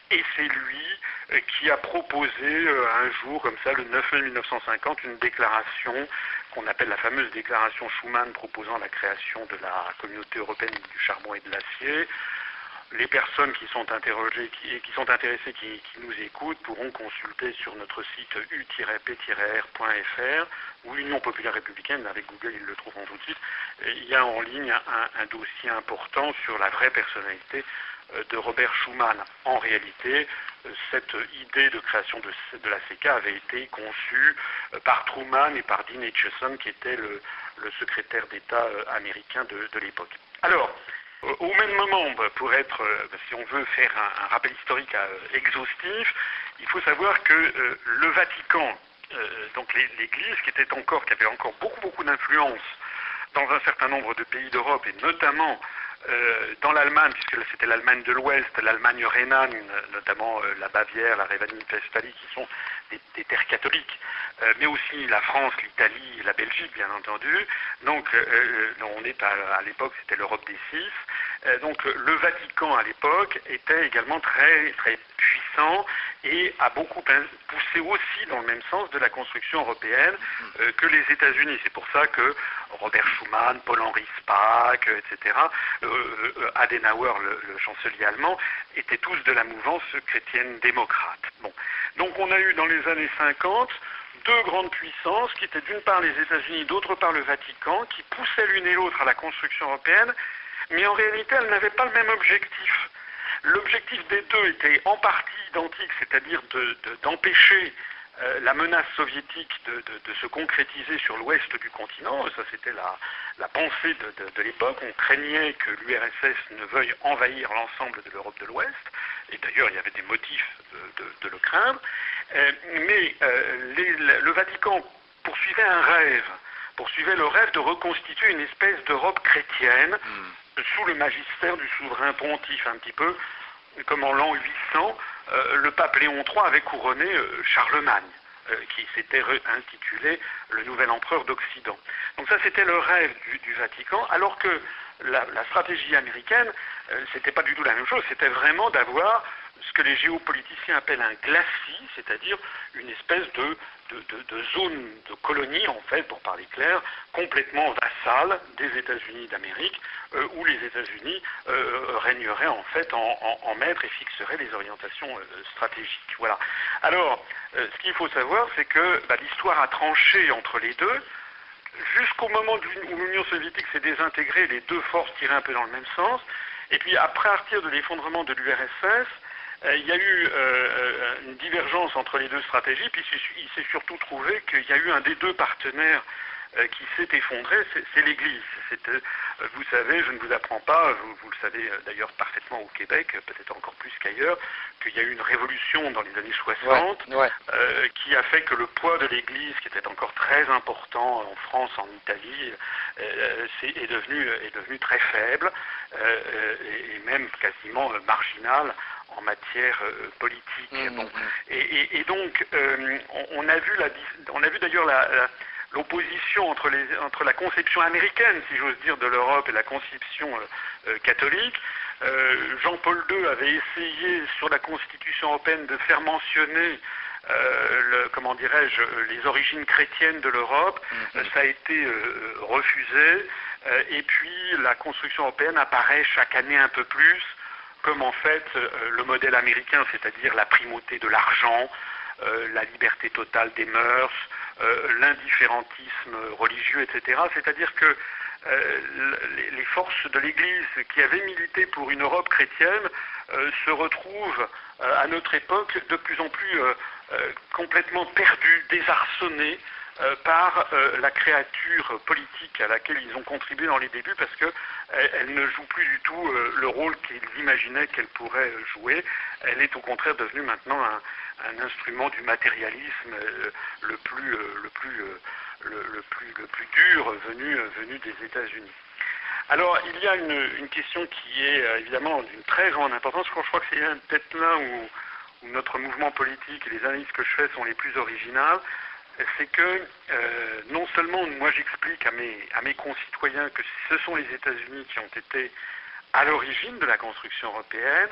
et c'est lui euh, qui a proposé euh, un jour, comme ça, le neuf mai mille neuf cent cinquante, une déclaration qu'on appelle la fameuse déclaration Schuman proposant la création de la communauté européenne du charbon et de l'acier. Les personnes qui sont interrogées qui, qui sont intéressées, qui, qui nous écoutent, pourront consulter sur notre site u tiret p tiret r point f r ou Union populaire républicaine, avec Google ils le trouveront tout de suite. Et il y a en ligne un, un dossier important sur la vraie personnalité de Robert Schuman. En réalité, cette idée de création de, de la C E C A avait été conçue par Truman et par Dean Acheson, qui était le, le secrétaire d'État américain de, de l'époque. Alors, au même moment, pour être, si on veut faire un, un rappel historique exhaustif, il faut savoir que euh, le Vatican, euh, donc l'Église, qui était encore, qui avait encore beaucoup beaucoup d'influence dans un certain nombre de pays d'Europe, et notamment euh, dans l'Allemagne, puisque c'était l'Allemagne de l'Ouest, l'Allemagne rhénane, notamment euh, la Bavière, la Rhénanie-Westphalie, qui sont des, des terres catholiques, euh, mais aussi la France, l'Italie, la Belgique, bien entendu. Donc, euh, on est à, à l'époque, c'était l'Europe des six. Euh, donc, le Vatican, à l'époque, était également très, très puissant et a beaucoup poussé aussi dans le même sens de la construction européenne euh, que les États-Unis. C'est pour ça que Robert Schuman, Paul-Henri Spaak, et cetera, euh, Adenauer, le, le chancelier allemand, étaient tous de la mouvance chrétienne démocrate. Bon. Donc on a eu dans les années cinquante deux grandes puissances qui étaient d'une part les États-Unis, d'autre part le Vatican, qui poussaient l'une et l'autre à la construction européenne, mais en réalité elles n'avaient pas le même objectif. L'objectif des deux était en partie identique, c'est-à-dire de, de, d'empêcher euh, la menace soviétique de, de, de se concrétiser sur l'ouest du continent. Ça, c'était la, la pensée de, de, de l'époque. On craignait que l'U R S S ne veuille envahir l'ensemble de l'Europe de l'Ouest. Et d'ailleurs, il y avait des motifs de, de, de le craindre. Euh, mais euh, les, le Vatican poursuivait un rêve, poursuivait le rêve de reconstituer une espèce d'Europe chrétienne mm. sous le magistère du souverain pontife, un petit peu comme en l'an huit cents, euh, le pape Léon trois avait couronné euh, Charlemagne, euh, qui s'était intitulé le nouvel empereur d'Occident. Donc ça, c'était le rêve du, du Vatican, alors que la, la stratégie américaine, euh, c'était pas du tout la même chose, c'était vraiment d'avoir ce que les géopoliticiens appellent un glacis, c'est-à-dire une espèce de, de, de, de zone de colonie, en fait, pour parler clair, complètement vassale des États-Unis d'Amérique, euh, où les États-Unis euh, régneraient en fait en, en, en maître et fixeraient les orientations euh, stratégiques. Voilà. Alors, euh, ce qu'il faut savoir, c'est que bah, l'histoire a tranché entre les deux. Jusqu'au moment où l'Union soviétique s'est désintégrée, les deux forces tiraient un peu dans le même sens. Et puis, à partir de l'effondrement de l'U R S S, Euh, il y a eu euh, une divergence entre les deux stratégies, puis il s'est surtout trouvé qu'il y a eu un des deux partenaires euh, qui s'est effondré, c'est l'Église. Euh, vous savez, je ne vous apprends pas, vous, vous le savez d'ailleurs parfaitement au Québec, peut-être encore plus qu'ailleurs, qu'il y a eu une révolution dans les années soixante ouais, ouais. Euh, qui a fait que le poids de l'Église, qui était encore très important en France, en Italie, euh, est, est, devenu, est devenu très faible euh, et, et même quasiment euh, marginal en matière euh, politique. Mmh, bon. mmh. Et, et, et donc, euh, on, on a vu, la, on a vu d'ailleurs la, la, l'opposition entre, les, entre la conception américaine, si j'ose dire, de l'Europe et la conception euh, euh, catholique. Euh, Jean-Paul deux avait essayé sur la Constitution européenne de faire mentionner Euh, le, comment dirais-je, les origines chrétiennes de l'Europe. Mmh. Ça a été euh, refusé. Euh, et puis, la construction européenne apparaît chaque année un peu plus comme en fait euh, le modèle américain, c'est-à-dire la primauté de l'argent, euh, la liberté totale des mœurs, euh, l'indifférentisme religieux, et cetera. C'est-à-dire que euh, les, les forces de l'Église qui avaient milité pour une Europe chrétienne euh, se retrouvent euh, à notre époque de plus en plus euh, euh, complètement perdues, désarçonnées Euh, par euh, la créature politique à laquelle ils ont contribué dans les débuts, parce qu'elle elle ne joue plus du tout euh, le rôle qu'ils imaginaient qu'elle pourrait jouer. Elle est au contraire devenue maintenant un, un instrument du matérialisme euh, le plus, euh, le, plus, euh, le, le, plus, le plus dur venu, euh, venu des États-Unis. Alors, il y a une, une question qui est euh, évidemment d'une très grande importance. Je crois que c'est peut-être là où, où notre mouvement politique et les analyses que je fais sont les plus originales. C'est que euh, non seulement moi j'explique à mes, à mes concitoyens que ce sont les États-Unis qui ont été à l'origine de la construction européenne,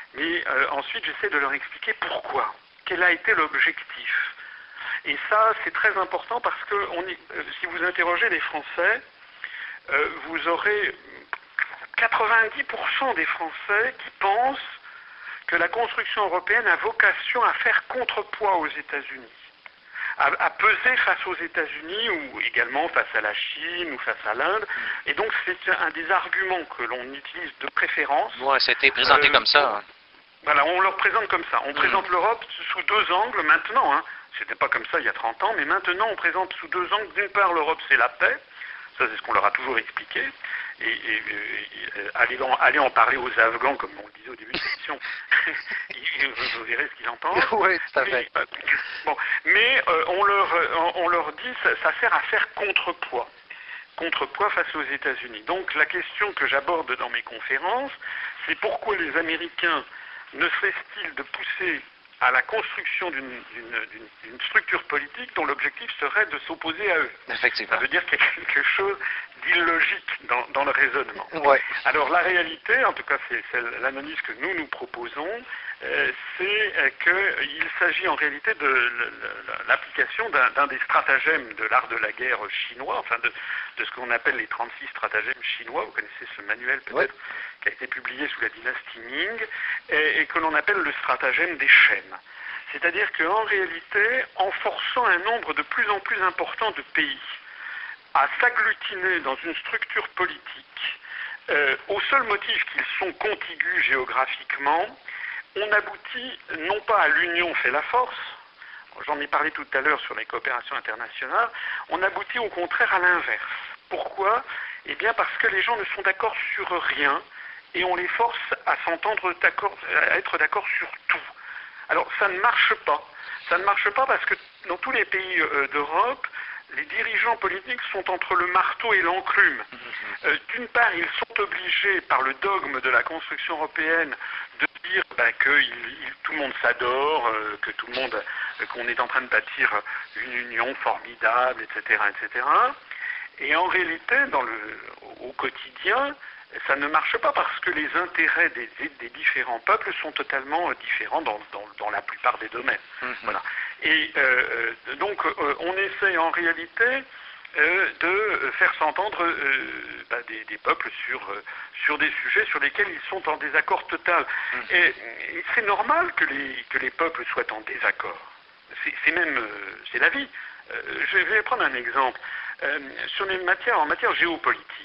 Mais euh, ensuite, j'essaie de leur expliquer pourquoi, quel a été l'objectif. Et ça, c'est très important parce que on y, euh, si vous interrogez les Français, euh, vous aurez quatre-vingt-dix pour cent des Français qui pensent que la construction européenne a vocation à faire contrepoids aux États-Unis, à, à peser face aux États-Unis ou également face à la Chine ou face à l'Inde. Et donc c'est un des arguments que l'on utilise de préférence. Ouais, c'était présenté euh, comme ça. Hein. Voilà, on le représente comme ça. On mmh. présente l'Europe sous deux angles maintenant. Hein. C'était pas comme ça il y a trente ans, mais maintenant on présente sous deux angles. D'une part, l'Europe c'est la paix. Ça, c'est ce qu'on leur a toujours expliqué. Et, et, et, et allez, en, allez en parler aux Afghans, comme on le disait au début de l'émission. Vous verrez ce qu'ils entendent. Oui, tout à fait. Mais, bon, mais euh, on, leur, on leur dit ça, ça sert à faire contrepoids. Contrepoids face aux États-Unis. Donc la question que j'aborde dans mes conférences, c'est pourquoi les Américains ne cessent-ils de pousser à la construction d'une structure politique dont l'objectif serait de s'opposer à eux. Effectivement. Ça veut dire qu'il y a quelque chose d'illogique dans, dans le raisonnement. Ouais. Alors la réalité, en tout cas c'est l'analyse que nous nous proposons, euh, c'est euh, qu'il s'agit en réalité de l'application d'un des stratagèmes de l'art de la guerre chinois, enfin de, de ce qu'on appelle les trente-six stratagèmes chinois. Vous connaissez ce manuel peut-être, ouais, qui a été publié sous la dynastie Ming, et, et que l'on appelle le stratagème des chaînes. C'est-à-dire qu'en réalité, en forçant un nombre de plus en plus important de pays à s'agglutiner dans une structure politique, euh, au seul motif qu'ils sont contigus géographiquement, on aboutit non pas à l'union fait la force, j'en ai parlé tout à l'heure sur les coopérations internationales, on aboutit au contraire à l'inverse. Pourquoi? Eh bien parce que les gens ne sont d'accord sur rien et on les force à s'entendre d'accord, à être d'accord sur tout. Alors ça ne marche pas. Ça ne marche pas parce que dans tous les pays euh, d'Europe, les dirigeants politiques sont entre le marteau et l'enclume. Euh, D'une part, ils sont obligés par le dogme de la construction européenne de dire bah, que il, il, tout le monde s'adore, euh, que tout le monde, euh, qu'on est en train de bâtir une union formidable, et cetera, et cetera. Et en réalité, dans le, au quotidien, ça ne marche pas parce que les intérêts des, des différents peuples sont totalement différents dans, dans, dans la plupart des domaines. Mm-hmm. Voilà. Et euh, donc, euh, on essaie en réalité euh, de faire s'entendre euh, bah, des, des peuples sur, euh, sur des sujets sur lesquels ils sont en désaccord total. Mm-hmm. Et, et c'est normal que les, que les peuples soient en désaccord. C'est même, euh, c'est la vie. Euh, je vais prendre un exemple. Euh, sur les matières, en matière géopolitique,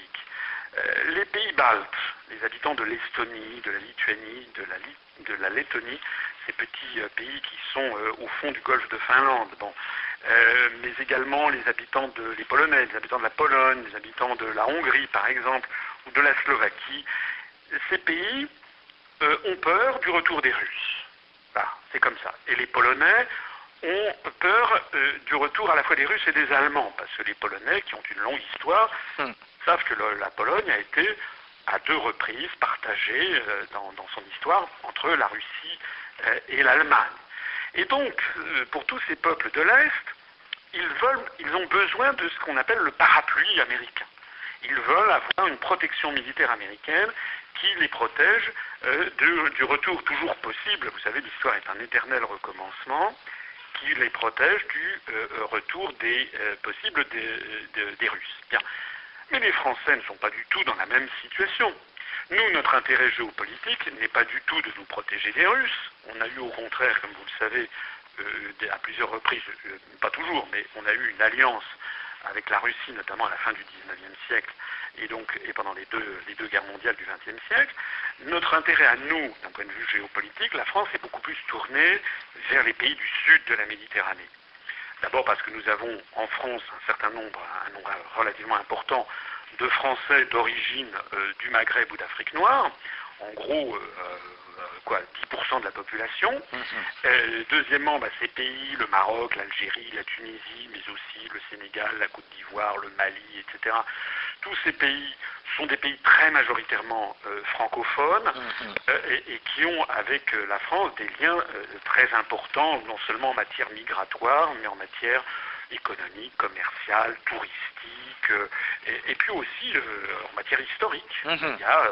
les pays baltes, les habitants de l'Estonie, de la Lituanie, de la, de la Lettonie, ces petits euh, pays qui sont euh, au fond du golfe de Finlande, bon, euh, mais également les habitants de les Polonais, les habitants de la Pologne, les habitants de la Hongrie par exemple, ou de la Slovaquie, ces pays euh, ont peur du retour des Russes. Voilà, c'est comme ça. Et les Polonais ont peur euh, du retour à la fois des Russes et des Allemands, parce que les Polonais, qui ont une longue histoire, hmm. savent que le, la Pologne a été à deux reprises partagée euh, dans, dans son histoire entre la Russie euh, et l'Allemagne. Et donc, euh, pour tous ces peuples de l'Est, ils veulent, ils ont besoin de ce qu'on appelle le parapluie américain. Ils veulent avoir une protection militaire américaine qui les protège euh, de, du retour toujours possible. Vous savez, l'histoire est un éternel recommencement, qui les protège du euh, retour des euh, possibles des, des, des Russes. Bien. Mais les Français ne sont pas du tout dans la même situation. Nous, notre intérêt géopolitique n'est pas du tout de nous protéger des Russes. On a eu au contraire, comme vous le savez, euh, à plusieurs reprises, euh, pas toujours, mais on a eu une alliance avec la Russie, notamment à la fin du dix-neuvième siècle, et donc et pendant les deux, les deux guerres mondiales du vingtième siècle. Notre intérêt à nous, d'un point de vue géopolitique, la France est beaucoup plus tournée vers les pays du sud de la Méditerranée. D'abord parce que nous avons en France un certain nombre, un nombre relativement important de Français d'origine euh, du Maghreb ou d'Afrique noire, en gros, euh, quoi, dix pour cent de la population. Mmh. Euh, deuxièmement, bah, ces pays, le Maroc, l'Algérie, la Tunisie, mais aussi le Sénégal, la Côte d'Ivoire, le Mali, et cetera. Tous ces pays sont des pays très majoritairement euh, francophones mmh. euh, et, et qui ont avec euh, la France des liens euh, très importants, non seulement en matière migratoire, mais en matière économique, commerciale, touristique, euh, et, et puis aussi euh, en matière historique. Mmh. Il y a, euh,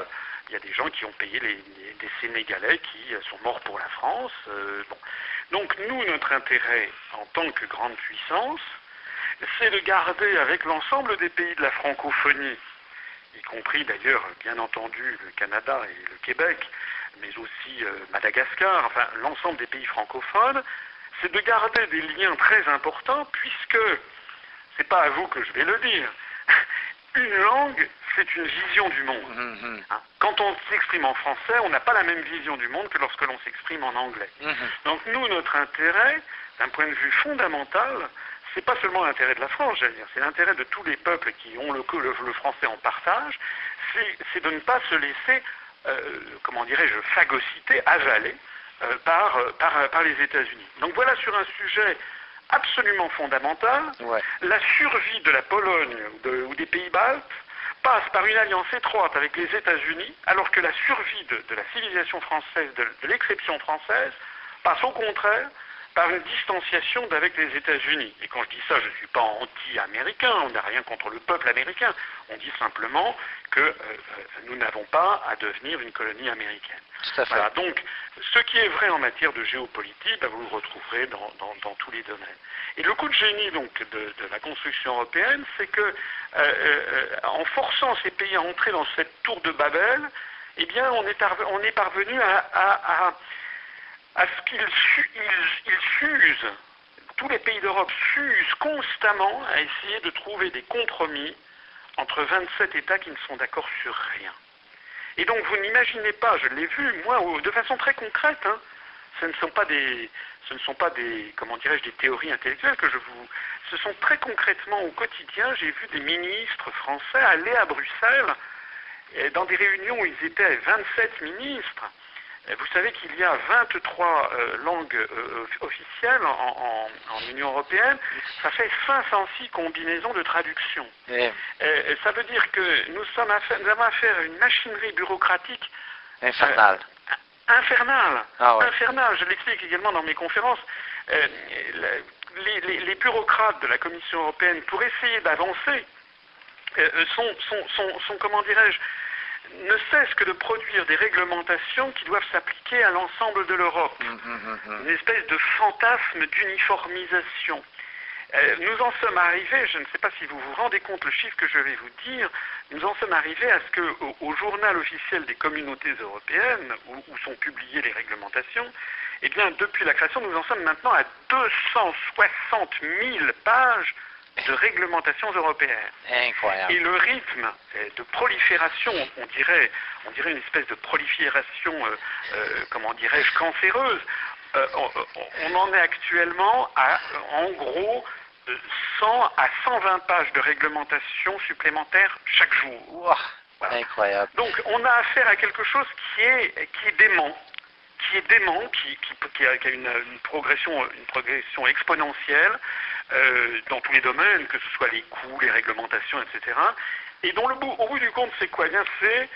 Il y a des gens qui ont payé les, les, des Sénégalais qui sont morts pour la France. Euh, bon. Donc nous, notre intérêt en tant que grande puissance, c'est de garder avec l'ensemble des pays de la francophonie, y compris d'ailleurs, bien entendu, le Canada et le Québec, mais aussi euh, Madagascar, enfin l'ensemble des pays francophones, c'est de garder des liens très importants, puisque, c'est pas à vous que je vais le dire, une langue, c'est une vision du monde. Mm-hmm. Hein? Quand on s'exprime en français, on n'a pas la même vision du monde que lorsque l'on s'exprime en anglais. Mm-hmm. Donc nous, notre intérêt, d'un point de vue fondamental, c'est pas seulement l'intérêt de la France, j'allais dire, c'est l'intérêt de tous les peuples qui ont le, le, le français en partage, c'est de ne pas se laisser, euh, comment dirais-je, phagocyter, avaler euh, par, par, par les États-Unis. Donc voilà sur un sujet absolument fondamental, Ouais. la survie de la Pologne ou, de, ou des Pays-Baltes passe par une alliance étroite avec les États-Unis, alors que la survie de, de la civilisation française, de, de l'exception française, passe au contraire par une distanciation d'avec les États-Unis. Et quand je dis ça, je ne suis pas anti-américain, on n'a rien contre le peuple américain, on dit simplement que euh, nous n'avons pas à devenir une colonie américaine. Tout à fait. Voilà, donc ce qui est vrai en matière de géopolitique, ben, vous le retrouverez dans, dans, dans tous les domaines. Et le coup de génie donc de, de la construction européenne, c'est que euh, euh, en forçant ces pays à entrer dans cette tour de Babel, eh bien on est, on est parvenu à, à, à à ce qu'ils ils, ils fusent, tous les pays d'Europe fusent constamment à essayer de trouver des compromis entre vingt-sept États qui ne sont d'accord sur rien. Et donc vous n'imaginez pas, je l'ai vu, moi, de façon très concrète, hein, ce ne sont pas des, ce ne sont pas des, comment dirais-je, des théories intellectuelles que je vous... Ce sont très concrètement au quotidien, j'ai vu des ministres français aller à Bruxelles, et dans des réunions où ils étaient vingt-sept ministres. Vous savez qu'il y a vingt-trois euh, langues euh, officielles en, en, en Union européenne, ça fait cinq cent six combinaisons de traduction. Et... Et ça veut dire que nous, sommes affaire, nous avons affaire à une machinerie bureaucratique infernale. Euh, infernale. Ah ouais. Infernale, je l'explique également dans mes conférences. Euh, les, les, les bureaucrates de la Commission européenne, pour essayer d'avancer, euh, sont, sont, sont, sont, comment dirais-je, ne cesse que de produire des réglementations qui doivent s'appliquer à l'ensemble de l'Europe. Mmh, mmh, mmh. Une espèce de fantasme d'uniformisation. Euh, nous en sommes arrivés, je ne sais pas si vous vous rendez compte le chiffre que je vais vous dire, nous en sommes arrivés à ce qu'au au journal officiel des communautés européennes, où, où sont publiées les réglementations, eh bien depuis la création, nous en sommes maintenant à deux cent soixante mille pages de réglementations européennes. Incroyable. Et le rythme de prolifération, on dirait, on dirait une espèce de prolifération, euh, euh, comment dirais-je, cancéreuse, euh, on, on en est actuellement à, en gros, cent à cent vingt pages de réglementation supplémentaires chaque jour. Wow. Voilà. Incroyable. Donc on a affaire à quelque chose qui est, qui est dément, qui est dément, qui, qui, qui a, qui a une, une, progression, une progression exponentielle euh, dans tous les domaines, que ce soit les coûts, les réglementations, et cetera. Et dont le bout, au bout du compte, c'est quoi? Bien, c'est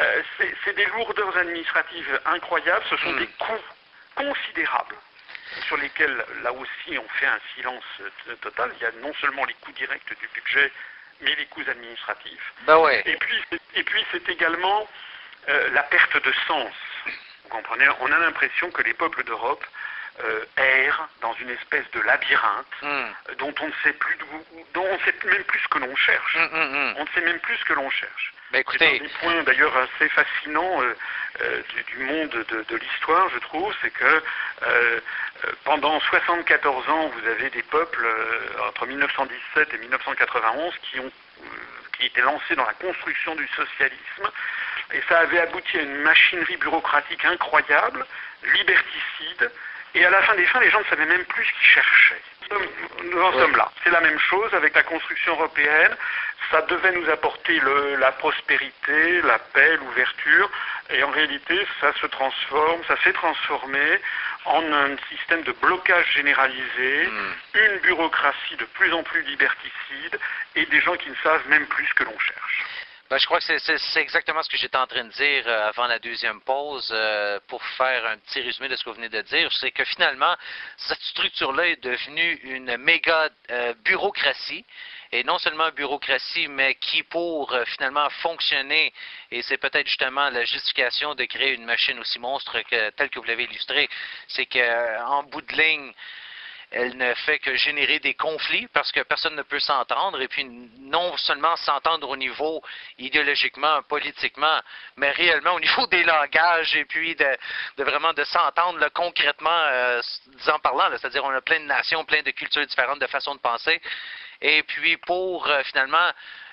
euh, des lourdeurs administratives incroyables, ce sont mmh. des coûts considérables sur lesquels, là aussi, on fait un silence total. Il y a non seulement les coûts directs du budget, mais les coûts administratifs. Ben ouais. Et puis, et puis c'est également euh, la perte de sens. Vous comprenez? On a l'impression que les peuples d'Europe euh, errent dans une espèce de labyrinthe mm. dont on ne sait plus, dont on ne sait même plus ce que l'on cherche. Mm, mm, mm. On ne sait même plus ce que l'on cherche. Ben écoutez... C'est un des points d'ailleurs assez fascinants euh, euh, du, du monde de, de l'histoire, je trouve, c'est que euh, pendant soixante-quatorze ans, vous avez des peuples euh, entre mille neuf cent dix-sept et mille neuf cent quatre-vingt-onze qui ont euh, qui étaient lancés dans la construction du socialisme, et ça avait abouti à une machinerie bureaucratique incroyable, liberticide, et à la fin des fins, les gens ne savaient même plus ce qu'ils cherchaient. Nous en sommes là. C'est la même chose avec la construction européenne. Ça devait nous apporter le, la prospérité, la paix, l'ouverture, et en réalité, ça se transforme, ça s'est transformé en un système de blocage généralisé, mmh. une bureaucratie de plus en plus liberticide, et des gens qui ne savent même plus ce que l'on cherche. Ben, je crois que c'est exactement ce que j'étais en train de dire euh, avant la deuxième pause, euh, pour faire un petit résumé de ce que vous venez de dire. C'est que finalement, cette structure-là est devenue une méga euh, bureaucratie. et non seulement bureaucratie, mais qui pour euh, finalement fonctionner, et c'est peut-être justement la justification de créer une machine aussi monstre que telle que vous l'avez illustrée, c'est qu'en bout de ligne, elle ne fait que générer des conflits parce que personne ne peut s'entendre et puis non seulement s'entendre au niveau idéologiquement, politiquement, mais réellement au niveau des langages et puis de, de vraiment de s'entendre là, concrètement, euh, disant parlant, c'est-à-dire on a plein de nations, plein de cultures différentes, de façons de penser. Et puis pour euh, finalement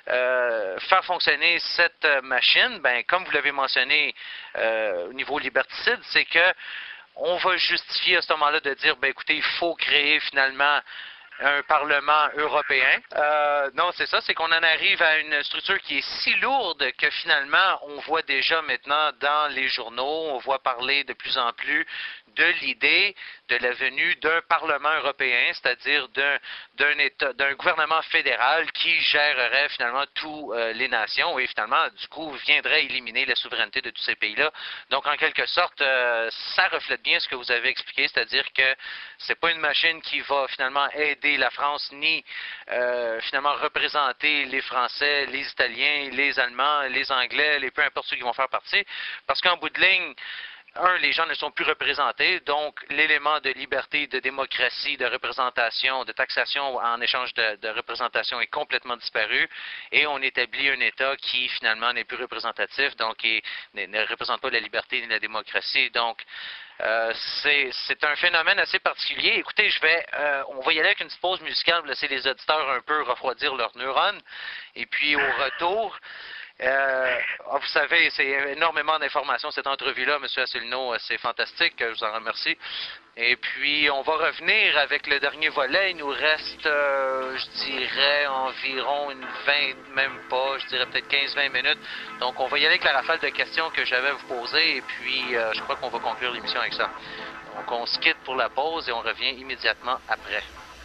euh, faire fonctionner cette machine, ben comme vous l'avez mentionné euh, au niveau liberticide, c'est que on va justifier à ce moment-là de dire, ben écoutez, il faut créer finalement un Parlement européen. Euh, non, c'est ça, c'est qu'on en arrive à une structure qui est si lourde que finalement, on voit déjà maintenant dans les journaux, on voit parler de plus en plus de l'idée de la venue d'un Parlement européen, c'est-à-dire d'un, d'un État, d'un gouvernement fédéral qui gérerait finalement toutes euh, les nations et finalement, du coup, viendrait éliminer la souveraineté de tous ces pays-là. Donc, en quelque sorte, euh, ça reflète bien ce que vous avez expliqué, c'est-à-dire que c'est pas une machine qui va finalement aider la France ni euh, finalement représenter les Français, les Italiens, les Allemands, les Anglais, les peu importe ceux qui vont faire partie, parce qu'en bout de ligne, un, les gens ne sont plus représentés, donc l'élément de liberté, de démocratie, de représentation, de taxation en échange de, de représentation est complètement disparu et on établit un État qui finalement n'est plus représentatif, donc et, ne, ne représente pas la liberté ni la démocratie. Donc, euh, c'est, c'est un phénomène assez particulier. Écoutez, je vais, euh, on va y aller avec une petite pause musicale pour laisser les auditeurs un peu refroidir leurs neurones et puis au retour... Euh, vous savez, c'est énormément d'informations cette entrevue-là, M. Asselineau, c'est fantastique, je vous en remercie. Et puis, on va revenir avec le dernier volet. Il nous reste, euh, je dirais, environ une vingt, même pas, je dirais peut-être quinze vingt minutes. Donc, on va y aller avec la rafale de questions que j'avais à vous poser. Et puis, euh, je crois qu'on va conclure l'émission avec ça. Donc, on se quitte pour la pause et on revient immédiatement après.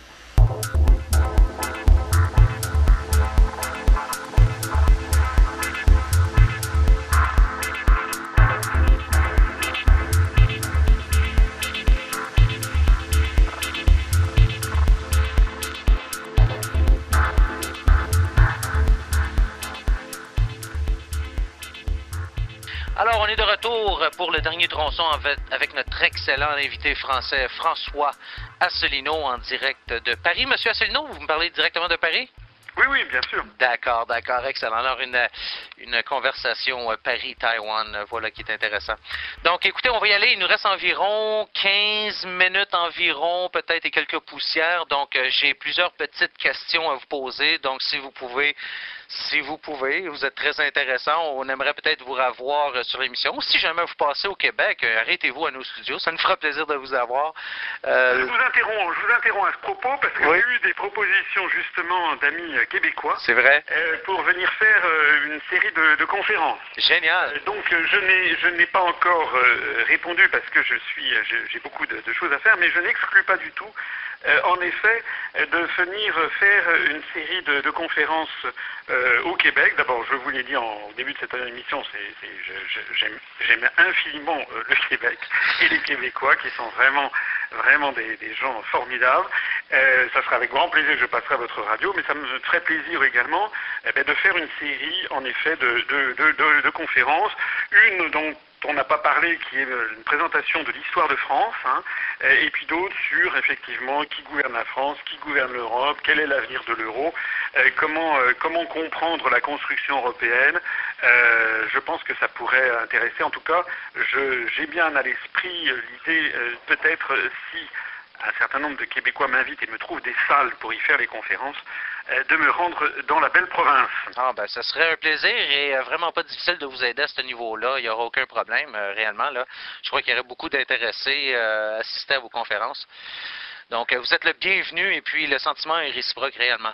Alors, on est de retour pour le dernier tronçon avec, avec notre excellent invité français, François Asselineau, en direct de Paris. Monsieur Asselineau, vous me parlez directement de Paris? Oui, oui, bien sûr. D'accord, d'accord, excellent. Alors, une, une conversation Paris-Taïwan, voilà qui est intéressant. Donc, écoutez, on va y aller. Il nous reste environ quinze minutes environ, peut-être et quelques poussières. Donc, euh, j'ai plusieurs petites questions à vous poser. Donc, si vous pouvez... Si vous pouvez, vous êtes très intéressant. On aimerait peut-être vous revoir sur l'émission. Si jamais vous passez au Québec, arrêtez-vous à nos studios. Ça nous fera plaisir de vous avoir. Euh... Je vous interromps, je vous interromps à ce propos parce que oui. J'ai eu des propositions justement d'amis québécois. C'est vrai. Euh, pour venir faire euh, une série de, de conférences. Génial. Euh, donc je n'ai je n'ai pas encore euh, répondu parce que je suis j'ai beaucoup de, de choses à faire, mais je n'exclus pas du tout. Euh, en effet, de venir faire une série de, de conférences euh, au Québec. D'abord, je vous l'ai dit en, au début de cette émission, c'est, c'est, je, je, j'aime, j'aime infiniment euh, le Québec et les Québécois qui sont vraiment, vraiment des, des gens formidables. Euh, ça sera avec grand plaisir que je passerai à votre radio, mais ça me ferait plaisir également eh bien, de faire une série, en effet, de, de, de, de, de conférences. Une dont on n'a pas parlé, qui est une présentation de l'histoire de France, hein, et puis d'autres sur, effectivement, qui gouverne la France, qui gouverne l'Europe, quel est l'avenir de l'euro, euh, comment, euh, comment comprendre la construction européenne. Euh, je pense que ça pourrait intéresser. En tout cas, je, j'ai bien à l'esprit l'idée, euh, peut-être, si un certain nombre de Québécois m'invitent et me trouvent des salles pour y faire les conférences, de me rendre dans la belle province. Ah ben, ça serait un plaisir et euh, vraiment pas difficile de vous aider à ce niveau-là. Il n'y aura aucun problème, euh, réellement. Là. Je crois qu'il y aurait beaucoup d'intéressés euh, à assister à vos conférences. Donc, euh, vous êtes le bienvenu et puis le sentiment est réciproque réellement.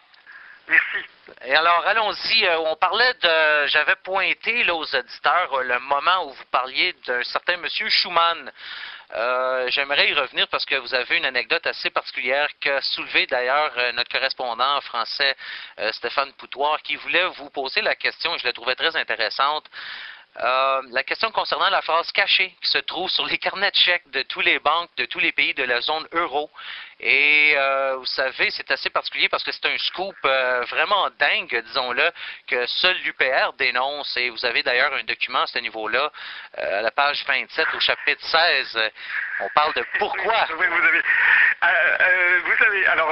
Merci. Et alors, allons-y. Euh, on parlait de... J'avais pointé là, aux auditeurs euh, le moment où vous parliez d'un certain monsieur Schuman. Euh, j'aimerais y revenir parce que vous avez une anecdote assez particulière qu'a soulevée d'ailleurs euh, notre correspondant français euh, Stéphane Poutoir qui voulait vous poser la question, et je la trouvais très intéressante. Euh, la question concernant la phrase cachée qui se trouve sur les carnets de chèques de tous les banques de tous les pays de la zone euro Et euh, vous savez, c'est assez particulier parce que c'est un scoop euh, vraiment dingue, disons-le, que seul l'U P R dénonce. Et vous avez d'ailleurs un document à ce niveau-là, euh, à la page vingt-sept, au chapitre seize. Euh, on parle de pourquoi. Oui, vous avez. Euh, euh, vous savez, alors,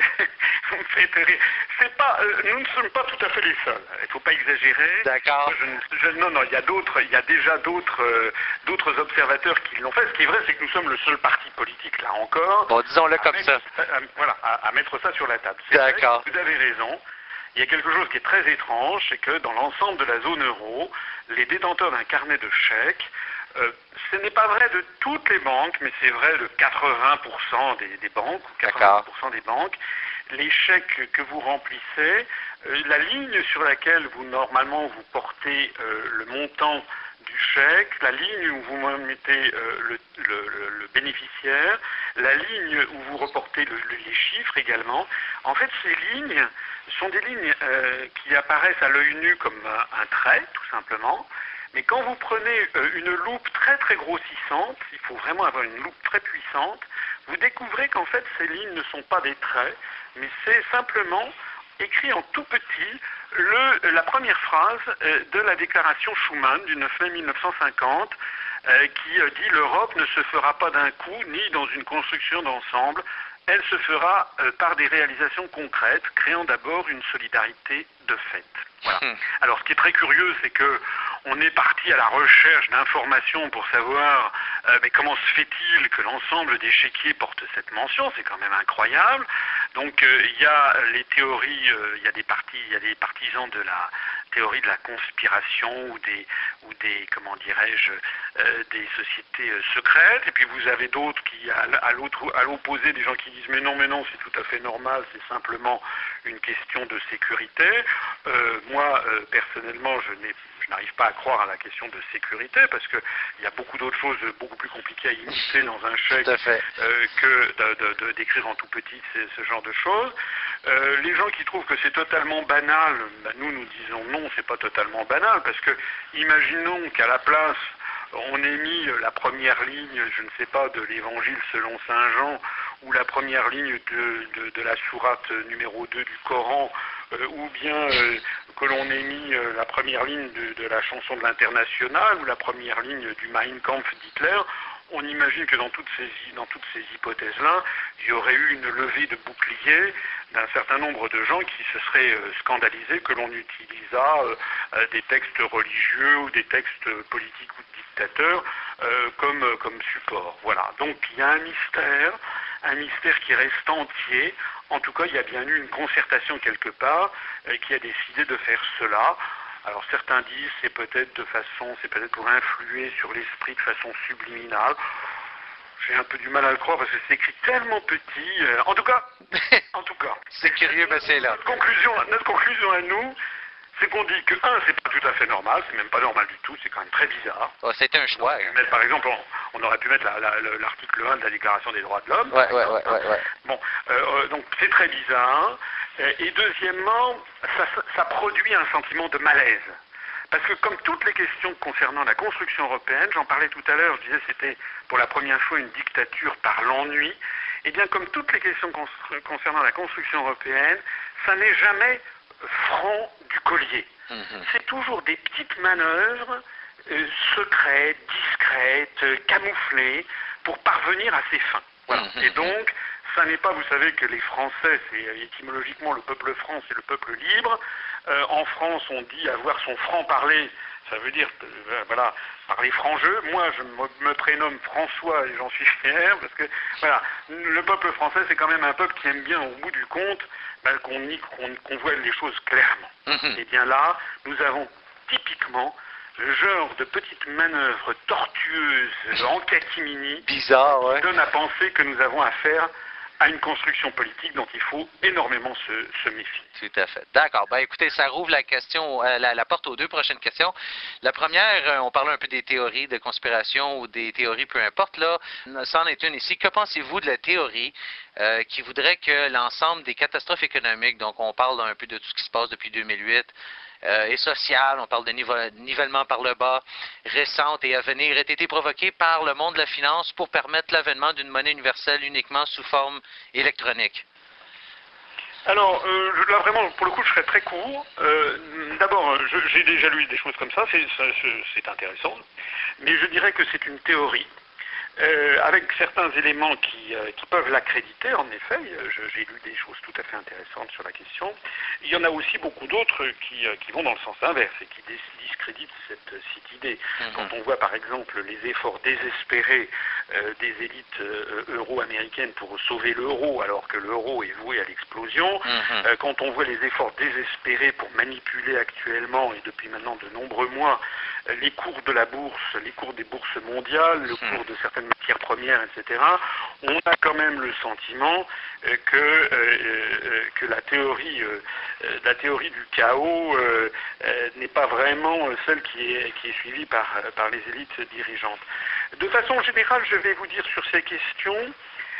vous me faites rire. C'est pas, euh, nous ne sommes pas tout à fait les seuls. Il ne faut pas exagérer. D'accord. Je, je, non, non, il y a d'autres, il y a déjà d'autres, euh, d'autres observateurs qui l'ont fait. Ce qui est vrai, c'est que nous sommes le seul parti politique, là encore. Bon, disons-le comme mettre, ça. à, à, voilà, à, à mettre ça sur la table. D'accord. Vous avez raison. Il y a quelque chose qui est très étrange, c'est que dans l'ensemble de la zone euro, les détenteurs d'un carnet de chèques, euh, ce n'est pas vrai de toutes les banques, mais c'est vrai de quatre-vingts pour cent des, des banques, ou quatre-vingts pour cent des banques. Les chèques que vous remplissez, euh, la ligne sur laquelle vous normalement vous portez euh, le montant du chèque, la ligne où vous mettez euh, le, le, le, le bénéficiaire, la ligne où vous reportez le, le, les chiffres également. En fait, ces lignes sont des lignes euh, qui apparaissent à l'œil nu comme un, un trait, tout simplement. Mais quand vous prenez euh, une loupe très très grossissante, il faut vraiment avoir une loupe très puissante, vous découvrez qu'en fait ces lignes ne sont pas des traits, mais c'est simplement écrit en tout petit le, la première phrase euh, de la déclaration Schuman du neuf mai mille neuf cent cinquante euh, qui euh, dit « L'Europe ne se fera pas d'un coup ni dans une construction d'ensemble, elle se fera euh, par des réalisations concrètes, créant d'abord une solidarité de fait. » Voilà. Mmh. Alors ce qui est très curieux, c'est que on est parti à la recherche d'informations pour savoir euh, mais comment se fait-il que l'ensemble des chéquiers portent cette mention, c'est quand même incroyable. Donc euh, il y a les théories, euh, il y a des partis, il y a des partisans de la théorie de la conspiration ou des ou des comment dirais-je euh, des sociétés euh, secrètes, et puis vous avez d'autres qui à, à l'autre à l'opposé des gens qui disent mais non mais non c'est tout à fait normal, c'est simplement une question de sécurité. Euh, moi euh, personnellement je n'ai je n'arrive pas à croire à la question de sécurité parce que il y a beaucoup d'autres choses beaucoup plus compliquées à imiter dans un chèque euh, que de, de, de, d'écrire en tout petit ce, ce genre de choses. Euh, les gens qui trouvent que c'est totalement banal, ben nous nous disons non, c'est pas totalement banal parce que imaginons qu'à la place on ait mis la première ligne, je ne sais pas, de l'évangile selon saint Jean ou la première ligne de, de, de la sourate numéro deux du Coran, euh, ou bien euh, que l'on ait mis euh, la première ligne de, de la chanson de l'Internationale ou la première ligne du Mein Kampf d'Hitler. On imagine que dans toutes ces, dans toutes ces hypothèses-là, il y aurait eu une levée de boucliers d'un certain nombre de gens qui se seraient euh, scandalisés que l'on utilisât euh, euh, des textes religieux ou des textes politiques ou dictateurs euh, comme, euh, comme support. Voilà. Donc il y a un mystère, un mystère qui reste entier. En tout cas, il y a bien eu une concertation quelque part euh, qui a décidé de faire cela. Alors certains disent c'est peut-être de façon, c'est peut-être pour influer sur l'esprit de façon subliminale. J'ai un peu du mal à le croire parce que c'est écrit tellement petit. Euh, en tout cas, en tout cas, c'est curieux, mais c'est là. Notre conclusion, notre conclusion à nous, c'est qu'on dit que un, c'est pas tout à fait normal, c'est même pas normal du tout, c'est quand même très bizarre. Oh, c'est un choix. Hein. Mettre, par exemple, on, on aurait pu mettre la, la, l'article un de la Déclaration des droits de l'homme. Ouais, ouais, ouais, ouais, ouais. Bon, euh, donc c'est très bizarre. Et deuxièmement, ça, ça produit un sentiment de malaise. Parce que comme toutes les questions concernant la construction européenne, j'en parlais tout à l'heure, je disais c'était pour la première fois une dictature par l'ennui, et bien comme toutes les questions concernant la construction européenne, ça n'est jamais franc du collier. Mmh. C'est toujours des petites manœuvres euh, secrètes, discrètes, euh, camouflées, pour parvenir à ses fins. Voilà. Mmh. Et donc, ça n'est pas, vous savez que les Français, c'est étymologiquement le peuple franc, c'est le peuple libre. Euh, en France, on dit avoir son franc-parler, ça veut dire, euh, voilà, parler franc-jeu. Moi, je me, me prénomme François et j'en suis fier, parce que, voilà, le peuple français, c'est quand même un peuple qui aime bien, au bout du compte, ben, qu'on, qu'on, qu'on voit les choses clairement. Mm-hmm. Et bien là, nous avons typiquement le genre de petites manœuvres tortueuses, en catimini, bizarre, ouais, qui donnent à penser que nous avons affaire à une construction politique dont il faut énormément se, se méfier. Tout à fait. D'accord. Ben, écoutez, ça rouvre la question, euh, la, la porte aux deux prochaines questions. La première, euh, on parlait un peu des théories de conspiration ou des théories, peu importe, là. Ça en est une ici. Que pensez-vous de la théorie euh, qui voudrait que l'ensemble des catastrophes économiques, donc on parle un peu de tout ce qui se passe depuis deux mille huit, euh, et sociale, on parle de nivellement par le bas, récente et à venir, ait été provoquée par le monde de la finance pour permettre l'avènement d'une monnaie universelle uniquement sous forme électronique? Alors, euh, là vraiment, pour le coup, je serais très court. Euh, D'abord, j'ai déjà lu des choses comme ça, c'est intéressant, mais je dirais que c'est une théorie. Euh, avec certains éléments qui, euh, qui peuvent l'accréditer, en effet, j'ai lu des choses tout à fait intéressantes sur la question. Il y en a aussi beaucoup d'autres qui, euh, qui vont dans le sens inverse et qui discréditent cette, cette idée. Mm-hmm. Quand on voit par exemple les efforts désespérés euh, des élites euh, euro-américaines pour sauver l'euro alors que l'euro est voué à l'explosion, mm-hmm. euh, quand on voit les efforts désespérés pour manipuler actuellement et depuis maintenant de nombreux mois les cours de la bourse, les cours des bourses mondiales, le cours de certaines matières premières, et cetera, on a quand même le sentiment euh, que, euh, euh, que la théorie, euh, la théorie du chaos euh, euh, n'est pas vraiment celle qui est, qui est suivie par, par les élites dirigeantes. De façon générale, je vais vous dire sur ces questions,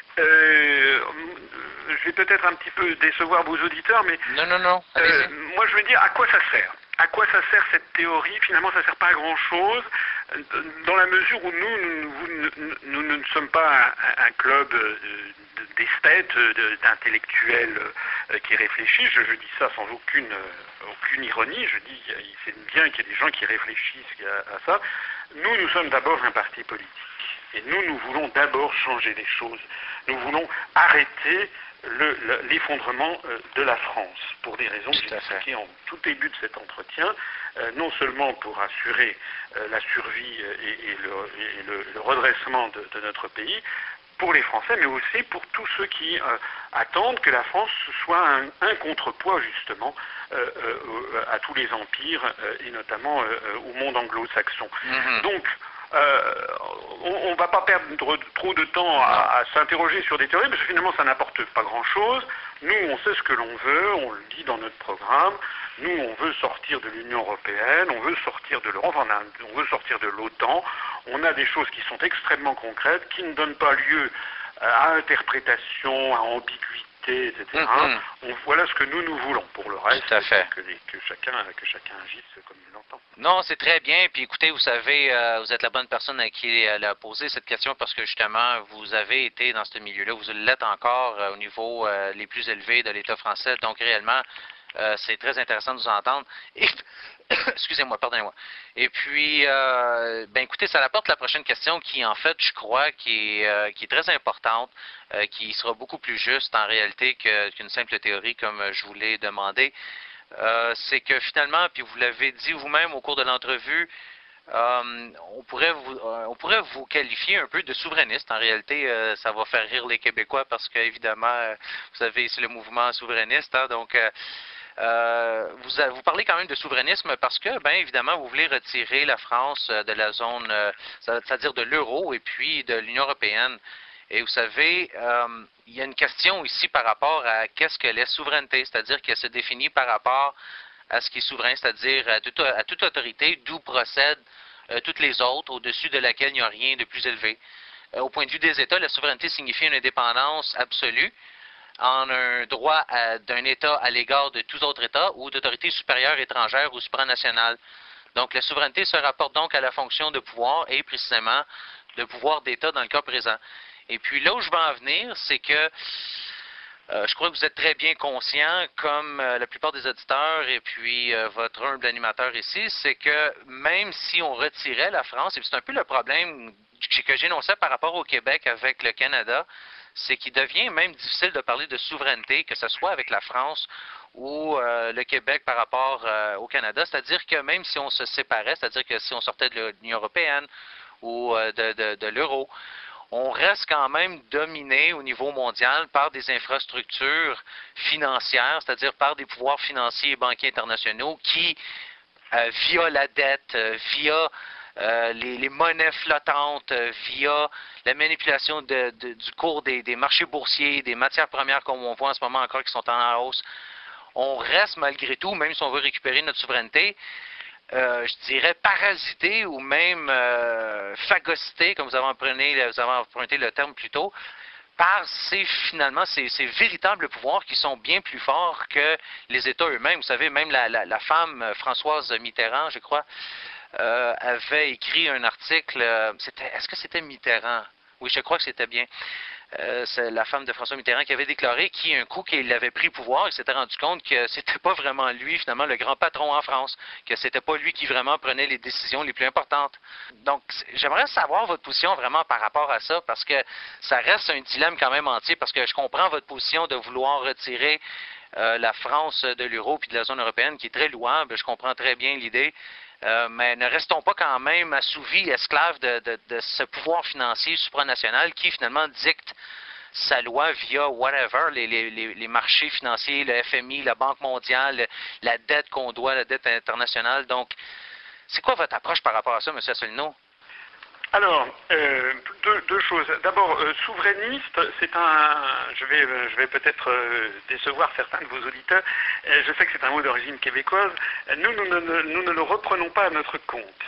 Euh, je vais peut-être un petit peu décevoir vos auditeurs, mais non, non, non. Euh, moi je veux dire à quoi ça sert. À quoi ça sert cette théorie? Finalement, ça ne sert pas à grand-chose, dans la mesure où nous, nous, nous, nous, nous ne sommes pas un, un club d'esthètes, d'intellectuels qui réfléchissent. Je, je dis ça sans aucune, aucune ironie. Je dis c'est bien qu'il y ait des gens qui réfléchissent à, à ça. Nous, nous sommes d'abord un parti politique. Et nous, nous voulons d'abord changer les choses. Nous voulons arrêter l'effondrement le, de la France, pour des raisons que j'ai expliquées en tout début de cet entretien, euh, non seulement pour assurer euh, la survie et, et, le, et le, le redressement de, de notre pays, pour les Français, mais aussi pour tous ceux qui euh, attendent que la France soit un, un contrepoids, justement, euh, euh, à tous les empires, euh, et notamment euh, au monde anglo-saxon. Mm-hmm. Donc, Euh, on ne va pas perdre trop de temps à, à s'interroger sur des théories, parce que finalement ça n'apporte pas grand-chose. Nous, on sait ce que l'on veut, on le dit dans notre programme. Nous, on veut sortir de l'Union européenne, on veut sortir de l'Europe, on veut sortir de l'OTAN. On a des choses qui sont extrêmement concrètes, qui ne donnent pas lieu à interprétation, à ambiguïté, et cetera. Mm-hmm. On, voilà ce que nous, nous voulons. Pour le reste, Tout à fait. Que, les, que, chacun, que chacun agisse comme il l'entend. Non, c'est très bien. Puis écoutez, vous savez, euh, vous êtes la bonne personne à qui elle a posé cette question parce que justement, vous avez été dans ce milieu-là. Vous l'êtes encore euh, au niveau euh, les plus élevés de l'État français. Donc réellement, euh, c'est très intéressant de vous entendre. Et... Excusez-moi, pardonnez-moi. Et puis, euh, ben écoutez, ça apporte la prochaine question qui, en fait, je crois, qui est, euh, qui est très importante, euh, qui sera beaucoup plus juste en réalité qu'une simple théorie comme je vous l'ai demandé. Euh, c'est que finalement, puis vous l'avez dit vous-même au cours de l'entrevue, euh, on pourrait vous, euh, on pourrait vous qualifier un peu de souverainiste. En réalité, euh, ça va faire rire les Québécois parce qu'évidemment, euh, vous savez, c'est le mouvement souverainiste, hein, donc... Euh, Euh, vous, vous parlez quand même de souverainisme parce que, bien évidemment, vous voulez retirer la France de la zone, euh, c'est-à-dire de l'euro et puis de l'Union européenne. Et vous savez, euh, il y a une question ici par rapport à qu'est-ce que les souverainetés, c'est-à-dire qu'elle se définit par rapport à ce qui est souverain, c'est-à-dire à toute, à toute autorité d'où procèdent euh, toutes les autres, au-dessus de laquelle il n'y a rien de plus élevé. Euh, au point de vue des États, la souveraineté signifie une indépendance absolue en un droit d'un État à l'égard de tout autre État ou d'autorité supérieure étrangère ou supranationale. Donc la souveraineté se rapporte donc à la fonction de pouvoir et précisément le pouvoir d'État dans le cas présent. Et puis là où je veux en venir, c'est que euh, je crois que vous êtes très bien conscient, comme euh, la plupart des auditeurs et puis euh, votre humble animateur ici, c'est que même si on retirait la France, et c'est un peu le problème que j'énonçais par rapport au Québec avec le Canada, c'est qu'il devient même difficile de parler de souveraineté, que ce soit avec la France ou euh, le Québec par rapport euh, au Canada. C'est-à-dire que même si on se séparait, c'est-à-dire que si on sortait de l'Union européenne ou euh, de, de, de l'euro, on reste quand même dominé au niveau mondial par des infrastructures financières, c'est-à-dire par des pouvoirs financiers et banquiers internationaux qui, euh, via la dette, euh, via Euh, les, les monnaies flottantes, euh, via la manipulation de, de, du cours des, des marchés boursiers, des matières premières comme on voit en ce moment encore qui sont en hausse, on reste malgré tout, même si on veut récupérer notre souveraineté, euh, je dirais parasité ou même euh, phagocyté, comme vous avez emprunté, vous avez emprunté le terme plus tôt, par ces, finalement, ces, ces véritables pouvoirs qui sont bien plus forts que les États eux-mêmes. Vous savez, même la, la, la femme, Françoise Mitterrand, je crois, euh, avait écrit un article, euh, c'était, est-ce que c'était Mitterrand? Oui, je crois que c'était bien. Euh, c'est la femme de François Mitterrand qui avait déclaré qu'un coup qu'il avait pris pouvoir, il s'était rendu compte que c'était pas vraiment lui, finalement, le grand patron en France, que c'était pas lui qui vraiment prenait les décisions les plus importantes. Donc, j'aimerais savoir votre position vraiment par rapport à ça, parce que ça reste un dilemme quand même entier, parce que je comprends votre position de vouloir retirer euh, la France de l'euro puis de la zone européenne, qui est très louable, je comprends très bien l'idée. Euh, mais ne restons pas quand même assouvis, esclaves de, de, de ce pouvoir financier supranational qui finalement dicte sa loi via whatever, les, les, les marchés financiers, le F M I, la Banque mondiale, la dette qu'on doit, la dette internationale. Donc, c'est quoi votre approche par rapport à ça, M. Asselineau? Alors, euh, deux, deux choses. D'abord, euh, souverainiste, c'est un... Je vais, je vais peut-être euh, décevoir certains de vos auditeurs. Euh, je sais que c'est un mot d'origine québécoise. Nous, nous, nous, nous ne le reprenons pas à notre compte.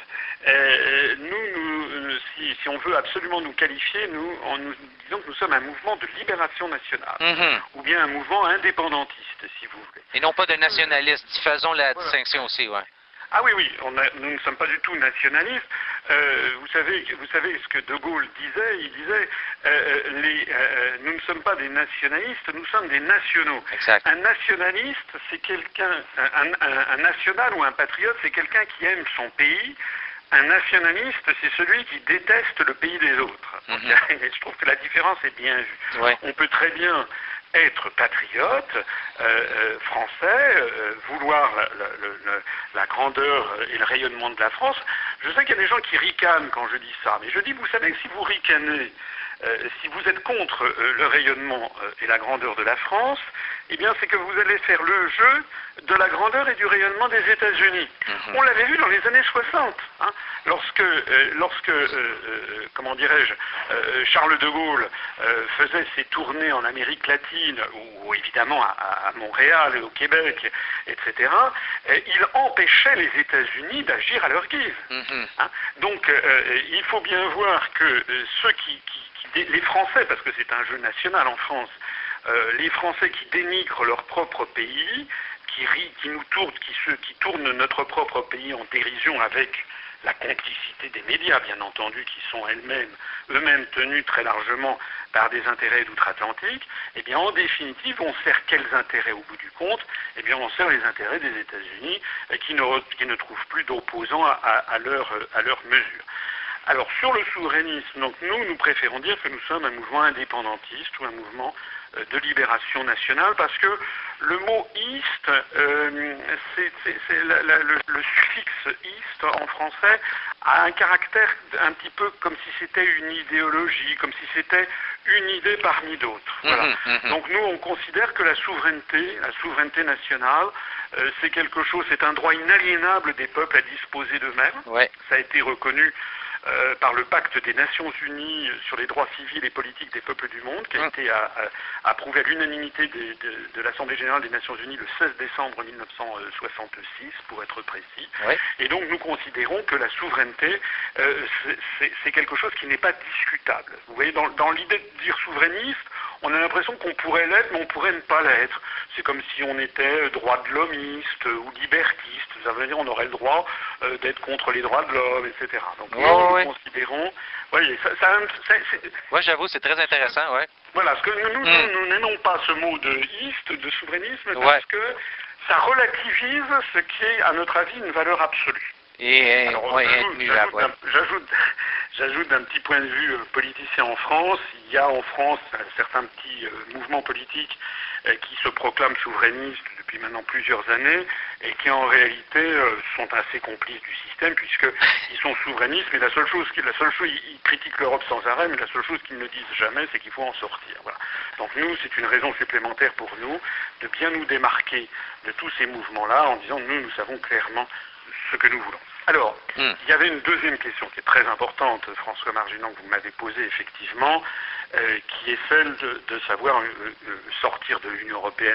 Euh, nous, nous si, si on veut absolument nous qualifier, nous, on, nous disons que nous sommes un mouvement de libération nationale, Mm-hmm. ou bien un mouvement indépendantiste, si vous voulez. Et non pas de nationaliste. Faisons la Voilà. distinction aussi, ouais. Ah oui, oui, on a, nous ne sommes pas du tout nationalistes. Euh, vous savez, vous savez ce que De Gaulle disait. Il disait, euh, les, euh, nous ne sommes pas des nationalistes, nous sommes des nationaux. Exact. Un nationaliste, c'est quelqu'un, un, un, un national ou un patriote, c'est quelqu'un qui aime son pays. Un nationaliste, c'est celui qui déteste le pays des autres. Mm-hmm. Je trouve que la différence est bien vue. Ouais. On peut très bien être patriote euh, euh, français, euh, vouloir la, la, la, la grandeur et le rayonnement de la France. Je sais qu'il y a des gens qui ricanent quand je dis ça, mais je dis, vous savez que si vous ricanez, euh, si vous êtes contre euh, le rayonnement euh, et la grandeur de la France, eh bien c'est que vous allez faire le jeu de la grandeur et du rayonnement des États-Unis. Mm-hmm. On l'avait vu dans les années soixante, hein, lorsque, euh, lorsque euh, euh, comment dirais-je, euh, Charles de Gaulle euh, faisait ses tournées en Amérique latine, ou, ou évidemment à, à Montréal et au Québec, et cetera, euh, il empêchait les États-Unis d'agir à leur guise. Mm-hmm. Hein. Donc euh, il faut bien voir que euh, ceux qui, qui, qui, les Français, parce que c'est un jeu national en France, euh, les Français qui dénigrent leur propre pays, qui, rit, qui nous tournent, qui, se, qui tournent notre propre pays en dérision avec la complicité des médias, bien entendu, qui sont elles-mêmes, eux-mêmes tenus très largement par des intérêts d'outre-Atlantique, eh bien, en définitive, on sert quels intérêts au bout du compte? Eh bien, on sert les intérêts des États-Unis, qui ne, qui ne trouvent plus d'opposants à, à, à, leur, à leur mesure. Alors, sur le souverainisme, donc, nous, nous préférons dire que nous sommes un mouvement indépendantiste ou un mouvement euh, de libération nationale, parce que le mot « East euh, », c'est le, le suffixe « East » en français a un caractère un petit peu comme si c'était une idéologie, comme si c'était une idée parmi d'autres. Voilà. Mmh, mmh. Donc nous, on considère que la souveraineté, la souveraineté nationale, euh, c'est quelque chose, c'est un droit inaliénable des peuples à disposer d'eux-mêmes. Ouais. Ça a été reconnu Euh, par le pacte des Nations Unies sur les droits civils et politiques des peuples du monde, qui a mmh. été à, à, approuvé à l'unanimité de, de, de l'Assemblée générale des Nations Unies le seize décembre mille neuf cent soixante-six, pour être précis. Ouais. Et donc nous considérons que la souveraineté, euh, c'est quelque chose qui n'est pas discutable. Vous voyez, dans, dans l'idée de dire souverainiste, on a l'impression qu'on pourrait l'être, mais on pourrait ne pas l'être. C'est comme si on était droit de l'hommiste ou libertiste. Ça veut dire qu'on aurait le droit euh, d'être contre les droits de l'homme, et cetera. Donc nous, oh, nous oui. considérons... Voyez, ça, ça, ça, oui, j'avoue, c'est très intéressant, oui. Voilà, parce que nous, nous, mm. nous n'aimons pas ce mot de «iste», de souverainisme, ouais. parce que ça relativise ce qui est, à notre avis, une valeur absolue. Et Alors, ouais, j'ajoute j'ajoute d'un petit point de vue euh, politicien en France, il y a en France un certain petit euh, mouvement politique euh, qui se proclame souverainiste depuis maintenant plusieurs années et qui en réalité euh, sont assez complices du système puisqu'ils sont souverainistes, mais la seule chose, la seule chose ils, ils critiquent l'Europe sans arrêt, mais la seule chose qu'ils ne disent jamais, c'est qu'il faut en sortir. Voilà. Donc nous, c'est une raison supplémentaire pour nous de bien nous démarquer de tous ces mouvements-là en disant nous, nous savons clairement ce que nous voulons. Alors, mm. il y avait une deuxième question qui est très importante, François Marginant, que vous m'avez posée effectivement, euh, qui est celle de, de savoir euh, euh, sortir de l'Union européenne.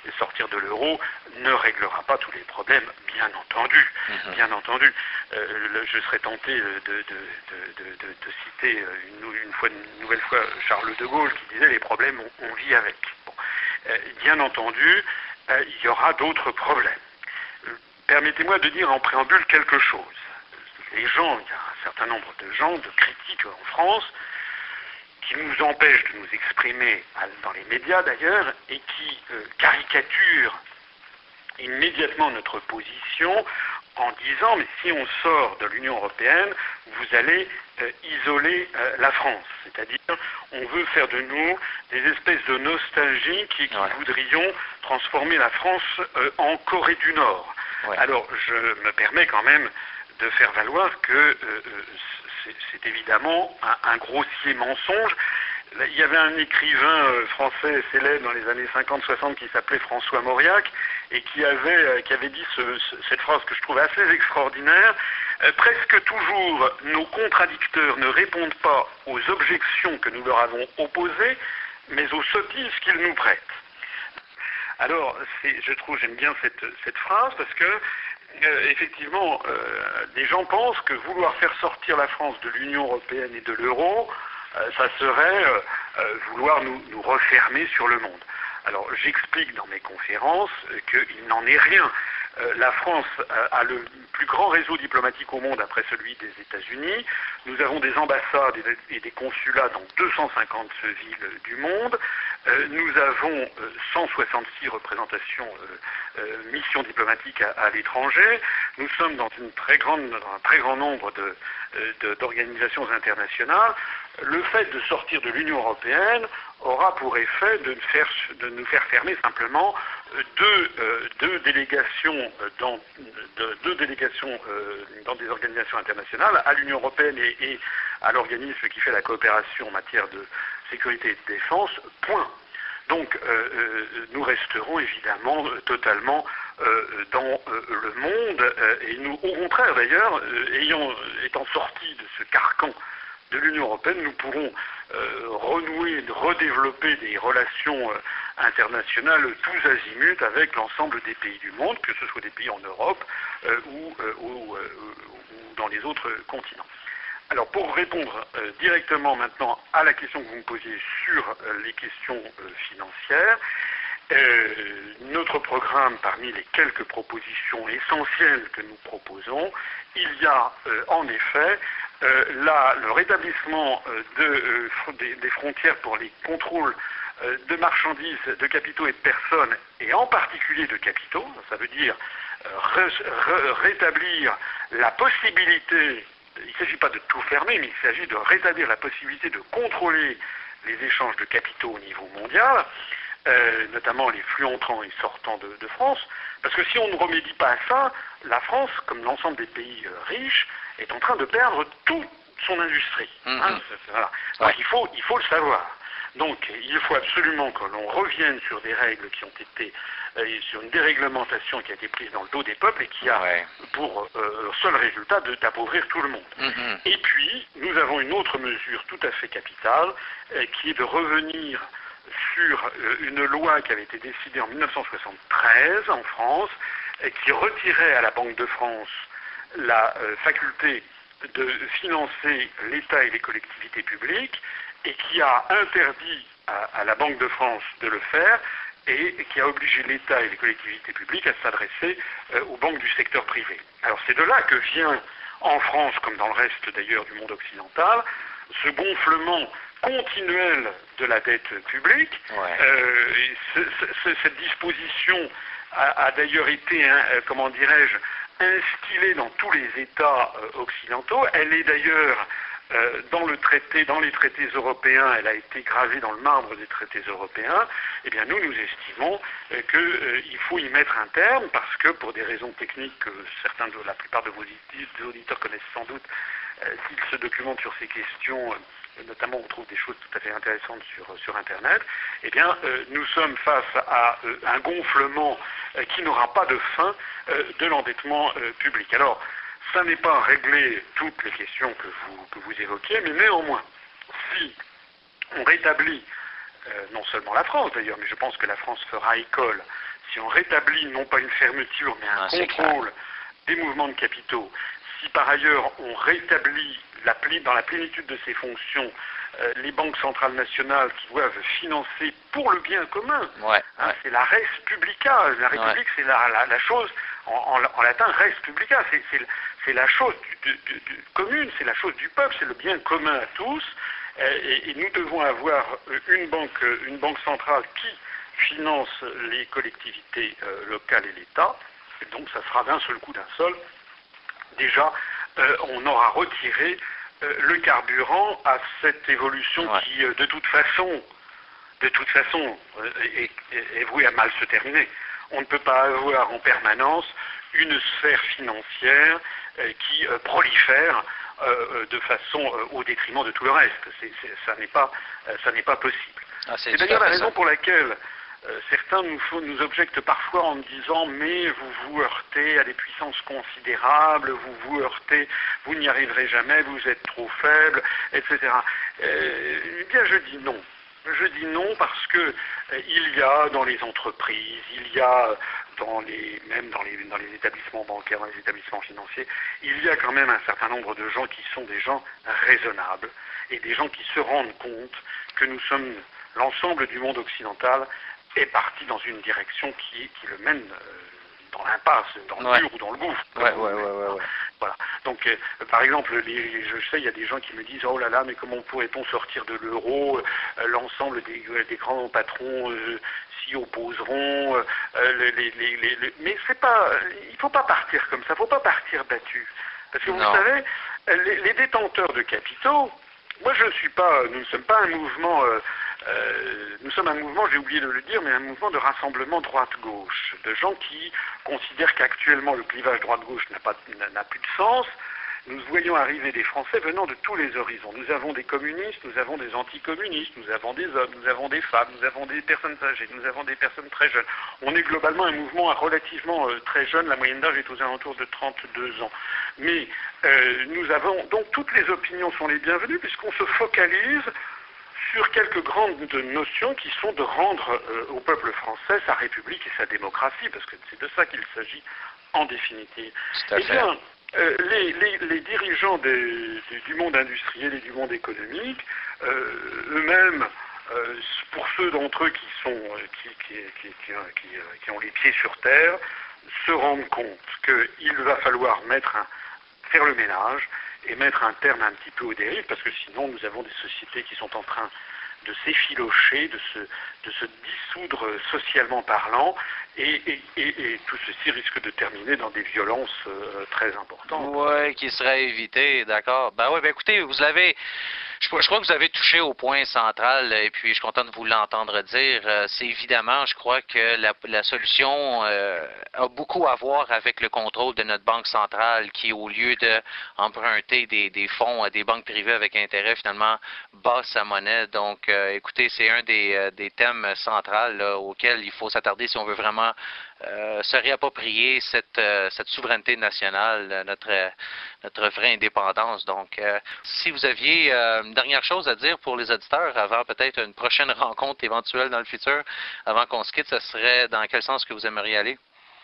sortir de l'euro ne réglera pas tous les problèmes, bien entendu. Mmh. Bien entendu. Euh, le, je serais tenté de, de, de, de, de, de citer une, une, fois, une nouvelle fois Charles de Gaulle qui disait les problèmes, on, on vit avec. Bon. Euh, bien entendu, euh, il y aura d'autres problèmes. Euh, Permettez-moi de dire en préambule quelque chose. Les gens, il y a un certain nombre de gens, de critiques en France, qui nous empêchent de nous exprimer dans les médias d'ailleurs, et qui euh, caricaturent immédiatement notre position en disant mais si on sort de l'Union européenne, vous allez euh, isoler euh, la France. C'est-à-dire, on veut faire de nous des espèces de nostalgiques qui, qui ouais. voudrions transformer la France euh, en Corée du Nord. Ouais. Alors, je me permets quand même de faire valoir que euh, c'est évidemment un, un grossier mensonge. Il y avait un écrivain euh, français célèbre dans les années cinquante soixante qui s'appelait François Mauriac et qui avait, euh, qui avait dit ce, ce, cette phrase que je trouve assez extraordinaire. Euh, presque toujours, nos contradicteurs ne répondent pas aux objections que nous leur avons opposées, mais aux sottises qu'ils nous prêtent. Alors, je trouve, j'aime bien cette, cette phrase parce que Euh, effectivement, euh, des gens pensent que vouloir faire sortir la France de l'Union européenne et de l'euro, euh, ça serait euh, euh, vouloir nous, nous refermer sur le monde. Alors, j'explique dans mes conférences euh, qu'il n'en est rien. Euh, la France euh, a le plus grand réseau diplomatique au monde après celui des États-Unis. Nous avons des ambassades et des, et des consulats dans deux cent cinquante villes du monde. Euh, nous avons euh, cent soixante-six représentations, euh, euh, missions diplomatiques à, à l'étranger. Nous sommes dans, une très grande, dans un très grand nombre de, euh, d'organisations internationales. Le fait de sortir de l'Union européenne aura pour effet de, faire, de nous faire fermer simplement deux, euh, deux délégations, dans, de, deux délégations euh, dans des organisations internationales, à l'Union européenne et, et à l'organisme qui fait la coopération en matière de sécurité et de défense, point. Donc euh, euh, nous resterons évidemment euh, totalement euh, dans euh, le monde, euh, et nous, au contraire d'ailleurs, euh, ayant étant sortis de ce carcan de l'Union européenne, nous pourrons euh, renouer, redévelopper des relations euh, internationales tous azimuts avec l'ensemble des pays du monde, que ce soit des pays en Europe euh, ou, euh, ou, euh, ou dans les autres continents. Alors pour répondre euh, directement maintenant à la question que vous me posiez sur euh, les questions euh, financières, euh, notre programme, parmi les quelques propositions essentielles que nous proposons, il y a euh, en effet euh, là, le rétablissement euh, de, euh, des, des frontières pour les contrôles euh, de marchandises, de capitaux et de personnes, et en particulier de capitaux. Ça veut dire euh, ré, ré, rétablir la possibilité, il ne s'agit pas de tout fermer, mais il s'agit de rétablir la possibilité de contrôler les échanges de capitaux au niveau mondial, euh, notamment les flux entrants et sortants de, de France, parce que si on ne remédie pas à ça, la France, comme l'ensemble des pays euh, riches, est en train de perdre toute son industrie. Mm-hmm. Hein, voilà. Donc ouais. il faut, il faut le savoir. Donc il faut absolument que l'on revienne sur des règles qui ont été, euh, sur une déréglementation qui a été prise dans le dos des peuples et qui a ouais. pour euh, seul résultat d'appauvrir tout le monde. Mm-hmm. Et puis, nous avons une autre mesure tout à fait capitale, euh, qui est de revenir sur euh, une loi qui avait été décidée en mille neuf cent soixante-treize en France, et qui retirait à la Banque de France la euh, faculté de financer l'État et les collectivités publiques, et qui a interdit à, à la Banque de France de le faire, et, et qui a obligé l'État et les collectivités publiques à s'adresser euh, aux banques du secteur privé. Alors c'est de là que vient, en France, comme dans le reste d'ailleurs du monde occidental, ce gonflement continuel de la dette publique. Ouais. Euh, ce, ce, cette disposition a, a d'ailleurs été, hein, comment dirais-je, instillée dans tous les États euh, occidentaux. Elle est d'ailleurs euh, dans le traité, dans les traités européens, elle a été gravée dans le marbre des traités européens. Eh bien, nous, nous estimons euh, qu'il euh, faut y mettre un terme, parce que pour des raisons techniques que certains, de la plupart de vos auditeurs connaissent sans doute, euh, s'ils se documentent sur ces questions. Euh, Et notamment on trouve des choses tout à fait intéressantes sur, sur Internet, eh bien euh, nous sommes face à euh, un gonflement euh, qui n'aura pas de fin euh, de l'endettement euh, public. Alors, ça n'est pas régler toutes les questions que vous, que vous évoquiez, mais néanmoins, si on rétablit, euh, non seulement la France d'ailleurs, mais je pense que la France fera école si on rétablit non pas une fermeture, mais un ah, contrôle des mouvements de capitaux, si par ailleurs on rétablit la, dans la plénitude de ses fonctions euh, les banques centrales nationales qui doivent financer pour le bien commun, ouais, hein, ouais. c'est la res publica, la République ouais. c'est la, la, la chose, en, en, en latin res publica, c'est la chose du, du, du, commune, c'est la chose du peuple, c'est le bien commun à tous, et, et nous devons avoir une banque, une banque centrale qui finance les collectivités euh, locales et l'État, et donc ça sera d'un seul coup d'un seul. Déjà, euh, on aura retiré euh, le carburant à cette évolution ouais. qui, euh, de toute façon, de toute façon, euh, est, est vouée à mal se terminer. On ne peut pas avoir en permanence une sphère financière euh, qui euh, prolifère euh, de façon euh, au détriment de tout le reste. C'est, c'est, ça n'est pas, euh, ça n'est pas possible. Ah, c'est d'ailleurs la raison ça. pour laquelle Euh, certains nous, faut, nous objectent parfois en disant mais vous vous heurtez à des puissances considérables, vous vous heurtez, vous n'y arriverez jamais, vous êtes trop faible, et cetera. Euh, eh bien je dis non. Je dis non parce que euh, il y a dans les entreprises, il y a dans les, même dans les, dans les établissements bancaires, dans les établissements financiers, il y a quand même un certain nombre de gens qui sont des gens raisonnables et des gens qui se rendent compte que nous sommes l'ensemble du monde occidental est parti dans une direction qui, qui le mène euh, dans l'impasse, dans le ouais. mur ou dans le gouffre. Ouais, ouais, ouais, ouais, ouais. Voilà. Donc, euh, par exemple, les, je sais, il y a des gens qui me disent « Oh là là, mais comment pourrait-on sortir de l'euro euh, L'ensemble des, des grands patrons euh, s'y opposeront. Euh, les, les, les, les... » Mais c'est pas, il ne faut pas partir comme ça, il ne faut pas partir battu. Parce que vous non. savez, les, les détenteurs de capitaux, moi je ne suis pas, nous ne sommes pas un mouvement... Euh, Euh, nous sommes un mouvement, j'ai oublié de le dire, mais un mouvement de rassemblement droite-gauche, de gens qui considèrent qu'actuellement le clivage droite-gauche n'a pas, n'a plus de sens. Nous voyons arriver des Français venant de tous les horizons. Nous avons des communistes, nous avons des anticommunistes, nous avons des hommes, nous avons des femmes, nous avons des personnes âgées, nous avons des personnes très jeunes. On est globalement un mouvement relativement euh, très jeune, la moyenne d'âge est aux alentours de trente-deux ans. Mais euh, nous avons, donc toutes les opinions sont les bienvenues puisqu'on se focalise sur quelques grandes notions qui sont de rendre euh, au peuple français sa République et sa démocratie, parce que c'est de ça qu'il s'agit en définitive. Eh bien, euh, les, les, les dirigeants des, des, du monde industriel et du monde économique, euh, eux-mêmes, euh, pour ceux d'entre eux qui, sont, qui, qui, qui, qui, qui, qui ont les pieds sur terre, se rendent compte qu'il va falloir mettre un, faire le ménage, et mettre un terme un petit peu aux dérives, parce que sinon nous avons des sociétés qui sont en train de s'effilocher, de se, de se dissoudre socialement parlant, et, et, et, et tout ceci risque de terminer dans des violences euh, très importantes. Oui, qui seraient évitées, d'accord. Ben oui, ben écoutez, vous l'avez... Je, je crois que vous avez touché au point central, et puis je suis content de vous l'entendre dire. Euh, c'est évidemment, je crois que la, la solution euh, a beaucoup à voir avec le contrôle de notre banque centrale qui, au lieu d'emprunter des, des fonds à des banques privées avec intérêt, finalement, basse sa monnaie. Donc, euh, écoutez, c'est un des, euh, des thèmes centrales là, auxquels il faut s'attarder si on veut vraiment euh, se réapproprier cette, euh, cette souveraineté nationale, notre, notre vraie indépendance. Donc, euh, si vous aviez euh, une dernière chose à dire pour les auditeurs avant peut-être une prochaine rencontre éventuelle dans le futur, avant qu'on se quitte, ce serait dans quel sens que vous aimeriez aller?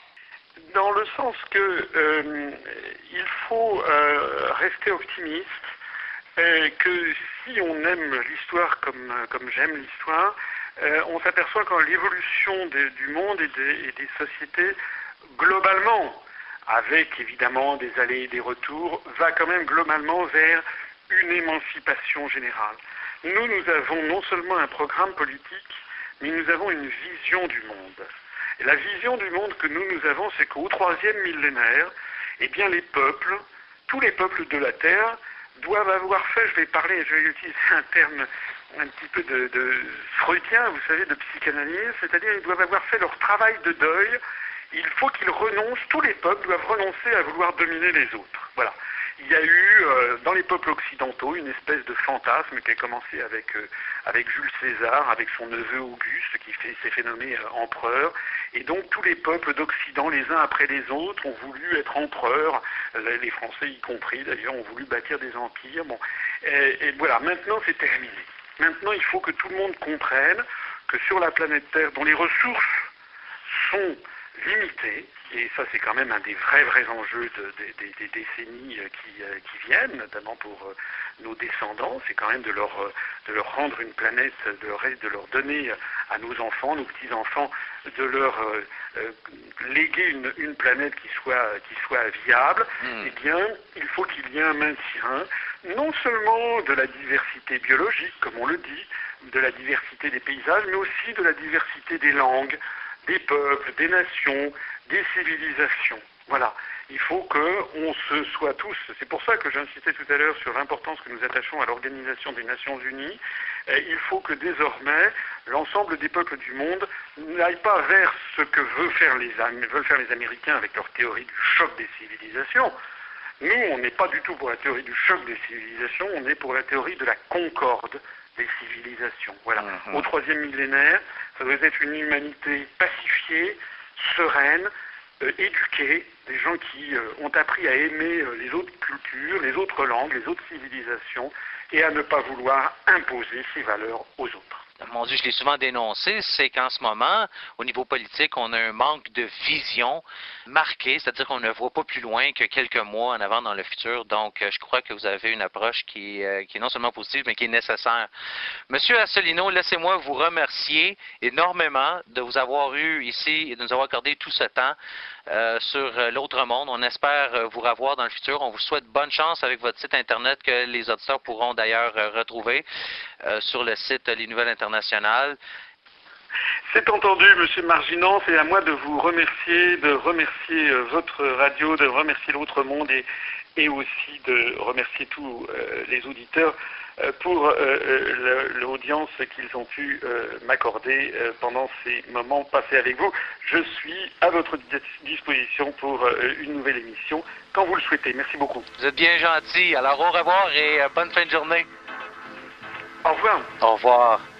Dans le sens que euh, il faut euh, rester optimiste, et que si on aime l'histoire comme, comme j'aime l'histoire, euh, on s'aperçoit que l'évolution du monde et des, et des sociétés, globalement, avec évidemment des allées et des retours, va quand même globalement vers une émancipation générale. Nous, nous avons non seulement un programme politique, mais nous avons une vision du monde. Et la vision du monde que nous, nous avons, c'est qu'au troisième millénaire, eh bien les peuples, tous les peuples de la Terre, doivent avoir fait, je vais parler, je vais utiliser un terme un petit peu de, de freudien, vous savez, de psychanalyse, c'est-à-dire ils doivent avoir fait leur travail de deuil. Il faut qu'ils renoncent, tous les peuples doivent renoncer à vouloir dominer les autres. Voilà. Il y a eu euh, dans les peuples occidentaux une espèce de fantasme qui a commencé avec, euh, avec Jules César, avec son neveu Auguste qui fait, s'est fait nommer euh, empereur. Et donc tous les peuples d'Occident, les uns après les autres, ont voulu être empereurs, les, les Français y compris d'ailleurs, ont voulu bâtir des empires. Bon. Et, et voilà, maintenant c'est terminé. Maintenant il faut que tout le monde comprenne que sur la planète Terre, dont les ressources sont limitées. Et ça, c'est quand même un des vrais, vrais enjeux de, de, de, des décennies qui, qui viennent, notamment pour nos descendants. C'est quand même de leur, de leur rendre une planète, de leur, de leur donner à nos enfants, nos petits-enfants, de leur euh, léguer une, une planète qui soit, qui soit viable. Mmh. Eh bien, il faut qu'il y ait un maintien, non seulement de la diversité biologique, comme on le dit, de la diversité des paysages, mais aussi de la diversité des langues, des peuples, des nations, des civilisations. Voilà. Il faut qu'on se soit tous, c'est pour ça que j'insistais tout à l'heure sur l'importance que nous attachons à l'Organisation des Nations Unies, il faut que désormais l'ensemble des peuples du monde n'aille pas vers ce que veulent faire, les, veulent faire les Américains avec leur théorie du choc des civilisations. Nous, on n'est pas du tout pour la théorie du choc des civilisations, on est pour la théorie de la concorde des civilisations. Voilà. Mm-hmm. Au troisième millénaire, ça doit être une humanité pacifiée, sereine, euh, éduquée, des gens qui euh, ont appris à aimer euh, les autres cultures, les autres langues, les autres civilisations, et à ne pas vouloir imposer ces valeurs aux autres. Mon Dieu, je l'ai souvent dénoncé, c'est qu'en ce moment, au niveau politique, on a un manque de vision marquée, c'est-à-dire qu'on ne voit pas plus loin que quelques mois en avant dans le futur. Donc, je crois que vous avez une approche qui, euh, qui est non seulement positive, mais qui est nécessaire. Monsieur Asselineau, laissez-moi vous remercier énormément de vous avoir eu ici et de nous avoir accordé tout ce temps euh, sur l'autre monde. On espère vous revoir dans le futur. On vous souhaite bonne chance avec votre site Internet que les auditeurs pourront d'ailleurs retrouver euh, sur le site Les Nouvelles Internationales. C'est entendu, Monsieur Marginant, c'est à moi de vous remercier, de remercier euh, votre radio, de remercier l'autre monde et, et aussi de remercier tous euh, les auditeurs euh, pour euh, l'audience qu'ils ont pu euh, m'accorder euh, pendant ces moments passés avec vous. Je suis à votre disposition pour euh, une nouvelle émission quand vous le souhaitez. Merci beaucoup. Vous êtes bien gentil. Alors au revoir et euh, bonne fin de journée. Au revoir. Au revoir.